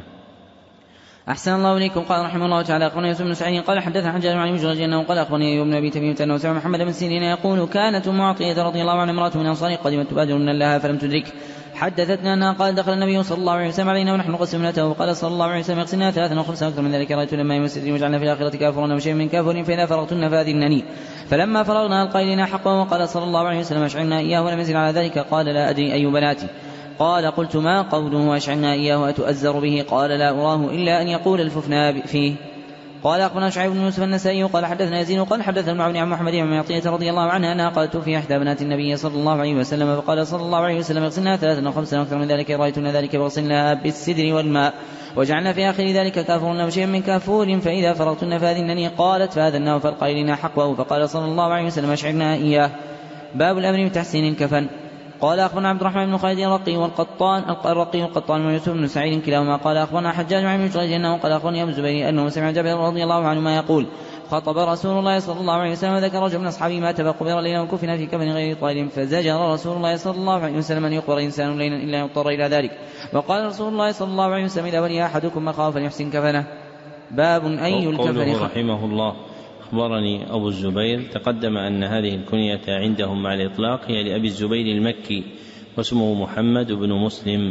أحسن الله إليكم. قال رحمه الله تعالى أخبرنا يوسف بن سعيد قال حدثنا حجاج عن مجرد أنه قال أخبرني أيوب بن أبي تميمة أنه سمع محمد بن سيرين يقول كانت أم عطية رضي الله عنها امرأة من الأنصار قدمت تبادر من لها فلم تدرك حدثتنا أنها قال دخل النبي صلى الله عليه وسلم علينا ونحن نغسل ابنته وقال صلى الله عليه وسلم اغسلنا ثلاثا وخمسا أكثر من ذلك رأيتنا ماء وسدر وجعلنا في الآخرة كافرا وشيء من كافر فإذا فرغتن فأذنني فلما فرغنا ألقى إلينا حقه وقال صلى الله عليه وسلم أشعرنا إياه ولم يزل على ذلك. قال لا أدري أي بناتي. قال قلت ما قوله أشعرنا إياه أتؤزر به؟ قال لا أراه إلا أن يقول الففنا فيه. قال أخبرنا شعيب بن يوسف النسائي قال حدثنا يزيد قال حدثنا ابن عون عن محمد بن معطية رضي الله عنها أنها قالت في إحدى بنات النبي صلى الله عليه وسلم فقال صلى الله عليه وسلم اغسلنا ثلاثا وخمسا أكثر من ذلك رأيتنا ذلك وغسلناها بالسدر والماء وجعلنا في آخر ذلك كافرا وشيئا من كافور فإذا فرغتن فأذنني. قالت فأذناه فألقى إلينا حقه فقال صلى الله عليه وسلم أشعرنا إياه. باب الأمر بتحسين الكفن. قال أخبرنا عبد الرحمن بن خالد الرقي والقطان الرقي والقطان ويوسف بن سعيد كلاهما قال أخبرنا حجاج عن مجرد أنه قال أخبرني أبو الزبير أنه سمع جابر رضي الله عنهما يقول خطب رسول الله صلى الله عليه وسلم ذكر رجل من أصحابه مات فقبر ليلا وكفن في كفن غير طائل فزجر رسول الله صلى الله عليه وسلم أن يقبر إنسان ليلا إلا يضطر إلى ذلك. وقال رسول الله صلى الله عليه وسلم إذا ولي أحدكم مخاف فليحسن كفنه. باب أي الكفن. رحمه الله أخبرني أبو الزبير تقدم أن هذه الكنية عندهم مع الإطلاق هي لأبي الزبير المكي واسمه محمد بن مسلم.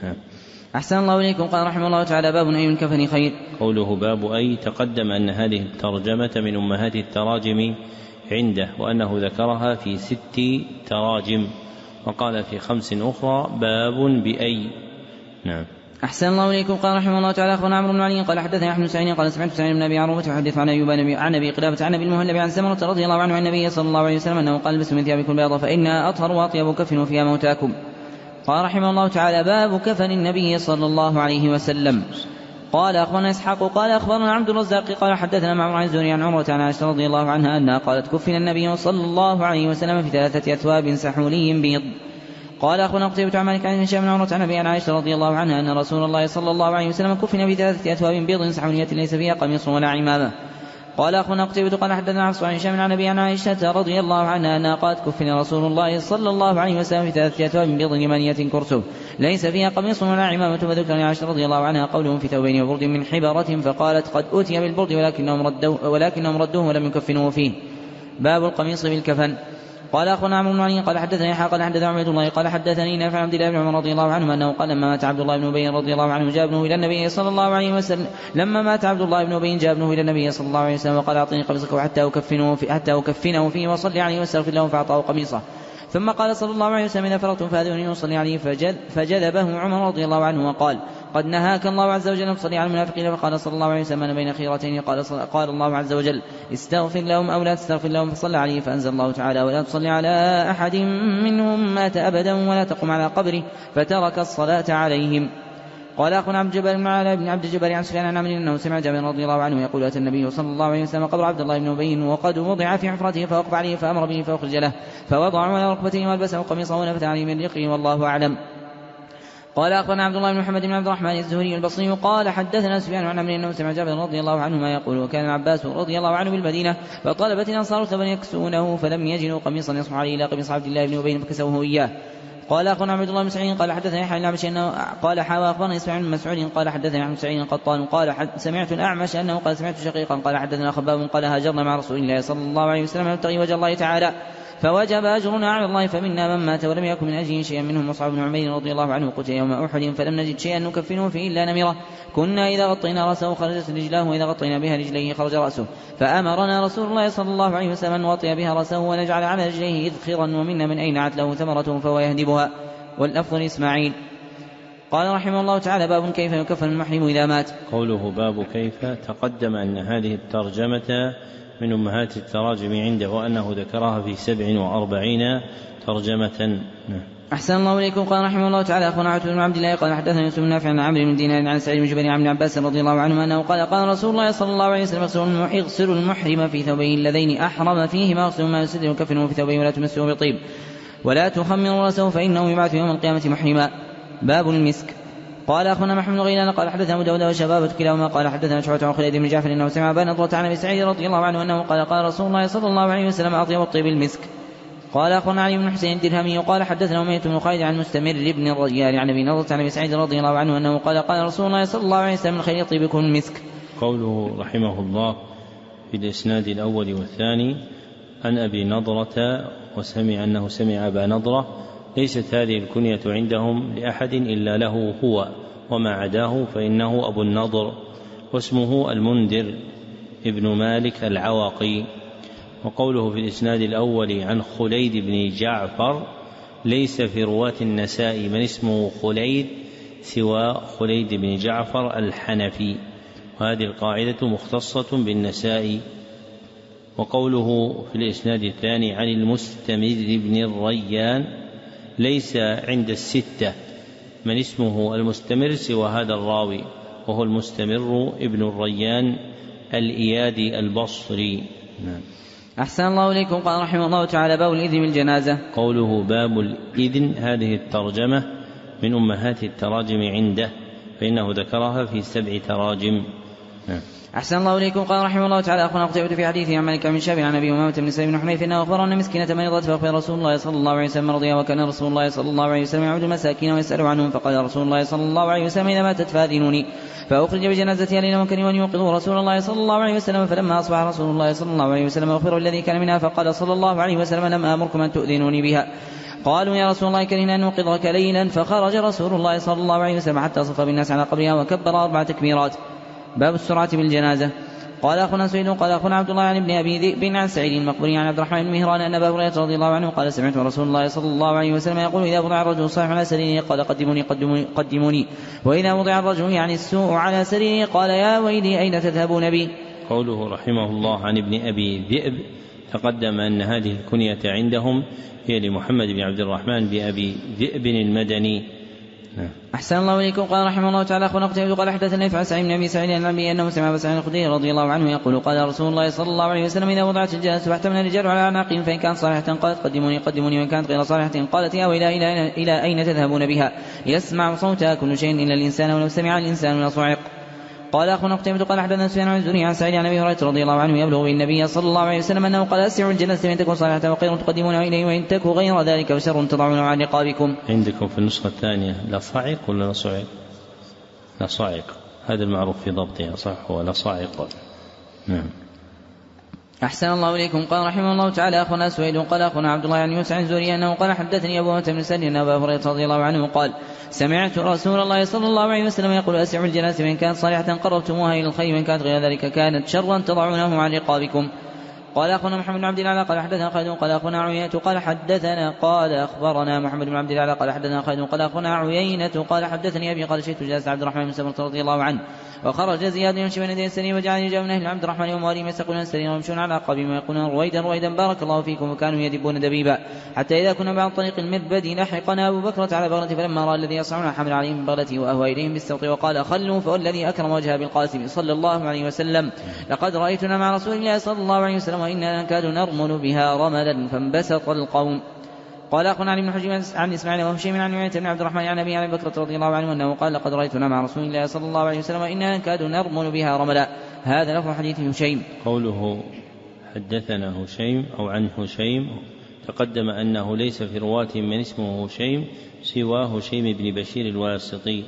أحسن الله إليكم. قال رحمه الله تعالى باب أي الكفن خير. قوله باب أي تقدم أن هذه الترجمة من أمهات التراجم عنده وأنه ذكرها في ست تراجم وقال في خمس أخرى باب بأي. نعم. أحسن الله إليكم. قال رحمه الله تعالى أخبرنا عمرو بن علي قال حدثنا أحمد سعيد قال سمعت سعيد بن أبي عروبة يحدث عن أيوب عن أبي قلابة عن أبي المهلب عن سمرة رضي الله عنه عن النبي صلى الله عليه وسلم أنه قال البسوا من ثيابكم البيضاء فإنها أطهر وأطيب كفنوا فيها موتاكم. قال رحمه الله تعالى باب كفن النبي صلى الله عليه وسلم. قال أخبرنا إسحاق قال أخبرنا عبد الرزاق قال حدثنا معمر عن الزهري عن عروة عن عائشة رضي الله عنها أنها قالت كفن النبي صلى الله عليه وسلم في ثلاثة أثواب سحولي بيض. قال أخونا قتيبة عن مالك عن هشام بن عروة عن أبي عن عائشة رضي الله عنها أن رسول الله صلى الله عليه وسلم كفن في ثلاثة أثواب بيض سحولية ليس فيها قميص ولا عمامة. قال أخونا قتيبة قال حدثنا عن صحيح هشام عن أبي عن عائشة رضي الله عنها أنها قالت كفن رسول الله صلى الله عليه وسلم في ثلاثة أثواب بيض يمانية كرسف ليس فيها قميص ولا عمامة. فذكر عائشة رضي الله عنها قولهم في ثوبين وبرد من حبرة فقالت قد أوتي بالبرد ولكنهم ردوه, ولكنهم ردوه ولم يكفنوه فيه. باب القميص بالكفن. قال أخونا عمرو بن علي قال حدثني يحيى قال حدث عبد الله قال حدثني نافع عن عبد الله بن عمر رضي الله عنه أنه قال لما مات عبد الله بن أبي رضي الله عنه جاء ابنه إلى النبي صلى الله عليه وسلم لما مات عبد الله بن أبي جاء ابنه إلى النبي صلى الله عليه وسلم وقال أعطني قميصك حتى أكفنه في حتى أكفنه فيه وصلي عليه واستغفر له فأعطاه قميصه. ثم قال صلى الله عليه وسلم إذا فرغتم فأذوني وصلي عليه فجد فجذبه عمر رضي الله عنه وقال قد نهاك الله عز وجل أن تصلي على المنافقين. فقال صلى الله عليه وسلم بين خيرتين قال, قال الله عز وجل استغفر لهم أو لا تستغفر لهم فصلى عليه فأنزل الله تعالى ولا تصلي على أحد منهم مات أبدا ولا تقم على قبره فترك الصلاة عليهم. قال أخونا عبد الجبار بن علاء بن عبد الجبار عن سفيان عن عمرو أنه سمع جابر رضي الله عنه يقول أتى النبي صلى الله عليه وسلم قبر عبد الله بن أبي وقد وضع في حفرته فوقف عليه فأمر به فأخرج له فوضع على ركبته والبسه قميصه ونفث عليه من ريقه والله أعلم. قال أخونا عبد الله بن محمد بن عبد الرحمن الزهري البصري قال حدثنا سفيان عن عمرو أنه سمع جابر رضي الله عنه ما يقول وكان العباس رضي الله عنه بالمدينة فطلبت الأنصار ثمن يكسونه فلم يجدوا قميصا يصح عليه إلى قميص عبد الله بن أبي فكسوه إياه. قال أخونا عبد الله بن سعيد قال حدثنا يحيى بن الأعمش أنه قال حاوى أخبرنا إسماعيل بن مسعود قال حدثنا عن سعيد القطان قال سمعت الأعمش أنه قال سمعت شقيقا قال حدثنا خباب قال هاجرنا مع رسول الله صلى الله عليه وسلم نبتغي وجه الله تعالى فوجب أجرنا على الله فمنا من مات ولم يكن من أجله شيئا منهم مصعب بن عمير رضي الله عنه قتل يوم أحد فلم نجد شيئا نكفنه فيه إلا نمرة كنا إذا غطينا رأسه خرجت رجلاه وإذا غطينا بها رجليه خرج رأسه فأمرنا رسول الله صلى الله عليه وسلم أن نغطي بها رأسه ونجعل على رجليه إذخرا ومنا من أين عت له ثمرته فهو يهدبها. واللفظ إسماعيل. قال رحمه الله تعالى باب كيف يكفن المحرم إذا مات. قوله باب كيف تقدم أن هذه الترجمة من أمهات التراجم عنده وأنه ذكرها في سبع وأربعين ترجمة. أحسن الله إليكم. قال رحمه الله تعالى أخونا عتبة بن عبد الله قال حدثنا يوسف بن نافع عن عمرو بن دينار عن سعيد بن جبير عن ابن عباس رضي الله عنهما أنه قال قال رسول الله صلى الله عليه وسلم اغسل المحرم في ثوبين اللذين أحرم فيهما واغسلوا ما يسد وكفنوا في ثوبين ولا تمسوا بطيب ولا تخمروا رأسه فإنه يبعث يوم القيامة محرما. باب المسك. قال أخونا محمد غيلان قال حدثنا أبو داود وشبابة كلاهما قال حدثنا شعبة عن خالد بن جعفر أنه سمع أبا نضرة عن أبي سعيد رضي الله عنه أنه قال قال رسول الله صلى الله عليه وسلم أطيب الطيب المسك. قال أخونا علي بن حسين الدرهمي قال حدثنا أمية بن خالد عن مستمر بن الرجال عن أبي نضرة عن أبي سعيد رضي الله عنه أنه قال قال رسول الله صلى الله عليه وسلم خير طيبكم المسك. قوله رحمه الله في الإسناد الأول والثاني عن أبي نضرة وسمع أنه سمع أبا نضرة ليست هذه الكنية عندهم لأحد إلا له هو وما عداه فإنه أبو النضر واسمه المنذر ابن مالك العواقي. وقوله في الإسناد الأول عن خليد بن جعفر ليس في رواة النساء من اسمه خليد سوى خليد بن جعفر الحنفي وهذه القاعدة مختصة بالنساء. وقوله في الإسناد الثاني عن المستمر بن الريان ليس عند الستة من اسمه المستمر سوى هذا الراوي وهو المستمر ابن الريان الإيادي البصري. نعم. أحسن الله إليكم. قال رحمه الله تعالى باب الإذن بالجنازة. قوله باب الإذن هذه الترجمة من أمهات التراجم عنده فإنه ذكرها في سبع تراجم. نعم. أحسن الله إليكم. قال رحمه الله تعالى أخونا قتيبة في حديثه عن مالك بن شافع عن أبي أمامة بن سليم بن حنيف أنه أخبر أن مسكينة مرضت فأخبر رسول الله صلى الله عليه وسلم رضي وكان رسول الله صلى الله عليه وسلم يعود المساكين ويسأل عنهم فقال رسول الله صلى الله عليه وسلم إذا ماتت فأذنوني فأخرج بجنازتها ليلا وكانوا أن يوقظوا رسول الله صلى الله عليه وسلم فلما أصبح رسول الله صلى الله عليه وسلم أخبره الذي كان منها فقال صلى الله عليه وسلم لم آمركم أن تؤذنوني بها. قالوا يا رسول الله كرهنا أن نوقظك ليلا فخرج رسول الله صلى الله عليه وسلم حتى صف بالناس على قبرها وكبر أربع تكبيرات. باب السرعة بالجنازة. قال أخونا سعيد قال أخونا عبد الله عن ابن أبي ذئب عن سعيد المقبري عن عبد الرحمن بن مهران أن أبا هريرة رضي الله عنه قال سمعت رسول الله صلى الله عليه وسلم يقول إذا وضع الرجل صالح على سريره قال قدموني قدموني قدموني وإذا وضع الرجل يعني السوء على سريره قال يا ويلي أين تذهبون بي. قوله رحمه الله عن ابن أبي ذئب تقدم أن هذه الكنية عندهم هي لمحمد بن عبد الرحمن بأبي ذئب المدني. أحسن الله إليكم. قال رحمه الله تعالى أخونا قتيبة قال حدثنا عن سعيد بن أبي سعيد عن أبي أنه سمع أبا سعيد الخدري رضي الله عنه يقول قال رسول الله صلى الله عليه وسلم إذا وضعت الجنازة فاحتمل الرجال على أعناقهم فإن كانت صالحة قالت قدموني قدموني وإن كانت غير صالحة قالت يا ويلى إلى, إلى أين تذهبون بها يسمع صوتها كل شيء إلا الإنسان ولو سمع الإنسان لصعق. قال أخونا قتيبة قال حدثنا سفيان عن الزهري عن سعيد عن أبي هريرة رضي الله عنه يبلغ النبي صلى الله عليه وسلم أنه قال أسرعوا الجنازة فإن تكن صالحة وخير تقدمونه إليه وإن تكن غير ذلك وشر تضعونه عن رقابكم. عندكم في النسخة الثانية لا صعق ولا لا صعق؟ لا صعق، هذا المعروف في ضبطها، صح ولا صعق. نعم. أحسن الله إليكم. قال رحمه الله تعالى أخونا سويد قال أخونا عبد الله عن يوسف عن الزهري أنه قال حدثني أبو أمة بن سلم أن أبا هريرة رضي الله عنه قال سمعت رسول الله صلى الله عليه وسلم يقول أسرعوا الجنازة وإن كانت صالحة قربتموها إلى الخير وإن كانت غير ذلك كانت شرا تضعونه عن رقابكم. قال أخونا محمد بن عبد الأعلى قال حدثنا خالد قال أخونا عيينة قال حدثنا قال أخبرنا محمد بن عبد الأعلى قال حدثنا خالد قال أخونا عيينة قال حدثني أبي قال شئت جالس عبد الرحمن بن سمرة رضي الله عنه وخرج زياد يمشي بين يدي السرير وجعل يجاء من أهل عبد الرحمن ومواليهم يسقون السرير ويمشون على أعقابهم ويقولون رويدا رويدا بارك الله فيكم وكانوا يدبون دبيبا حتى إذا كنا بعد طريق المربد لحقنا أبو بكرة على بغلته فلما رأى الذي يصنعون حمل عليهم من بغلته وأهوى إليهم بالسوط وقال خلوا فوالذي أكرم وجه بالقاسم صلى الله عليه وسلم لقد رأيتنا مع رسول الله صلى الله عليه وسلم وإننا نكاد نرمل بها رملا فانبسط القوم. قال أخونا علي بن حجر عن إسماعيل وهشيم عن عيينة بن عبد الرحمن عن أبي عن بكرة رضي الله عنه أنه قال لقد رأيتنا مع رسول الله صلى الله عليه وسلم وإننا نكاد نرمل بها رملا. هذا لفظ حديث هشيم. قوله حدثنا هشيم أو عن هشيم تقدم أنه ليس في رواة من اسمه هشيم سوى هشيم بن بشير الواسطي.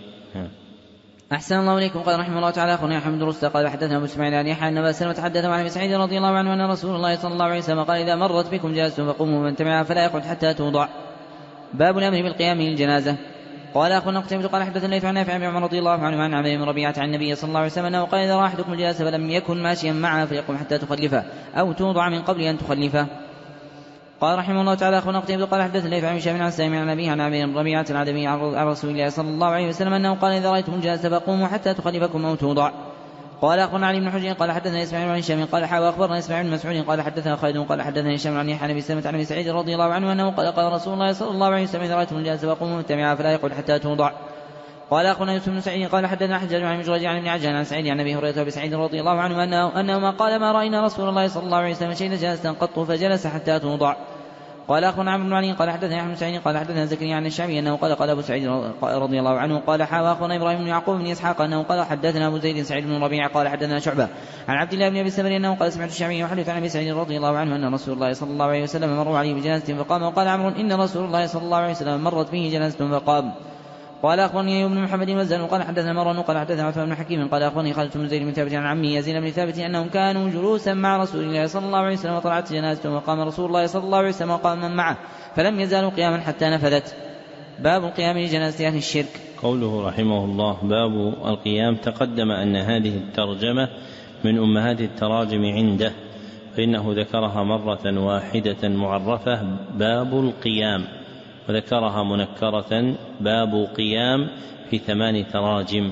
أحسن الله إليكم. قال رحمه الله تعالى أخونا أحمد رستة قال حدثنا أبو إسماعيل عن يحيى أن أبا سلمة حدث عن أبي سعيد رضي الله عنه أن رسول الله صلى الله عليه وسلم قال إذا مرت بكم جلستم فقوموا من تبعها فلا يقعد حتى توضع. باب الأمر بالقيام للجنازة. قال أخونا قتيبة قال حدثنا الليث عن نافع بن عمر رضي الله عنه عن عمرو بن ربيعة عن النبي صلى الله عليه وسلم أنه قال إذا رأى أحدكم الجنازة فلم يكن ماشيا معها فيقوم حتى تخلفه أو توضع من قبل أن تخلفه. قال رحمه الله تعالى أخونا قتيبة قال حدثنا الليث عن هشام عن سامي عن أبيه عن عمرو بن ربيعة العدوي عن رسول الله صلى الله عليه وسلم أنه قال إذا رأيتم الجنازة فقوموا حتى تخلفكم أو توضع. قال أخونا علي بن حجر قال حدثنا إسماعيل عن هشام قال حا وأخبرنا إسماعيل بن مسعود قال حدثنا خالد قال حدثنا هشام عن يحيى بن سلمة عن أبي سعيد رضي الله عنه أنه قال قال رسول الله صلى الله عليه وسلم إذا رأيتم الجنازة فقوموا متبعها فلا يقعد حتى توضع. قال أخونا يوسف بن سعيد قال حدثنا حجاج عن مجرد عن ابن عجلان عن سعيد عن أبي هريرة وأبي سعيد رضي الله عنه أنه أنه ما قال ما رأينا رسول الله صلى الله عليه وسلم شيئا جلسا قط فجلس حتى توضع. قال أخونا عمرو بن علي قال حدثنا أحمد بن سعيد قال حدثنا زكريا عن الشعبي أنه قال قال أبو سعيد رضي الله عنه قال حا أخونا إبراهيم بن يعقوب بن إسحاق أنه قال حدثنا أبو زيد سعيد بن ربيع قال حدثنا شعبة عن عبد الله بن أبي السمري أنه قال سمعت الشعبي يحدث عن أبي سعيد رضي الله عنه أن رسول الله صلى الله عليه وسلم مروا عليه بجنازة فقام وقال عمرو إن رسول الله صلى الله عليه وسلم مرت به جنازة فقام. قال أخبرني ابن محمد وزن قال حدثنا مروان قال حدثنا عثمان بن حكيم قال أخبرني خالد بن زيد بن ثابت عن عمي يزيد بن ثابت أنهم كانوا جلوسا مع رسول الله صلى الله عليه وسلم وطلعت جنازته وقام رسول الله صلى الله عليه وسلم وقام من معه فلم يزالوا قياما حتى نفذت. باب القيام لجنازة أهل الشرك. قوله رحمه الله باب القيام تقدم أن هذه الترجمة من أمهات التراجم عنده فإنه ذكرها مرة واحدة معرفة باب القيام وذكرها منكرة باب قيام في ثمان تراجم.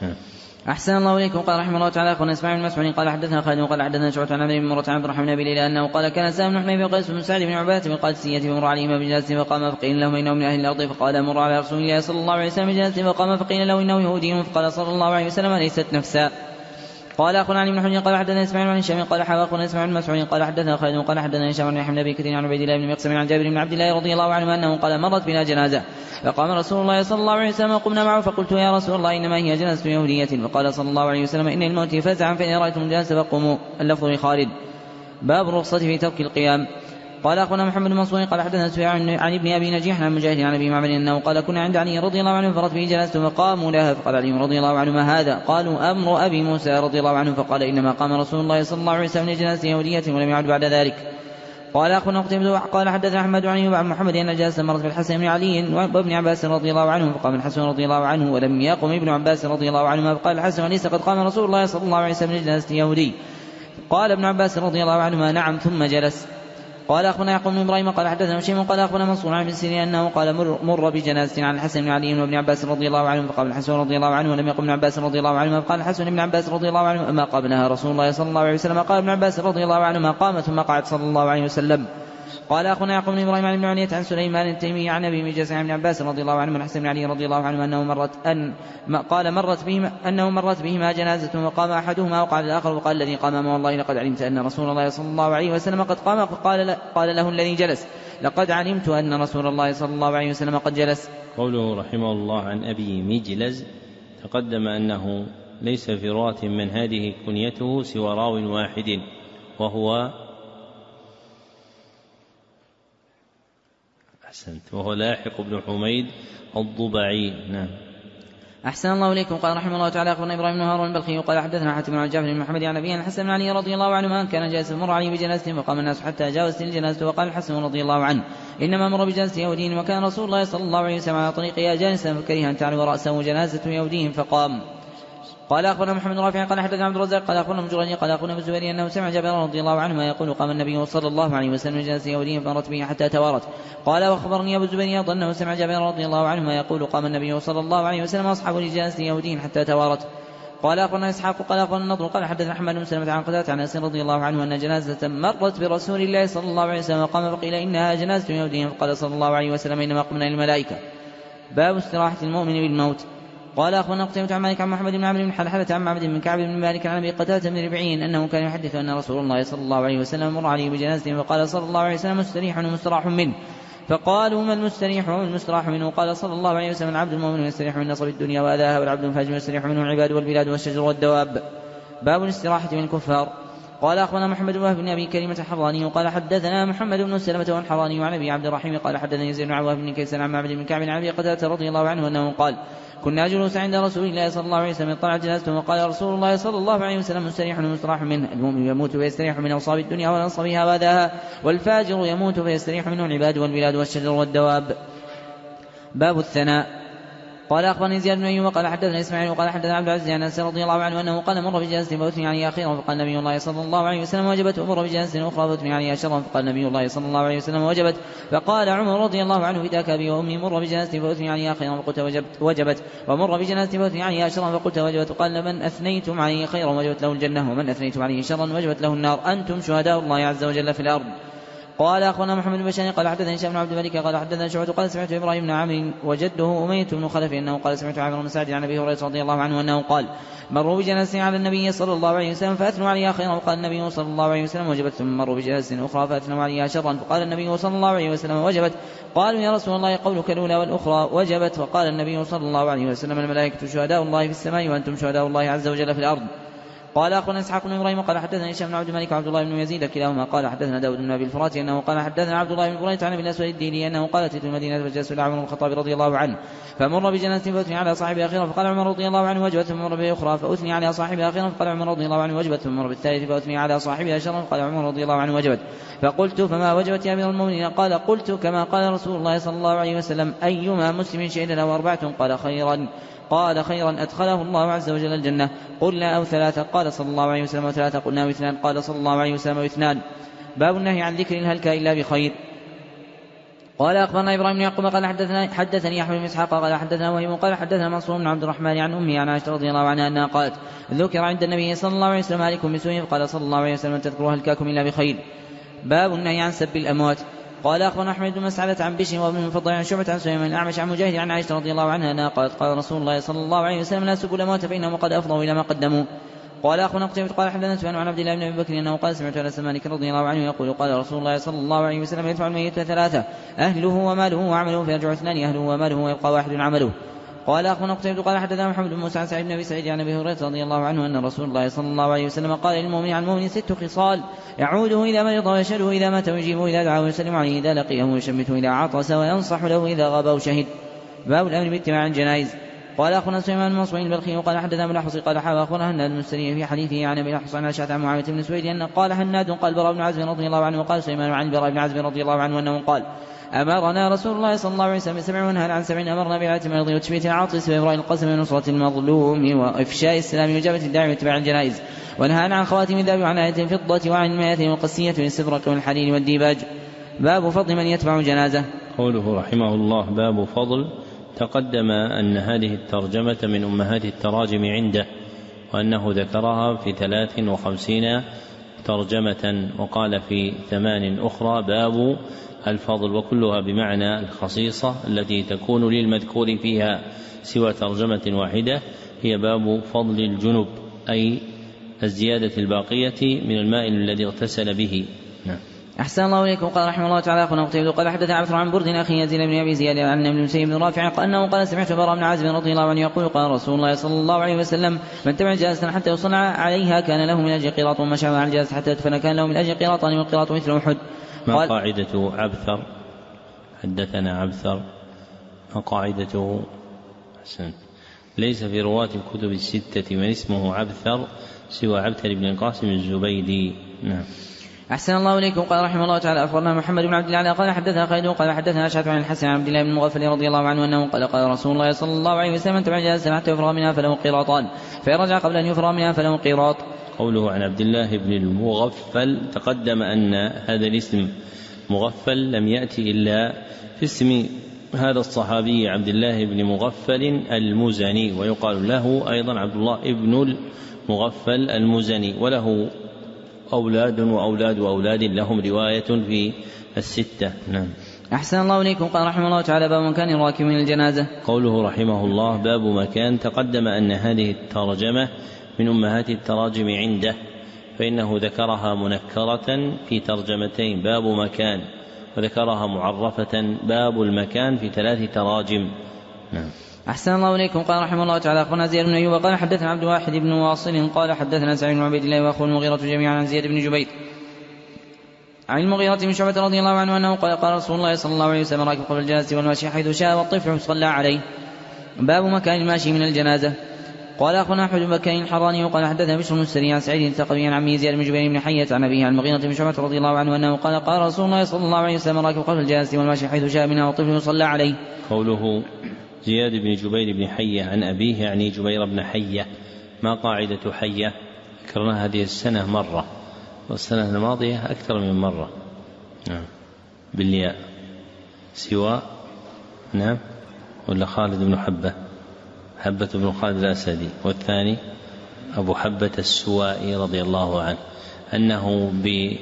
أحسن الله إليكم. قال رحمه الله تعالى أخونا إسماعيل بن مسعود قال حدثنا خالد وقال حدثنا شعبة عن عمرو بن مرة عن عبد الرحمن بن ليلى أنه قال كان سالم بن حنيفة وقيس بن سعد بن عبادة بالقادسية فمر عليهما بجنازة فقام فقيل له إنه من أهل الأرض فقال مر على رسول الله صلى الله عليه وسلم بجنازة فقام فقيل له إنه يهودي فقال صلى الله عليه وسلم ليست نفسا. قال أخونا علي بن حجر قال حدثنا إسماعيل عن هشام قال حا أخونا إسماعيل بن مسعود قال حدثنا خالد وقال حدثنا هشام عن يحيى بن أبي كثير عن عبيد الله بن مقسم عن جابر بن عبد الله رضي الله عنه أنه قال مرت بنا جنازة فقام رسول الله صلى الله عليه وسلم وقمنا معه فقلت يا رسول الله إنما هي جنازة يهودية فقال صلى الله عليه وسلم إن الموت فزعا فإن رأيتم الجنازة فقوموا. اللفظ لخالد. باب الرخصة في ترك القيام. قال أخونا محمد بن منصور قال حدثنا سفيان عن ابن أبي نجيح عن مجاهد عن أبي معمر أنه قال كنا عند علي رضي الله عنه فرت به جنازة فقاموا لها فقال علي رضي الله عنه ما هذا؟ قالوا أمر أبي موسى رضي الله عنه فقال إنما قام رسول الله صلى الله عليه وسلم لجنازة يهودية ولم يعد بعد ذلك. قال أخونا قتيبة قال حدثنا أحمد عن أيوب عن محمد أن جلس مرت بالحسن بن علي وابن عباس رضي الله عنه فقام الحسن رضي الله عنه ولم يقم ابن عباس رضي الله عنهما فقال الحسن ليس قد قام رسول الله صلى الله عليه وسلم لجنازة يهودي؟ قال ابن عباس رضي الله عنهما نعم ثم جلس. قال أخونا يعقوب بن إبراهيم قال حدثنا هشيم قال أخونا منصور عن ابن سيرين أنه قال مر, مر بجنازة عن الحسن بن علي وابن عباس رضي الله عنه فقام الحسن رضي الله عنه ولم يقم ابن عباس رضي الله عنه فقال الحسن ابن عباس رضي الله عنه أما قامناها رسول الله صلى الله عليه وسلم؟ قال ابن عباس رضي الله عنه ما قام ثم قعد صلى الله عليه وسلم. قال أخونا يعقوب بن إبراهيم عن ابن علية عن سليمان التيمي عن أبي مجاز عن ابن عباس رضي الله عنه من الحسن بن علي رضي الله عنه أنه مرت أن قال مرت بهما أنه مرت بهما جنازة وقام أحدهما وقال الآخر وقال الذي قام ما والله لقد علمت أن رسول الله صلى الله عليه وسلم قد قام قال, قال له الذي جلس لقد علمت أن رسول الله صلى الله عليه وسلم قد جلس. قوله رحمه الله عن أبي مجلز تقدم أنه ليس في رواة من هذه كنيته سوى راو واحد وهو أحسنت وهو لاحق بن حميد الضبعي. نعم. أحسن الله إليكم. قال رحمه الله تعالى أخبرنا إبراهيم بن هارون البلخي قال حدثنا حاتم بن جعفر بن محمد عن أبيه عن الحسن بن علي رضي الله عنه كان جالسا مر عليه بجنازة فقام الناس حتى جاوزت الجنازة وقال الحسن رضي الله عنه إنما مر بجنازة يهودي وكان رسول الله صلى الله عليه وسلم على طريقها جالسا فكره أن تعلو رأسه جنازة يهودي فقام. قال أخبرنا محمد بن رافع قال حدثنا عبد الرزاق قال أخبرنا مجرد قال أخبرنا ابن الزبير أنه سمع جابر رضي الله عنهما يقول قام النبي صلى الله عليه وسلم جنازة يهودي فمرت به حتى توارت. قال وأخبرني أبو الزبير أنه سمع جابر رضي الله عنهما يقول قام النبي صلى الله عليه وسلم أصحابه لجنازة يهودي حتى توارت. قال أخبرنا إسحاق قال أخبرنا النضر قال حدثنا أحمد بن سلمة عن قتادة عن أنس رضي الله عنه أن جنازة مرت برسول الله صلى الله عليه وسلم وقام فقيل إنها جنازة يهودي فقال صلى الله عليه وسلم إنما قمنا الملائكة. باب استراحة المؤمن بالموت. قال أخبرنا قتيبة عن مالك عن محمد بن عمرو بن حلحلة عن معبد بن كعب بن مالك عن أبي قتادة بن ربعي أنه كان يحدث أن رسول الله صلى الله عليه وسلم مر عليه بجنازته فقال صلى الله عليه وسلم مستريح ومستراح منه فقالوا ما المستريح وما المستراح منه قال صلى الله عليه وسلم العبد المؤمن يستريح من نصب الدنيا وأذاها والعبد الفاجر يستريح منه العباد والبلاد والشجر والدواب. باب الاستراحة من الكفار. قال أخبرنا محمد بن وهب بن أبي كريمة الحراني وقال حدثنا محمد بن سلمة والحراني وعن أبي عبد الرحيم قال حدثني زيد بن عوف بن كيسان عن معبد بن كعب عن أبي قتادة رضي الله عنه أنه قال كنا جلوسا عند رسول الله صلى الله عليه وسلم طلعت جنازته وقال رسول الله صلى الله عليه وسلم مستريح ومستراح منه المؤمن يموت فيستريح من أوصاب الدنيا ونصبها وأذاها والفاجر يموت فيستريح منه العباد والبلاد والشجر والدواب. باب الثناء. قال أخبرني زياد بن أيوب قال حدثنا إسماعيل وقال حدثنا عبد العزيز عن أنس رضي الله عنه أنه قال مر بجنازة فأثني عليها خيرا فقال نبي الله صلى الله عليه وسلم وجبت ومر بجنازة أخرى فأثني عليها شرا فقال نبي الله صلى الله عليه وسلم وجبت فقال عمر رضي الله عنه فداك أبي وأمي مر بجنازة فأثني عليها خيرا فقلت وجبت, وجبت ومر بجنازة فأثني عليها شرا فقلت وجبت وقال من أثنيتم عليه خيرا وجبت له الجنة ومن أثنيتم عليه شرا وجبت له النار أنتم شهداء الله عز وجل في الأرض. قال أخونا محمد بن بشار قال حدثنا هشام بن عبد الملك قال حدثنا شعبة قال سمعت إبراهيم بن عمرو وجده أمية بن خلف أنه قال سمعت عامر بن سعد عن أبي هريرة رضي الله عنه أنه قال مروا بجنازة على النبي صلى الله عليه وسلم فأثنوا عليها خيرا وقال النبي صلى الله عليه وسلم وجبت ثم مروا بجنازة أخرى فأثنوا عليها شرا فقال النبي صلى الله عليه وسلم وجبت قالوا يا رسول الله قولك الأولى والأخرى وجبت وقال النبي صلى الله عليه وسلم الملائكة شهداء الله في السماء وأنتم شهداء الله عز وجل في الأرض. قال أخونا إسحاق بن إبراهيم قال حدثنا هشام بن عبد الملك وعبد الله بن يزيد كلاهما قال حدثنا داود بن أبي الفرات أنه قال حدثنا عبد الله بن بريدة عن أبي الأسود الديلي أنه قال أتيت المدينة فجلست إلى عمر بن الخطاب رضي الله عنه فمر بجنازة فأثني على صاحبها أخيرا فقال عمر رضي الله عنه وجبت ثم مر بأخرى فأثني على صاحبها أخيرا فقال عمر رضي الله عنه وجبت ثم مر بالثالث فأثني على صاحبها شرا فقال عمر رضي الله عنه وجبت فقلت فما وجبت يا أمير المؤمنين قال قلت كما قال رسول الله صلى الله عليه وسلم أيما مسلم شهد له أربعة قال خيرا قال خيرا أدخله الله عز وجل الجنة قلنا أو ثلاثة قال صلى الله عليه وسلم وثلاثة قلنا واثنان قال صلى الله عليه وسلم واثنان. باب النهي عن ذكر الهلكة إلا بخير. قال أخبرنا إبراهيم بن يعقوب قال حدثنا حدثني أحمد بن إسحاق قال حدثنا وهيب قال حدثنا منصور بن عبد الرحمن عن أمه عن عائشة رضي الله عنها أنها قالت ذكر عند النبي صلى الله عليه وسلم عليكم بسوء قال صلى الله عليه وسلم تذكروا هلكاكم إلا بخير. باب النهي عن سب الأموات. قال أخبرنا أحمد بن مسعدة عن بشر وابن المفضل عن شعبة عن سليمان الأعمش عن مجاهد عن عائشة رضي الله عنها أنها قالت قال رسول الله صلى الله عليه وسلم لا سبوا الأموات فإنهم قد أفضوا إلى ما قدموا. قال أخونا قتيبة قال حدثنا سفيان عن عبد الله بن أبي بكر أنه قال سمعت أنس مالك رضي الله عنه يقول قال رسول الله صلى الله عليه وسلم يدفع الميت ثلاثة أهله وماله وعمله فيرجع اثنان أهله وماله ويبقى واحد عمله. قال أخونا قتيبة قال حدثنا محمد بن موسى عن سعيد بن أبي سعيد عن أبي هريرة رضي الله عنه أن رسول الله صلى الله عليه وسلم قال للمؤمن عن المؤمن ست خصال يعوده إذا مرض ويشهده إذا مات ويجيبه إذا دعا ويسلم عليه إذا لقيه ويشمته إذا عطس وينصح له إذا غاب أو شهد. باب الأمر باتباع الجنائز. قال أخونا سليمان بن منصور البلخي وقال حدثنا ابن الأحوص قال حاوى أخونا هناد المستري في حديثه عن أبي الأحوص عن عائشة عن معاوية بن سويد أن قال هناد قال براء بن عازب رضي الله عنه وقال سليمان عن براء بن عازب رضي الله عنه أنه قال أمرنا رسول الله صلى الله عليه وسلم بسبع ونهى عن سبع أمرنا بعلة المرض وتشميت العاطس وإبراء القسم ونصرة المظلوم وإفشاء السلام وإجابة الداعي واتباع الجنائز ونهى عن خواتم الذهب وعن آية الفضة وعن المياه والقسية والسبرق والحرير والديباج. باب فضل من يتبع جنازة. قوله رحمه الله باب فضل. تقدم أن هذه الترجمة من أمهات التراجم عنده وأنه ذكرها في ثلاث وخمسين ترجمة وقال في ثمان أخرى باب الفضل وكلها بمعنى الخصيصة التي تكون للمذكور فيها سوى ترجمة واحدة هي باب فضل الجنب أي الزيادة الباقية من الماء الذي اغتسل به. نعم. أحسن الله إليكم. قال رحمه الله تعالى أخونا قتيبة قال حدث عبد عن برد أخي يزيد بن أبي زياد عن ابن المسيب بن رافع أنه قال سمعت براء بن عازب رضي الله عنه يقول قال رسول الله صلى الله عليه وسلم من تبع جالسا حتى يصنع عليها كان له من أجل قيراط ومن شاء على الجالس حتى يدفن كان له من أجل قيراطان والقيراط مثل أحد. ما قاعدة عبثر؟ حدثنا عبثر ما قاعدته؟ حسن. ليس في رواة الكتب الستة من اسمه عبثر سوى عبثر بن القاسم الزبيدي. نعم. أحسن الله إليكم. قال رحمه الله تعالى أخبرنا محمد بن عبد الله قال حدثنا خالد قال حدثنا أشعث عن الحسن عن عبد الله بن المغفل رضي الله عنه أنه قال قال رسول الله صلى الله عليه وسلم تبع جالسا حتى يفرغ منها فله قيراطان فيرجع قبل أن يفرغ منها فله قيراط. قوله عن عبد الله بن المغفل تقدم أن هذا الاسم مغفل لم يأتي إلا في اسم هذا الصحابي عبد الله بن مغفل المزني ويقال له أيضا عبد الله بن المغفل المزني وله أولاد وأولاد وأولاد لهم رواية في الستة. نعم. أحسن الله إليكم. قال رحمه الله تعالى باب مكان الراكب من الجنازة. قوله رحمه الله باب مكان تقدم أن هذه الترجمة من أمهات التراجم عنده فإنه ذكرها منكرة في ترجمتين باب مكان وذكرها معرفة باب المكان في ثلاث تراجم. نعم. أحسن الله إليكم. قال رحمه الله تعالى أخبرنا زياد بن أيوب قال حدثنا عبد الواحد بن واصل قال حدثنا سعيد بن عبيد الله وأخوه المغيرة جميعا عن زياد بن جبير عن المغيرة بن شعبة رضي الله عنه أنه قال قال رسول الله صلى الله عليه وسلم راكب قبل الجنازة والماشي حيث شاء والطفل صلى عليه. باب مكان الماشي من الجنازة. قال أخونا أحمد بن بكر الحراني وقال حدثنا بشر بن السري عن سعيد الثقفي عن عمه زياد بن جبير بن حية عن أبيه عن المغيرة بن شعبة رضي الله عنه أنه قال قال رسول الله صلى الله عليه وسلم راكب قبل الجنازة والماشي حيث شاء منها والطفل صلى عليه. قوله زياد بن جبير بن حية عن أبيه يعني جبير بن حية. ما قاعدة حية؟ ذكرنا هذه السنة مرة والسنة الماضية أكثر من مرة. نعم. بالياء سواء. نعم. ولا خالد بن حبة حبة بن خالد الأسدي والثاني أبو حبة السوائي رضي الله عنه أنه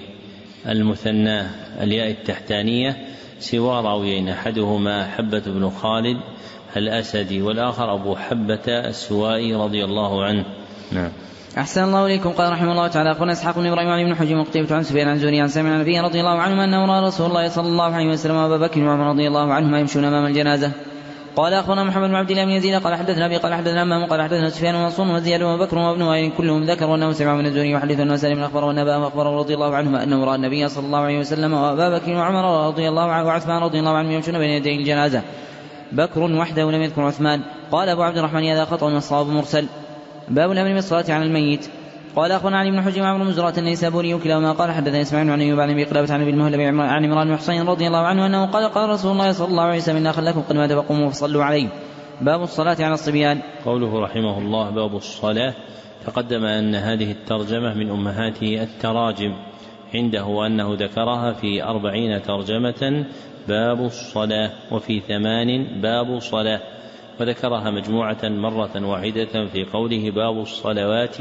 بالمثنى الياء التحتانية سوى راويين أحدهما حبة بن خالد الأسدي والآخر أبو حبة السوائي رضي الله عنه. نعم. أحسن الله إليكم. قال رحمه الله تعالى أخونا إسحاق بن إبراهيم عن ابن حجر وقتيبة عن سفيان عن زهري عن سامع عن أبيه رضي الله عنه أنه رأى رسول الله صلى الله عليه وسلم وأبا بكر وعمر رضي الله عنهما يمشون أمام الجنازة. قال أخونا محمد بن عبد الله بن يزيد قال حدثنا أبي قال حدثنا أمام قال حدثنا سفيان ومنصور وزياد وبكر وابن وائل كلهم ذكروا أنه سمع من الزهري يحدث أن سالم أخبره والنبأ أخبره رضي الله عنهما أنه رأى النبي صلى الله عليه وسلم وأبا بكر وعمر رضي الله عنه وعثمان رضي الله عنهم يمشون بين يدي الجنازة بكر وحده لم يذكر عثمان. قال أبو عبد الرحمن هذا خطأ والصواب مرسل. باب الأمر بالصلاة على الميت. قال أخونا علي بن حجر وعمر بن مزرعة النيسابوري وكلاهما قال حدثنا إسماعيل عن أيوب عن أبي قلابة عن أبي المهلب عن عمران بن حسين رضي الله عنه أنه قال قال رسول الله صلى الله عليه وسلم إن خلكم قد مات فقوموا فصلوا عليه. باب الصلاة على الصبيان. قوله رحمه الله باب الصلاة تقدم أن هذه الترجمة من أمهات التراجم عنده وأنه ذكرها في أربعين ترجمة باب الصلاة وفي ثمان باب صلاة وذكرها مجموعة مرة واحدة في قوله باب الصلوات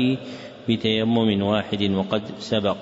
بتيمم واحد وقد سبق.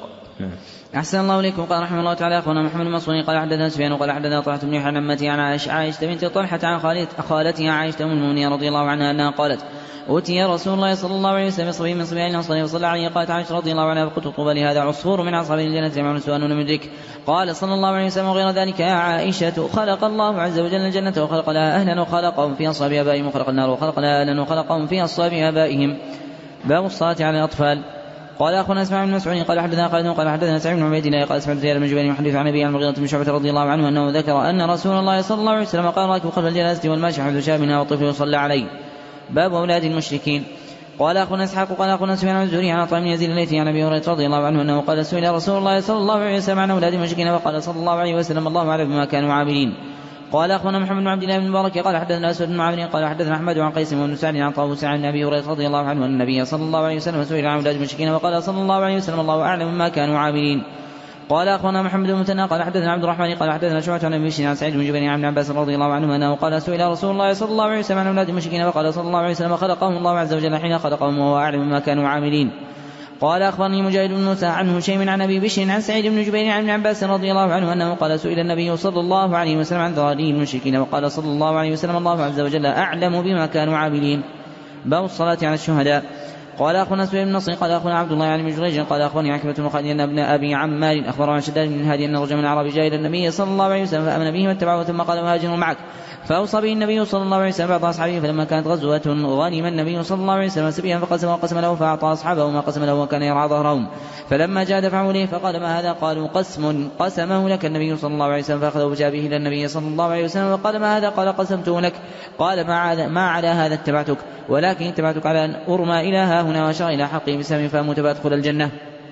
أحسن الله إليكم. قال رحمه الله تعالى أخونا محمد المصري قال حدثنا سفيان وقال حدثنا طلحة بن عن عمتي عن عائشة بنت طلحة عن خالتها عائشة أم المؤمنين رضي الله عنها أنها قالت أوتي رسول الله صلى الله عليه وسلم صبي من صبيان الأنصار وصلى عليه. قالت عائشة رضي الله عنها فقلت طوبى لهذا عصفور من أصحاب الجنة يعمل سوءا لم يدرك. قال صلى الله عليه وسلم وغير ذلك يا عائشة خلق الله عز وجل الجنة وخلق لها أهلا وخلقهم في أصحاب آبائهم وخلق النار وخلق لها أهلا وخلقهم في أصحاب آبائهم. باب الصلاة على الأطفال. قال أخونا اسماعيل بن مسعود قال حدثنا خالد قال حدثنا سعيد بن عبيد الله قال سمعت زياد بن جبير يحدث عن أبيه عن المغيرة بن شعبة رضي الله عنه أنه ذكر أن رسول الله صلى الله عليه وسلم قال راكب خلف الجنازة والماشي حيث شاء منها والطفل يصلى عليه. باب أولاد المشركين. قال أخونا إسحاق قال أخونا سفيان عن الزهري عن عطاء بن يزيد الليثي عن أبي هريرة رضي الله عنه أنه قال سئل رسول الله صلى الله عليه وسلم عن أولاد المشركين وقال صلى الله عليه وسلم الله أعلم بما كانوا عاملين. قال أخونا محمد بن عبد الله بن مبارك قال حدثنا أسود بن عامر قال حدثنا أحمد عن قيس بن سعد عن طاووس عن أبي هريرة رضي الله عنه أن النبي صلى الله عليه وسلم سئل عن أولاد المشركين وقال صلى الله عليه وسلم الله أعلم بما كانوا عاملين. قال أخونا محمد بن المثنى قال حدثنا عبد الرحمن قال حدثنا شعبة عن أبي بشر عن سعيد بن جبير عن ابن عباس رضي الله عنه أنه قال سئل رسول الله صلى الله عليه وسلم عن أولاد المشركين وقال صلى الله عليه وسلم خلقهم الله عز وجل حين خلقهم وهو أعلم بما كانوا عاملين. قال أخبرني مجاهد بن موسى عنه شيء عن أبي بشر عن سعيد بن جبير عن ابن عباس رضي الله عنه أنه قال سئل النبي صلى الله عليه وسلم عن ذراري المشركين وقال صلى الله عليه وسلم الله عز وجل أعلم بما كانوا عاملين. باب الصلاة على الشهداء. قال أخونا سويد بن نصر قال أخونا عبد الله يعني بن جريج قال أخواني عكبة بن خالد أن ابن أبي عمار أخبر عن شداد بن هادي أن رجلا من العرب جاء إلى النبي صلى الله عليه وسلم فآمن به واتبعه ثم قال مهاجر معك، فأوصى به النبي صلى الله عليه وسلم بعض أصحابه. فلما كانت غزوة غنم النبي صلى الله عليه وسلم سبيا فقسم وقسم له فأعطى أصحابه ما قسم له وكان يرعى ظهرهم. فلما جاء دفعه إليه فقال ما هذا؟ قالوا قسم قسمه لك النبي صلى الله عليه وسلم. فأخذه وجاء به إلى النبي صلى الله عليه وسلم وقال ما هذا؟ قال قسمته لك. قال ما على هذا اتبعتك، ولكن اتبعتك على أن أرمى إلى ها هنا وشر إلى حقه بسهم فأموت فأدخل الجنة.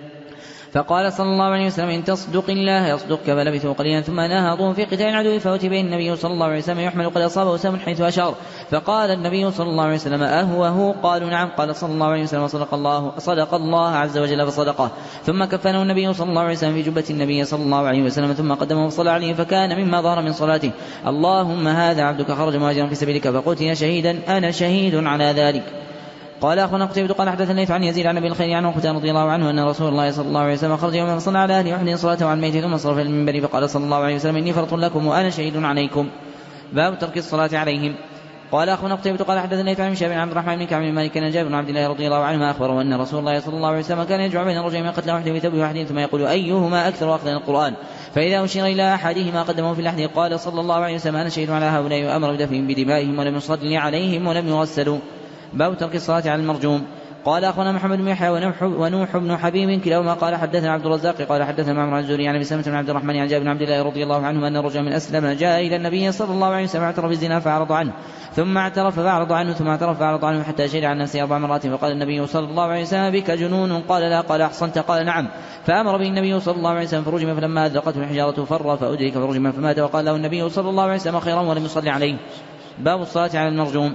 فقال صلى الله عليه وسلم إن تصدق الله يصدقك. فلبثوا قليلا ثم نهضوا في قتال العدو فأتي به النبي صلى الله عليه وسلم يحمل قد أصابه سهم حيث أشار. فقال النبي صلى الله عليه وسلم أهوه؟ قالوا نعم. قال صلى الله عليه وسلم صدق الله, صدق الله عز وجل فصدقه. ثم كفنه النبي صلى الله عليه وسلم في جبة النبي صلى الله عليه وسلم ثم قدمه وصلى عليه فكان مما ظهر من صلاته اللهم هذا عبدك خرج مهاجرا في سبيلك فقتل شهيدا أنا شهيد على ذلك. قال أخونا قتيبة قال حدثنا الليث عن يزيد عن أبي الخير عن عقبة رضي الله عنه أن رسول الله صلى الله عليه وسلم خرج يوما فصلى على أهل أحد صلاته عن ميته ثم صرف المنبر فقال صلى الله عليه وسلم إني فرط لكم وأنا شهيد عليكم. باب ترك الصلاة عليهم. قال أخونا قتيبة قال حدثنا الليث عن شاب عبد الرحمن بن كعب بن مالك أن جابر بن عبد الله رضي الله عنهما أخبره أن رسول الله صلى الله عليه وسلم كان يجمع بين الرجل من قتل واحد بثوب واحد ثم يقول أيهما أكثر أخذا القرآن، فإذا أشير إلى أحدهما قدمه في اللحد قال صلى الله عليه وسلم أنا شهيد على هؤلاء وأمر بدفنهم بدمائهم ولم يصلي عليهم ولم يغسلوا. باب ترك الصلاة على المرجوم. قال أخونا محمد بن يحيى ونوح بن حبيب كلاهما قال حدثنا عبد الرزاق قال حدثنا معمر الزهري عن سلمة بن عبد الرحمن عن جابر بن عبد الله رضي الله عنه أن رجلا من أسلم جاء إلى النبي صلى الله عليه وسلم اعترف بالزنا فأعرض عنه ثم اعترف فأعرض عنه ثم اعترف فأعرض عنه حتى شهد عن نفسه أربع مرات. فقال النبي صلى الله عليه وسلم بك جنون؟ قال لا. قال أحصنت؟ قال نعم. فأمر به النبي صلى الله عليه وسلم فرجم فلما أدركته الحجارة فر فأدرك فرجم فمات وقال له النبي صلى الله عليه وسلم خيرا ولم يصلي عليه. باب الصلاة على المرجوم.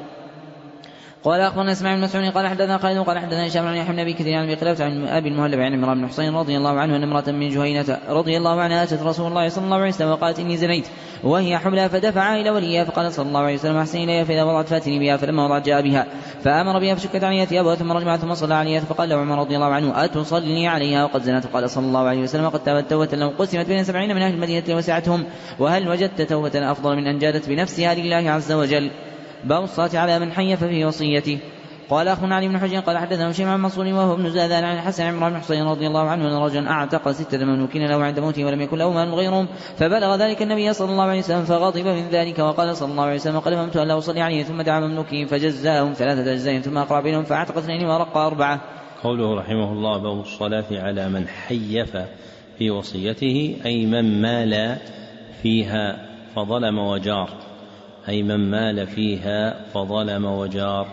قال أخبرنا اسماعيل بن مسعود قال حدثنا خالد قال حدثنا هشام بن يحيى بن أبي كثير عن أبي قلابة عن أبي المهلب عن عمران بن حصين رضي الله عنه أن امرأة من جهينة رضي الله عنها أتت رسول الله صلى الله عليه وسلم وقالت إني زنيت وهي حملى فدفع إلى وليها فقال صلى الله عليه وسلم أحسن إليها فإذا وضعت فاتني بها. فلما وضعت جاء بها فأمر بها فشكت عليها ثيابها ثم رجمها ثم صلى عليها فقال له عمر رضي الله عنه أتصلي عليها وقد زنت؟ قال صلى الله عليه وسلم قد تابت توبة لو قسمت بين سبعين من أهل المدينة لوسعتهم وهل وجدت توبة أفضل من أن جادت بنفسها لله عز وجل. باب الصلاة على من حيف في وصيته. قال أخونا علي بن حجر قال حدثنا هشام عن منصور وهو ابن زادان عن الحسن عن عمران بن حصين رضي الله عنه أن رجلا أعتق ستة مملوكين له عند موته ولم يكن له مال غيرهم فبلغ ذلك النبي صلى الله عليه وسلم فغضب من ذلك وقال صلى الله عليه وسلم قد هممت أن لا أصلي عليه ثم دعا مملوكين فجزاهم ثلاثة أجزاء ثم أقرأ بينهم فأعتق اثنين ورق أربعة. قوله رحمه الله باب الصلاة على من حيف في وصيته أي من مال فيها فظلم وجار أي من مال فيها فظلم وجار.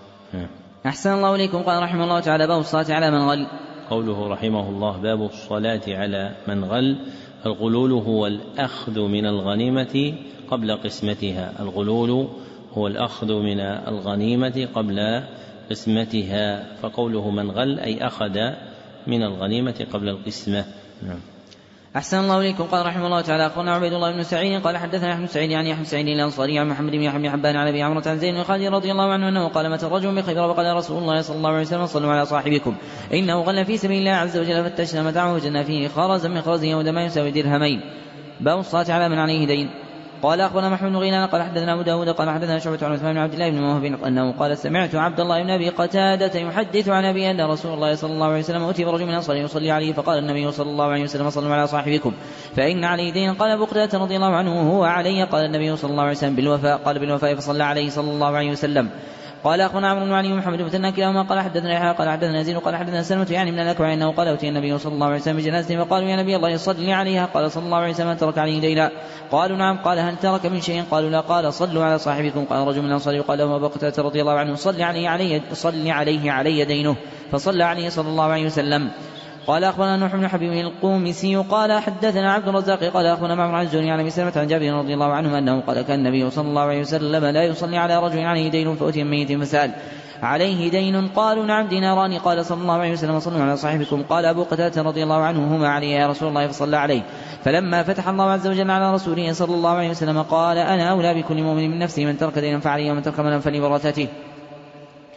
أحسن الله إليكم. قال رحمه الله تعالى باب الصلاة على من غل. قوله رحمه الله باب الصلاة على من غل. الغلول هو الأخذ من الغنيمة قبل قسمتها. الغلول هو الأخذ من الغنيمة قبل قسمتها. فقوله من غل أي أخذ من الغنيمة قبل القسمة. نعم. أحسن الله إليكم. قال رحمه الله تعالى أخونا عبيد الله بن سعيد قال حدثنا أحمد سعيد يعني أحمد سعيد الأنصاري عن محمد بن يحيى بن حبان عن أبي عمرو عن زيد بن خالد رضي الله عنه أنه قال متى الرجل بخيبر وقال رسول الله صلى الله عليه وسلم صلوا على صاحبكم إنه غل في سبيل الله عز وجل فتشنا متاعه وجدنا فيه خرزا من خرزه ودما يساوي درهمين. باب الصلاة على من عليه دين. قال أخبرنا محمد بن غيلان قال حدثنا أبو داود قال حدثنا شعبة عن عثمان بن عبد الله بن موهب أنه قال سمعت عبد الله بن أبي قتادة يحدث عن أبي أن رسول الله صلى الله عليه وسلم أتي برجل من الأنصار يصلي عليه فقال النبي صلى الله عليه وسلم صلوا على صاحبكم فإن عليه دين. قال أبو قتادة رضي الله عنه هو علي. قال النبي صلى الله عليه وسلم بالوفاء. قال بالوفاء فصلى عليه صلى الله عليه وسلم. قال أخونا عمرو بن علي ومحمد بن كلاهما قال حدثنا يحيى قال حدثنا يزيد قال حدثنا سلمة يعني من الأكوع أنه قال أتي النبي صلى الله عليه وسلم بجنازته فقالوا يا نبي الله صلي عليها. قال صلى الله عليه وسلم ترك عليه دينا. قالوا نعم. قال هل ترك من شيء؟ قالوا لا. قال صلوا على صاحبكم. قال رجل من الأنصار يقال له أبو قتادة رضي الله عنه صلي عليه علي صلي عليه علي دينه فصلى عليه صلى الله عليه وسلم. قال أخونا نوح بن حبيب القومسي قال حدثنا عبد الرزاق قال أخونا معمر عن الزهري عن أبي سلمة عن جابر رضي الله عنه أنه قال كان النبي صلى الله عليه وسلم لا يصلي على رجل عليه دين فأتي ميت فسأل عليه دين. قالوا نعم ديناران. قال صلى الله عليه وسلم صلوا على صاحبكم. قال أبو قتادة رضي الله عنه هما علي يا رسول الله فصلى عليه. فلما فتح الله عز وجل على رسوله صلى الله عليه وسلم قال أنا أولى بكل مؤمن من نفسه من ترك دينا فعليه ومن ترك مالا فلورثته.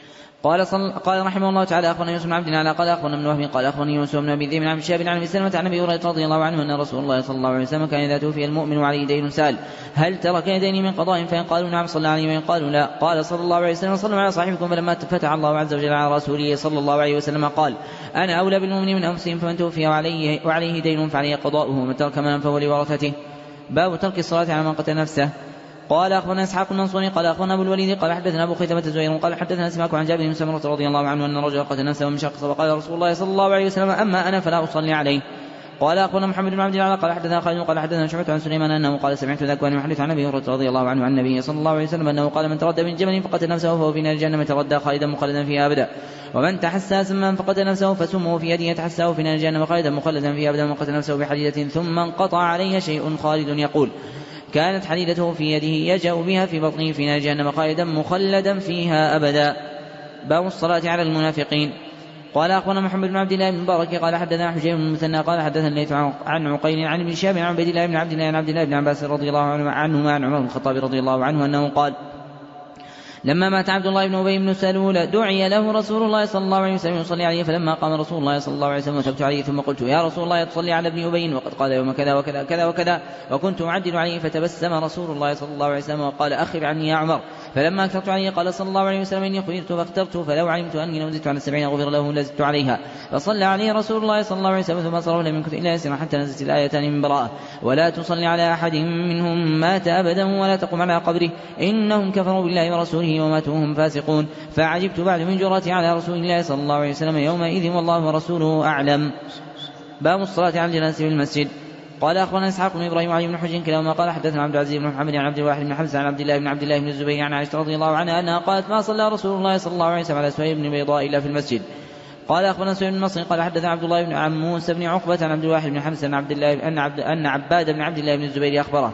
قال, قال رحمه الله تعالى أخبرنا يوسف بن عبد الله قال أخبرنا ابن وهب قال أخبرني يوسف بن أبي ذئب عن شهاب عن أبي سلمة عن أبي هريرة رضي الله عنه أن رسول الله صلى الله عليه وسلم كان إذا توفي المؤمن عليه دين سأل هل ترك يدين من قضاء؟ فإن قالوا نعم صلى عليه وإن قالوا لا قال صلى الله عليه وسلم صلوا على صاحبكم. فلما فتح الله عز وجل على رسوله صلى الله عليه وسلم قال أنا أولى بالمؤمنين من أنفسهم فمن توفي وعليه, وعليه دين فعليه قضاؤه ومن ترك مالا فهو لورثته. باب ترك الصلاة على من قتل نفسه. قال أخبرنا إسحاق المنصوري قال أخبرنا أبو الوليد قال حدثنا أبو خيثمة الزهير قال حدثنا سماك عن جابر بن سمرة رضي الله عنه أن رجلا قتل نفسه من شخص وقال رسول الله صلى الله عليه وسلم أما أنا فلا أصلي عليه. قال أخبرنا محمد بن عبد الله قال حدثنا خالد قال حدثنا شعبة عن سليمان أنه قال سمعت ذكوان يحدث عن أبي هريرة رضي الله عنه عن النبي صلى الله عليه وسلم أنه قال من تردى من جبل فقتل نفسه فهو في نار جهنم تردى خالدا مخلدا فيها أبدا ومن تحسى سما فقتل نفسه فسمه في يده يتحساه في نار جهنم خالدا مخلدا فيها أبدا ومن قتل نفسه بحديدة ثم انقطع عليه شيء خالد يقول كانت حديدته في يده يجأ بها في بطنه في نار جهنم خالدا مخلدا فيها أبدا. باب الصلاة على المنافقين. قال أخبرنا محمد بن عبد الله بن مبارك قال حدثنا حجير بن المثنى قال حدثنا الليث عن عقيل عن ابن شهاب عن عبيد الله بن عبد الله عن عبد الله بن عباس رضي الله عنهما عن عمر بن الخطاب رضي الله عنه أنه قال لما مات عبد الله بن أبي بن سلول دعي له رسول الله صلى الله عليه وسلم يصلي عليه فلما قام رسول الله صلى الله عليه وسلم وثبت عليه ثم قلت يا رسول الله تصلي على ابن أبي وقد قال يوم كذا وكذا كذا وكذا وكنت أعدل عليه فتبسم رسول الله صلى الله عليه وسلم وقال أخر عني يا عمر. فلما أكثرت عليه قال صلى الله عليه وسلم إني خيرت فاخترت فلو علمت أني لو زدت على السبعين غفر له لزدت عليها. فصلى عليه رسول الله صلى الله عليه وسلم ثم صرف لم يمكث إلا يسيرا حتى نزلت الآيتان من براءة ولا تصلي على أحد منهم مات أبدا ولا تقم على قبره إنهم كفروا بالله ورسوله وماتوا وهم فاسقون. فعجبت بعد من جرتي على رسول الله صلى الله عليه وسلم يومئذ والله ورسوله أعلم. باب الصلاة على الجنازة في المسجد. قال أخبرنا إسحاق بن إبراهيم وعلي بن حجر كلاهما قال حدثنا عبد العزيز بن محمد عن عبد الواحد بن حمزة عن عبد الله بن عبد الله بن الزبير عن عائشة رضي الله عنها أنها قالت ما صلى رسول الله صلى الله عليه وسلم على سهيل بن بيضاء إلا في المسجد. قال أخبرنا سهيل بن نصر قال حدثنا عبد الله بن عموس بن عقبة عن عبد الواحد بن حمزة عن عبد الله أن عبد أن عباد بن عبد الله بن الزبير أخبره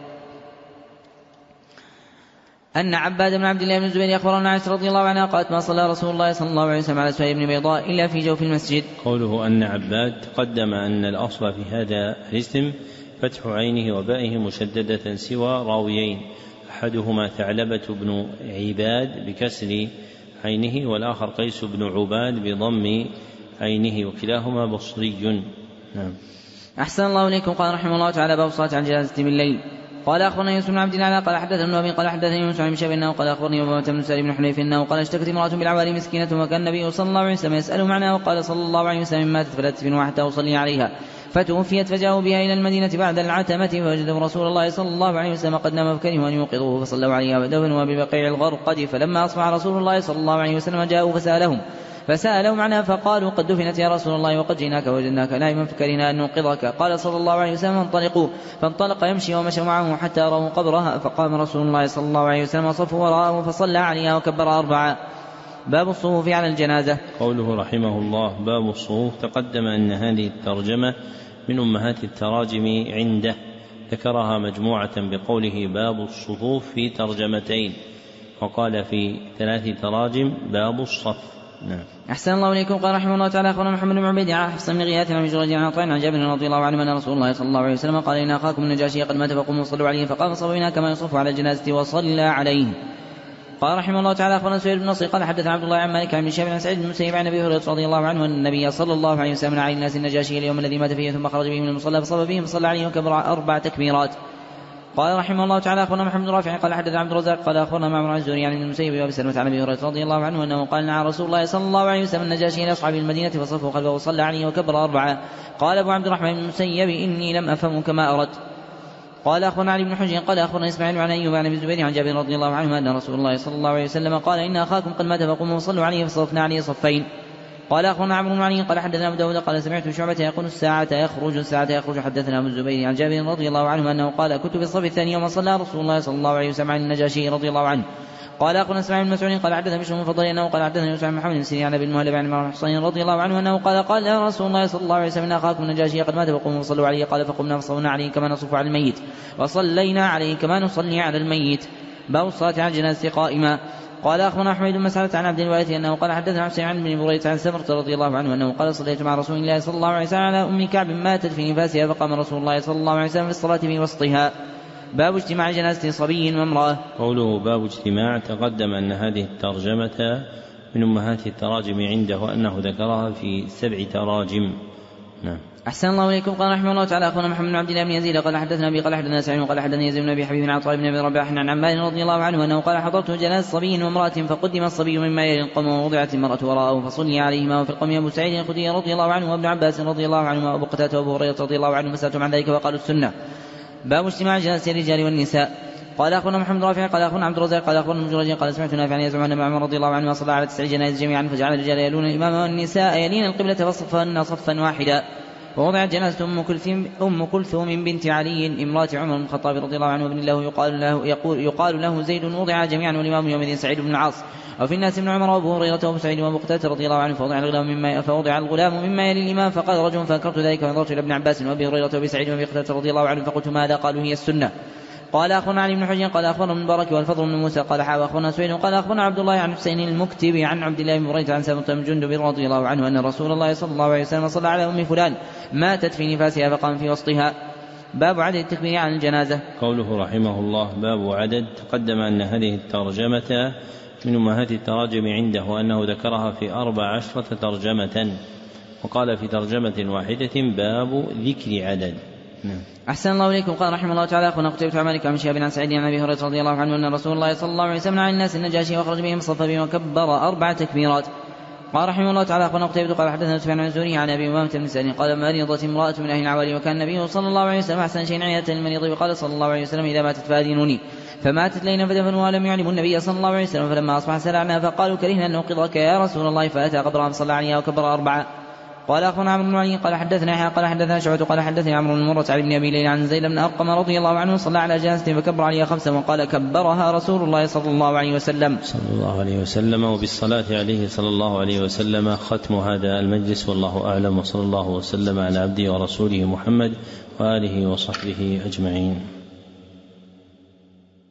أن عباد بن عبد الله بن الزبير أخبرنا عائشة رضي الله عنها قالت ما صلى رسول الله صلى الله عليه وسلم على سهيل بن بيضاء إلا في جوف المسجد. قوله أن عباد تقدم أن الأصل في هذا الاسم فتح عينه وبائه مشددة سوى راويين أحدهما ثعلبة بن عباد بكسر عينه والآخر قيس بن عباد بضم عينه وكلاهما بصري. نعم. أحسن الله إليكم. قال رحمه الله تعالى باب الصلاة على الجنازة بالليل. قال أخبرنا يوسف بن عبد الله قال حدثنا ابن أبي قال حدثني يونس عن شاب أنه قال أخبرني أبو بن سالم بن حنيف أنه قال اشتكت امرأة بالعوالي مسكينة وكان النبي صلى الله عليه وسلم يسأل معناه وقال صلى الله عليه وسلم ماتت فلا تدفنوها حتى أصلي عليها فتوفيت فجاءوا بها إلى المدينة بعد العتمة فوجدوا رسول الله صلى الله عليه وسلم قد نام فكرهوا أن يوقظوه فصلوا عليها ودفنوا ببقيع الغرقد. فلما أصبح رسول الله صلى الله عليه وسلم جاءوا فسألهم فسألهم عنها فقالوا قد دفنت يا رسول الله وقد جئناك ووجدناك نائما فكرهنا أن نوقظك. قال صلى الله عليه وسلم انطلقوا فانطلق يمشي ومشى معه حتى رأوا قبرها فقام رسول الله صلى الله عليه وسلم وصفوا وراءه فصلى عليها وكبر أربعة. باب الصفوف على الجنازة. قوله رحمه الله باب الصفوف تقدم أن هذه الترجمة من أمهات التراجم عنده ذكرها مجموعة بقوله باب الصفوف في ترجمتين وقال في ثلاث تراجم باب الصف. نعم. أحسن الله إليكم. قال رحمه الله تعالى أخبرنا محمد بن عبيد عن حفص بن غياث عن جريج عن عطاء عن جابر رضي الله عنه أن رسول الله صلى الله عليه وسلم قال إن أخاكم النجاشي قد مات فقوموا صلوا عليه فقام صلوا كما يصف على الجنازة وصلى عليه. قال رحمه الله تعالى أخبرنا سهيل بن نصر قال حدثنا عبد الله عن مالك عن شهاب عن سعيد بن المسيب عن أبي هريرة رضي الله عنه أن النبي صلى الله عليه وسلم على الناس النجاشي اليوم الذي مات فيه ثم خرج به من المصلى فصلى بهم فصلى عليه وكبر أربع تكبيرات. قال رحمه الله تعالى أخبرنا محمد رافع قال حدثنا عبد الرزاق قال أخبرنا معمر عن الزهري عن ابن المسيب وأبي سلمة عن أبي هريرة رضي الله عنه أنه قال نعى رسول الله صلى الله عليه وسلم النجاشي إلى أصحاب المدينة فصفوا خلفه وصلى عليه وكبر أربعة. قال أبو عبد الرحمن بن المسيب إني لم أفهم كما أردت. قال أخبرنا علي بن حجر قال أخبرنا إسماعيل عن أيوب عن أبي الزبير عن جابر رضي الله عنه أن رسول الله صلى الله عليه وسلم قال إن أخاكم قد مات فقوموا وصلوا عليه فصفنا عليه صفين. قال أخبرنا عمرو بن علي قال حدثنا أبو داود قال سمعت شعبة يقول الساعة يخرج الساعة يخرج. حدثنا أبو الزبير عن جابر رضي الله عنه أنه قال كنت في الصف الثاني يوم صلى رسول الله صلى الله عليه وسلم عن النجاشي رضي الله عنه. قال أخبرنا إسماعيل بن مسعود قال حدثنا بشر بن فضيل أنه قال حدثنا يوسف بن محمد بن سيرين عن أبي المهلب عن عمرو بن حصين رضي الله عنه أنه قال قال يا رسول الله صلى الله عليه وسلم إن أخاكم النجاشي قد مات فقوموا وصلوا عليه. قال فقمنا فصلنا عليه كما نصف على الميت وصلينا عليه كما نصلي على الميت. باب الصلاة على الجنازة قائما. قال أخبرنا أحمد بن مسعود عن عبد الوارث أنه قال حدثنا حسين عن بن بريدة عن سمرة رضي الله عنه أنه قال صليت مع رسول الله صلى الله عليه وسلم على أم كعب ماتت في نفاسها فقام رسول الله صلى الله عليه وسلم في الصلاة في وسطها. باب اجتماع جنازة صبي وامرأة. قوله باب اجتماع تقدم أن هذه الترجمة من أمهات التراجم عنده أنه ذكرها في سبع تراجم. نعم. أحسن الله إليكم. قال رحمه الله تعالى أخونا محمد بن عبد الله بن يزيد قال حدثنا أبي قال حدثنا سعيد قال حدثنا يزيد بن أبي حبيب عن طالب بن أبي رباح عن عمار رضي الله عنه أنه قال حضرت جنازة صبي وامرأة فقدم الصبي مما يلي القوم ووضعت المرأة وراءه فصلي عليهما، وفي القوم أبو سعيد الخدري رضي الله عنه وابن عباس رضي الله عنهما وأبو قتادة وأبو هريرة رضي الله عنه فسألتهم عن ذلك وقالوا السنة. باب اجتماع جنازة الرجال والنساء. قال أخونا محمد رافع قال أخونا عبد الرزاق قال أخونا مجرد قال سمعت نافعا يزعم أن عمر رضي الله عنه صلى على تسع جنائز جميعا فجعل الرجال يلون الإمام والنساء يلين القبلة فصفهن صفا واحدا. ووضعت جنازة أم كلثوم, أم كلثوم بنت علي امرأة عمر بن الخطاب رضي الله عنه وابن له يقال له, يقول يقال له زيد وضع جميعا والإمام يومئذ سعيد بن العاص. وفي الناس ابن عمر وأبو هريرة وأبو سعيد وأبو قتادة رضي الله عنه فوضع الغلام مما فوضع الغلام مما يلي الإمام فقال رجل فأنكرت ذلك فنظرت إلى ابن عباس وأبي هريرة وأبي سعيد وأبي قتادة رضي الله عنه فقلت ماذا؟ قالوا هي السنة. قال أخونا علي بن حجر قال أخونا بن مبارك والفضل بن موسى قال حاوى أخونا سويد قال أخونا عبد الله عن حسين المكتب عن عبد الله بن بريدة عن سامة بن جندب رضي الله عنه أن رسول الله صلى الله عليه وسلم صلى على أم فلان ماتت في نفاسها فقام في وسطها. باب عدد التكبير عن الجنازة. قوله رحمه الله باب عدد. تقدم أن هذه الترجمة من أمهات التراجم عنده أنه ذكرها في أربع عشرة ترجمة، وقال في ترجمة واحدة باب ذكر عدد. أحسن الله إليكم. قال رحمه الله تعالى أخونا قتيبة عن مالك عن شهاب عن سعيد عن أبي هريرة رضي الله عنه أن رسول الله صلى الله عليه وسلم عن الناس النجاشي وأخرج بهم صف بهم وكبر أربع تكبيرات. قال رحمه الله تعالى أخونا قتيبة قال حدثنا سفيان عن الزهري عن أبي أمامة بن سعد قال مريضت امرأة من أهل العوالي وكان النبي صلى الله عليه وسلم أحسن شيء عيادة للمريض وقال صلى الله عليه وسلم إذا ماتت فأذنوني. فماتت ليلا فدفنوها ولم يعلموا النبي صلى الله عليه وسلم فلما أصبح سرعنا فقالوا كرهنا أن نوقظك يا رسول الله فأتى قبرها فصلى عليها وكبر أربعة. قال أخونا عمرو بن علي قال حدثنا يحيى قال حدثنا شعبة قال حدثني عمرو بن مرة عن ابن أبي ليلى عن زيد بن أرقم رضي الله عنه صلى على جنازة فكبر عليها خمسا وقال كبرها رسول الله صلى الله عليه وسلم صلى الله عليه وسلم. وبالصلاة عليه صلى الله عليه وسلم ختم هذا المجلس، والله أعلم، وصلى الله وسلم على عبده ورسوله محمد وآله وصحبه أجمعين.